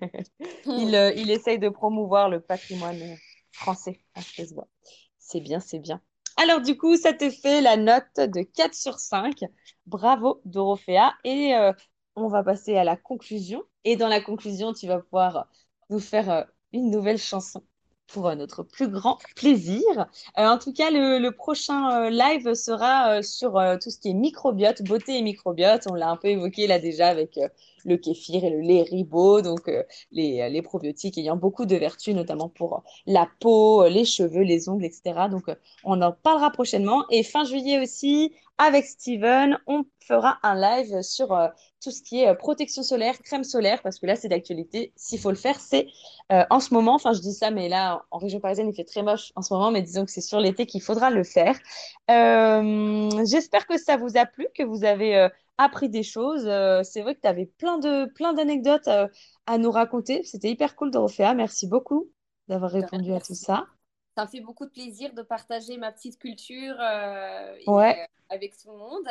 Il essaye de promouvoir le patrimoine français. Ah, ça se voit. C'est bien, c'est bien. Alors, du coup, ça te fait la note de 4 sur 5. Bravo, Dorothea. Et on va passer à la conclusion. Et dans la conclusion, tu vas pouvoir nous faire une nouvelle chanson pour notre plus grand plaisir. En tout cas, le prochain live sera sur tout ce qui est microbiote, beauté et microbiote. On l'a un peu évoqué là déjà avec le kéfir et le lait ribot, donc les probiotiques ayant beaucoup de vertus, notamment pour la peau, les cheveux, les ongles, etc. Donc, on en parlera prochainement. Et fin juillet aussi, avec Steven, on fera un live sur tout ce qui est protection solaire, crème solaire, parce que là, c'est d'actualité. S'il faut le faire, c'est en ce moment. Enfin, je dis ça, mais là, en région parisienne, il fait très moche en ce moment, mais disons que c'est sur l'été qu'il faudra le faire. J'espère que ça vous a plu, que vous avez appris des choses. C'est vrai que tu avais plein d'anecdotes à nous raconter. C'était hyper cool, Dorothea. Merci beaucoup d'avoir répondu à tout Merci. ça. Ça me fait beaucoup de plaisir de partager ma petite culture Ouais, avec tout le monde,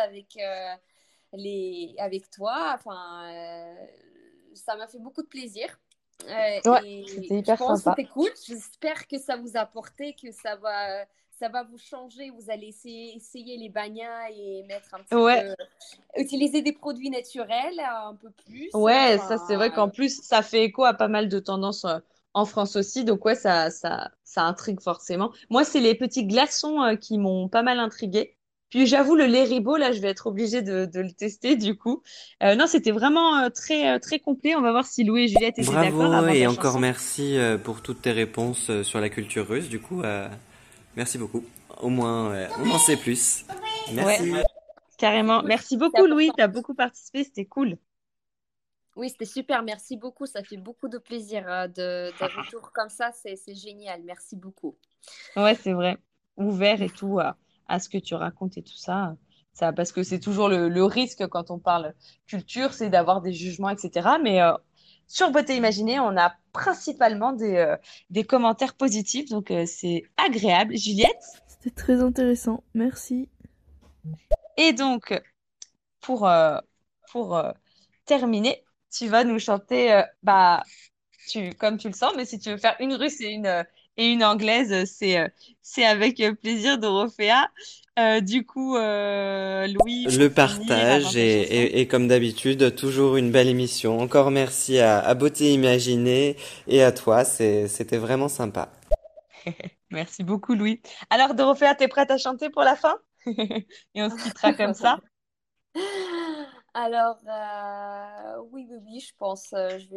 avec toi. Enfin, ça m'a fait beaucoup de plaisir. ouais, Et c'était je hyper pense que sympa. c'était cool. J'espère que ça vous a apporté, que ça va vous changer. Vous allez essayer les bagnats et mettre un petit Ouais, peu, utiliser des produits naturels un peu plus. ouais, ça c'est vrai qu'en Enfin, plus, ça fait écho à pas mal de tendances en France aussi. Donc ouais, ça intrigue forcément. Moi, c'est les petits glaçons qui m'ont pas mal intriguée, Puis j'avoue, le lait Ribot, là, je vais être obligée de le tester du coup. Non, c'était vraiment très complet. On va voir si Louis et Juliette étaient d'accord Bravo avant et ta encore chanson. merci pour toutes tes réponses sur la culture russe. Du coup, merci beaucoup. Au moins, on en sait plus. Merci. Ouais, carrément. Merci C'est beaucoup, Louis. important. Tu as beaucoup participé, c'était cool. Oui, c'était super. Merci beaucoup. Ça fait beaucoup de plaisir des retours comme ça. C'est génial. Merci beaucoup. Ouais, c'est vrai. Ouvert et tout à ce que tu racontes et tout ça. Ça, parce que c'est toujours le risque quand on parle culture, c'est d'avoir des jugements, etc. Mais sur Beauté Imaginée, on a principalement des commentaires positifs, donc c'est agréable. Juliette? C'était très intéressant. Merci. Et donc, pour, euh, pour terminer, tu vas nous chanter, comme tu le sens, mais si tu veux faire une russe et une anglaise, c'est avec plaisir, Dorothea. Du coup, Louis, Le pour finir, avant partage ta chanson. et comme d'habitude, toujours une belle émission. Encore merci à Beauté Imaginée et à toi, c'était vraiment sympa. Merci beaucoup, Louis. Alors, Dorothea, t'es prête à chanter pour la fin? Et on se quittera comme ça. Alors, oui, je pense.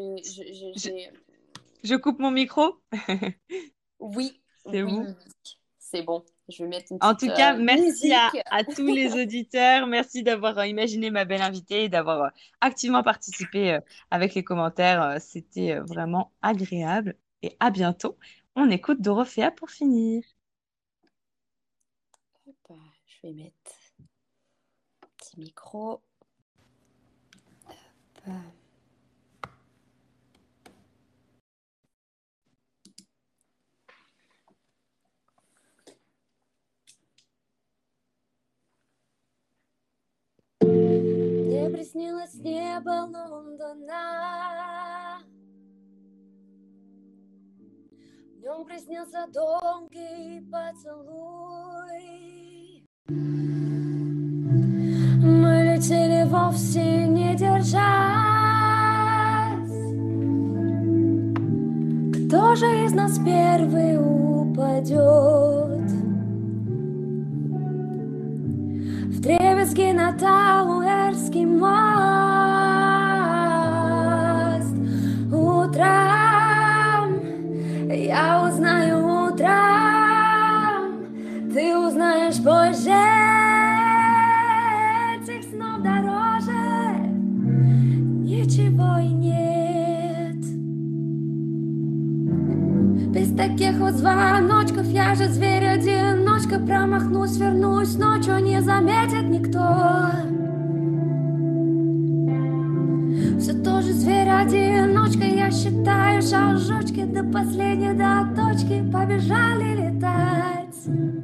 Je coupe mon micro. Oui, C'est oui, vous. oui, oui. C'est bon. Je vais mettre une En petite tout cas, merci musique. à tous les auditeurs. Merci d'avoir imaginé ma belle invitée et d'avoir activement participé avec les commentaires. C'était vraiment agréable. Et à bientôt. On écoute Dorothea pour finir. Hop, je vais mettre un petit micro. Hop. Мне приснилось небо Лондона, в нем приснился долгий поцелуй. Мы летели вовсе не держась. Кто же из нас первый упадет? Вдребезги на Тауэрский мост. Утром я узнаю, утром ты узнаешь позже. Этих снов дороже ничего и нет. Без таких вот звоночков я же зверь-одиночка. Промахнусь, вернусь, ночью не заметит никто. Все тоже зверь-одиночка. Я считаю шажочки до последней, до точки. Побежали летать.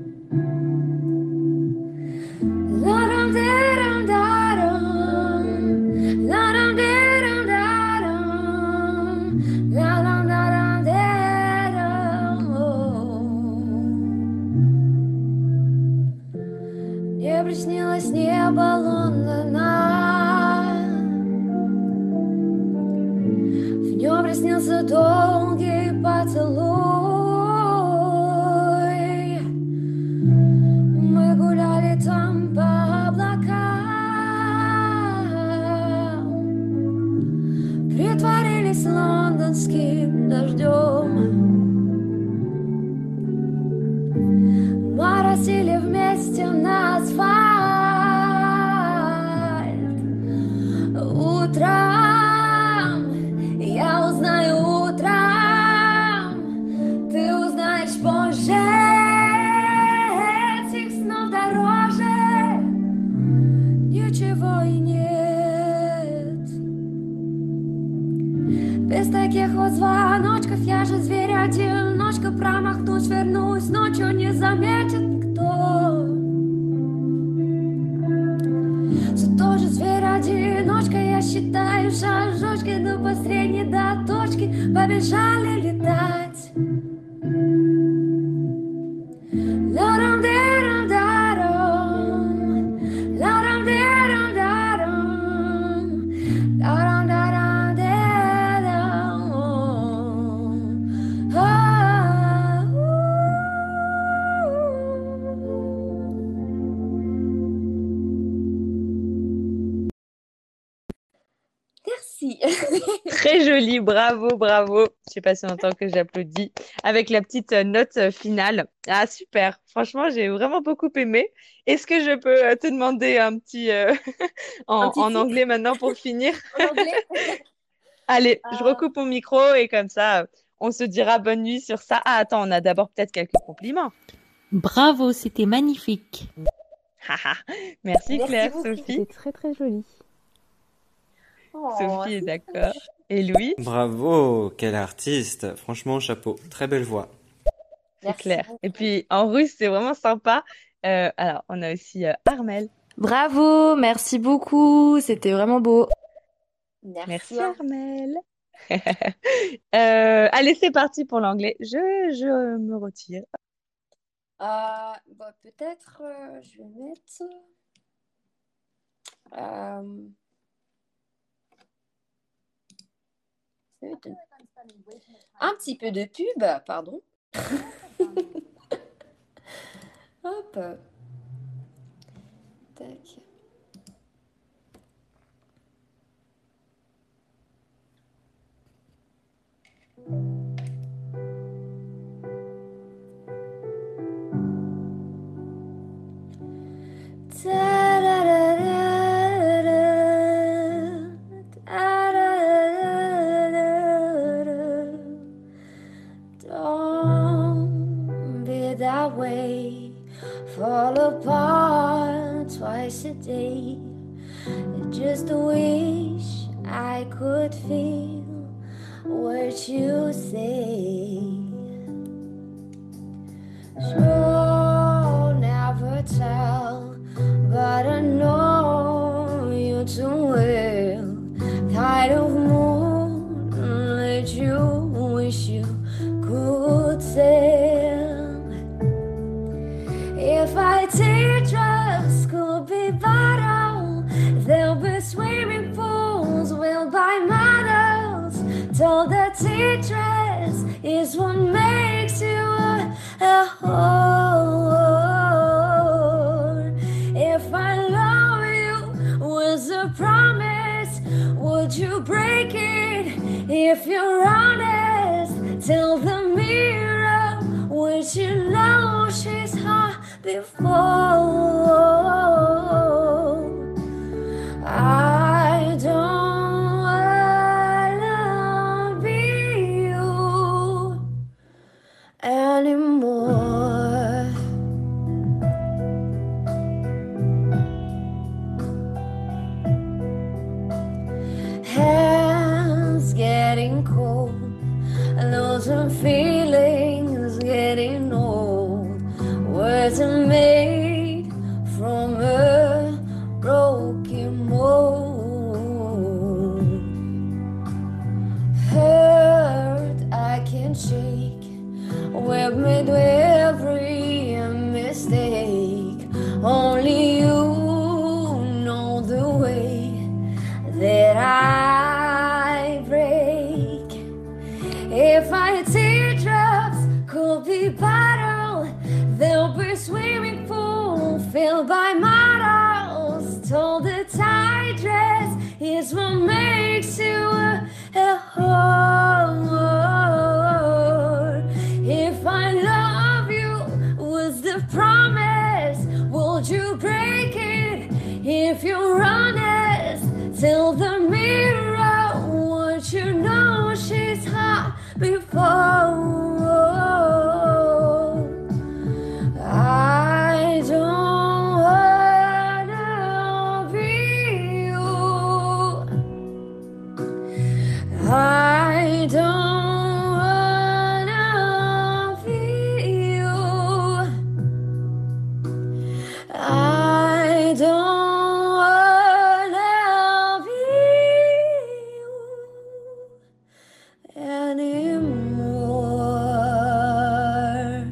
Ла-рам-де-рам-дарам, ла-рам-де-рам-дарам, ла-рам-дарам-дерам. Мне приснилось небо Лондона, в нем приснился долгий поцелуй. Мы гуляли там по облакам, притворились лондонским дождем. Моросили вместе на асфальт. Утром я узнаю, утром ты узнаешь позже. Этих снов дороже ничего и нет. Без таких вот звоночков я же зверь-одиночка. Промахнусь, вернусь, ночью не заметит никто. Все тоже зверь-одиночка. Я считаю шажочки до последней, до точки. Побежали летать. Ла-рам-де-рам-дарам, ла-рам-де-рам-дарам, ла-рам-дарам-дерам. А-у-у. Merci. Très joli, bravo, bravo. Je sais pas si on entend que j'applaudis avec la petite note finale. Ah, super. Franchement, j'ai vraiment beaucoup aimé. Est-ce que je peux te demander un petit Un petit en titre anglais maintenant pour finir? en anglais? Allez, je Euh, recoupe mon micro et comme ça, on se dira bonne nuit sur ça. Ah, attends, on a d'abord peut-être quelques compliments. Bravo, c'était magnifique. Haha. Merci Merci Claire, beaucoup. Sophie. C'était très très joli. Oh, Sophie est c'est d'accord. touche. Et Louis, Bravo, quel artiste. Franchement, chapeau. Très belle voix. c'est Merci clair. Et beaucoup. puis en russe, c'est vraiment sympa. Alors, on a aussi Armel. Bravo, merci beaucoup, c'était vraiment beau. Merci. Merci Armel. Allez, c'est parti pour l'anglais. Je me retire. Peut-être, je vais mettre euh, un petit peu de pub, pardon. Hop. Tac. Don't be that way, fall apart twice a day. Just wish I could feel what you say. Sure, never tell, but I know you too well. Kind of moonlit you wish you could tell. If I teardrops could be bottled, there'll be swimming pools, we'll buy models. Till the teardrops is what makes you a whole. If I love you was a promise, would you break it? If you're honest, tell the mirror, would you know she's hot before? I don't wanna be you anymore. Hands getting cold, losing feelings getting old. Words are made from a broken mold. Hurt I can shake, we've made every mistake. Only you know the way that I break. If my teardrops could be bottled, there'll be swimming pool filled by models. Till the tight dress is what makes you a whore. If I love you was the promise, would you break it? If you're honest, tell the mirror, would you know she's hot before? I don't wanna be you. I don't wanna be you. I don't wanna be you anymore.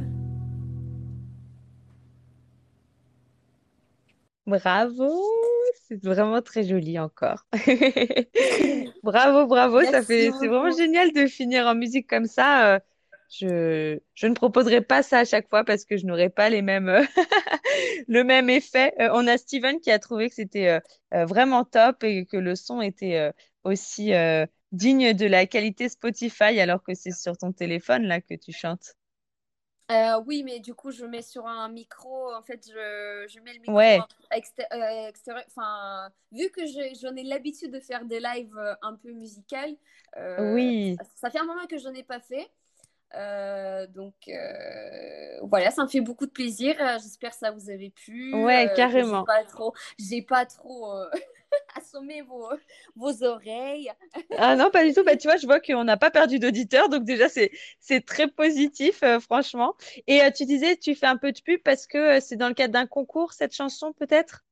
Bravo, c'est vraiment très joli encore. Bravo, bravo, Merci c'est vraiment beaucoup. génial de finir en musique comme ça. Je ne proposerai pas ça à chaque fois parce que je n'aurai pas les mêmes, le même effet. On a Steven qui a trouvé que c'était vraiment top et que le son était aussi digne de la qualité Spotify alors que c'est sur ton téléphone là que tu chantes. Oui, mais du coup, je mets sur un micro. En fait, je mets le micro Ouais, extérieur. Enfin, vu que j'en ai l'habitude de faire des lives un peu musicales, oui, ça fait un moment que je n'en ai pas fait. Donc voilà, ça me fait beaucoup de plaisir. J'espère que ça vous avait plu, ouais, que carrément. j'ai pas trop assommé vos oreilles. Ah non, pas du tout. Bah, tu vois, je vois qu'on n'a pas perdu d'auditeurs, donc déjà, c'est très positif, franchement. Et tu disais, tu fais un peu de pub parce que c'est dans le cadre d'un concours, cette chanson, peut-être?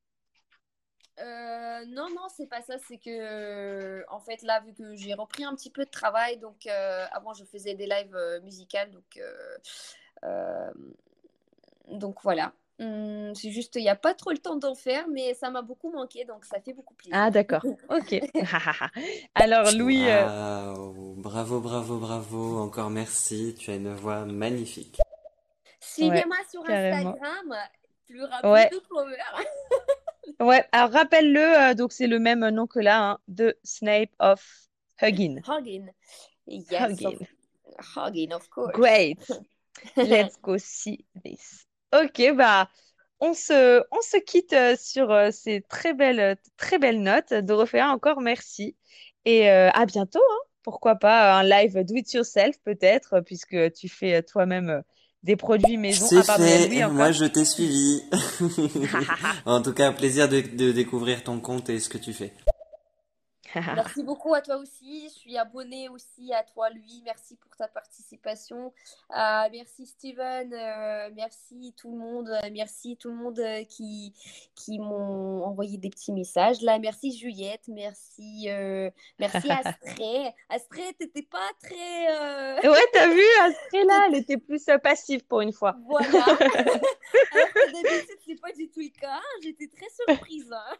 Non, non, c'est pas ça. C'est que, en fait, là, vu que j'ai repris un petit peu de travail, donc avant, je faisais des lives musicales, euh, donc voilà. C'est juste, il n'y a pas trop le temps d'en faire, mais ça m'a beaucoup manqué, donc ça fait beaucoup Ah, plaisir. d'accord. Ok. Alors, Louis, Waouh, bravo, bravo, bravo. Encore merci. Tu as une voix magnifique. ouais, Suivez-moi sur carrément. Instagram, il y aura plus Ouais, de followers. ouais. Alors, rappelle-le, donc c'est le même nom que là, hein, The Snape of Huggin. Hugging. Yes, Huggin. hugging, of course. Great. Let's go see this. Ok, bah, on se quitte sur ces très belles notes. Dorothea, encore merci. Et à bientôt, hein. Pourquoi pas un live do it yourself, peut-être, puisque tu fais toi-même des produits maison. C'est Ah, pardon, il y a fait. Louis Moi, encore. je t'ai suivi. En tout cas, un plaisir de découvrir ton compte et ce que tu fais. Merci beaucoup à toi aussi. Je suis abonnée aussi à toi, lui. Merci pour ta participation. Merci Steven. Merci tout le monde. Merci tout le monde qui m'ont envoyé des petits messages. Là, merci Juliette. Merci Astrée. Astrée, t'étais pas très. Ouais, t'as vu, Astrée, là, elle était plus passive pour une fois. Voilà. Alors que d'habitude, c'est pas du tout le cas. J'étais très surprise, hein.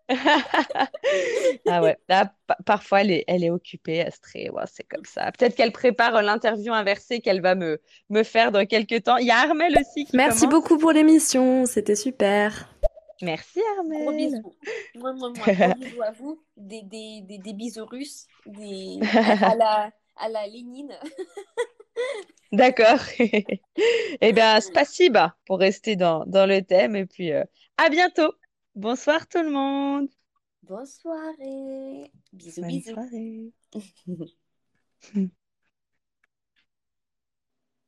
Ah ouais, là, parfois elle est occupée, Astrée, ouais, c'est comme ça. Peut-être qu'elle prépare l'interview inversée qu'elle va me faire dans quelques temps. Il y a Armel aussi qui Merci commence. beaucoup pour l'émission, c'était super. Merci Gros Armel. bisous. Moi. Gros bisous à vous. Des bisous russes. À la Lénine. D'accord. Eh bien, spasiba pour rester dans le thème. Et puis, à bientôt. Bonsoir tout le monde. Bonne soirée. Bisous, Bonne bisous. soirée.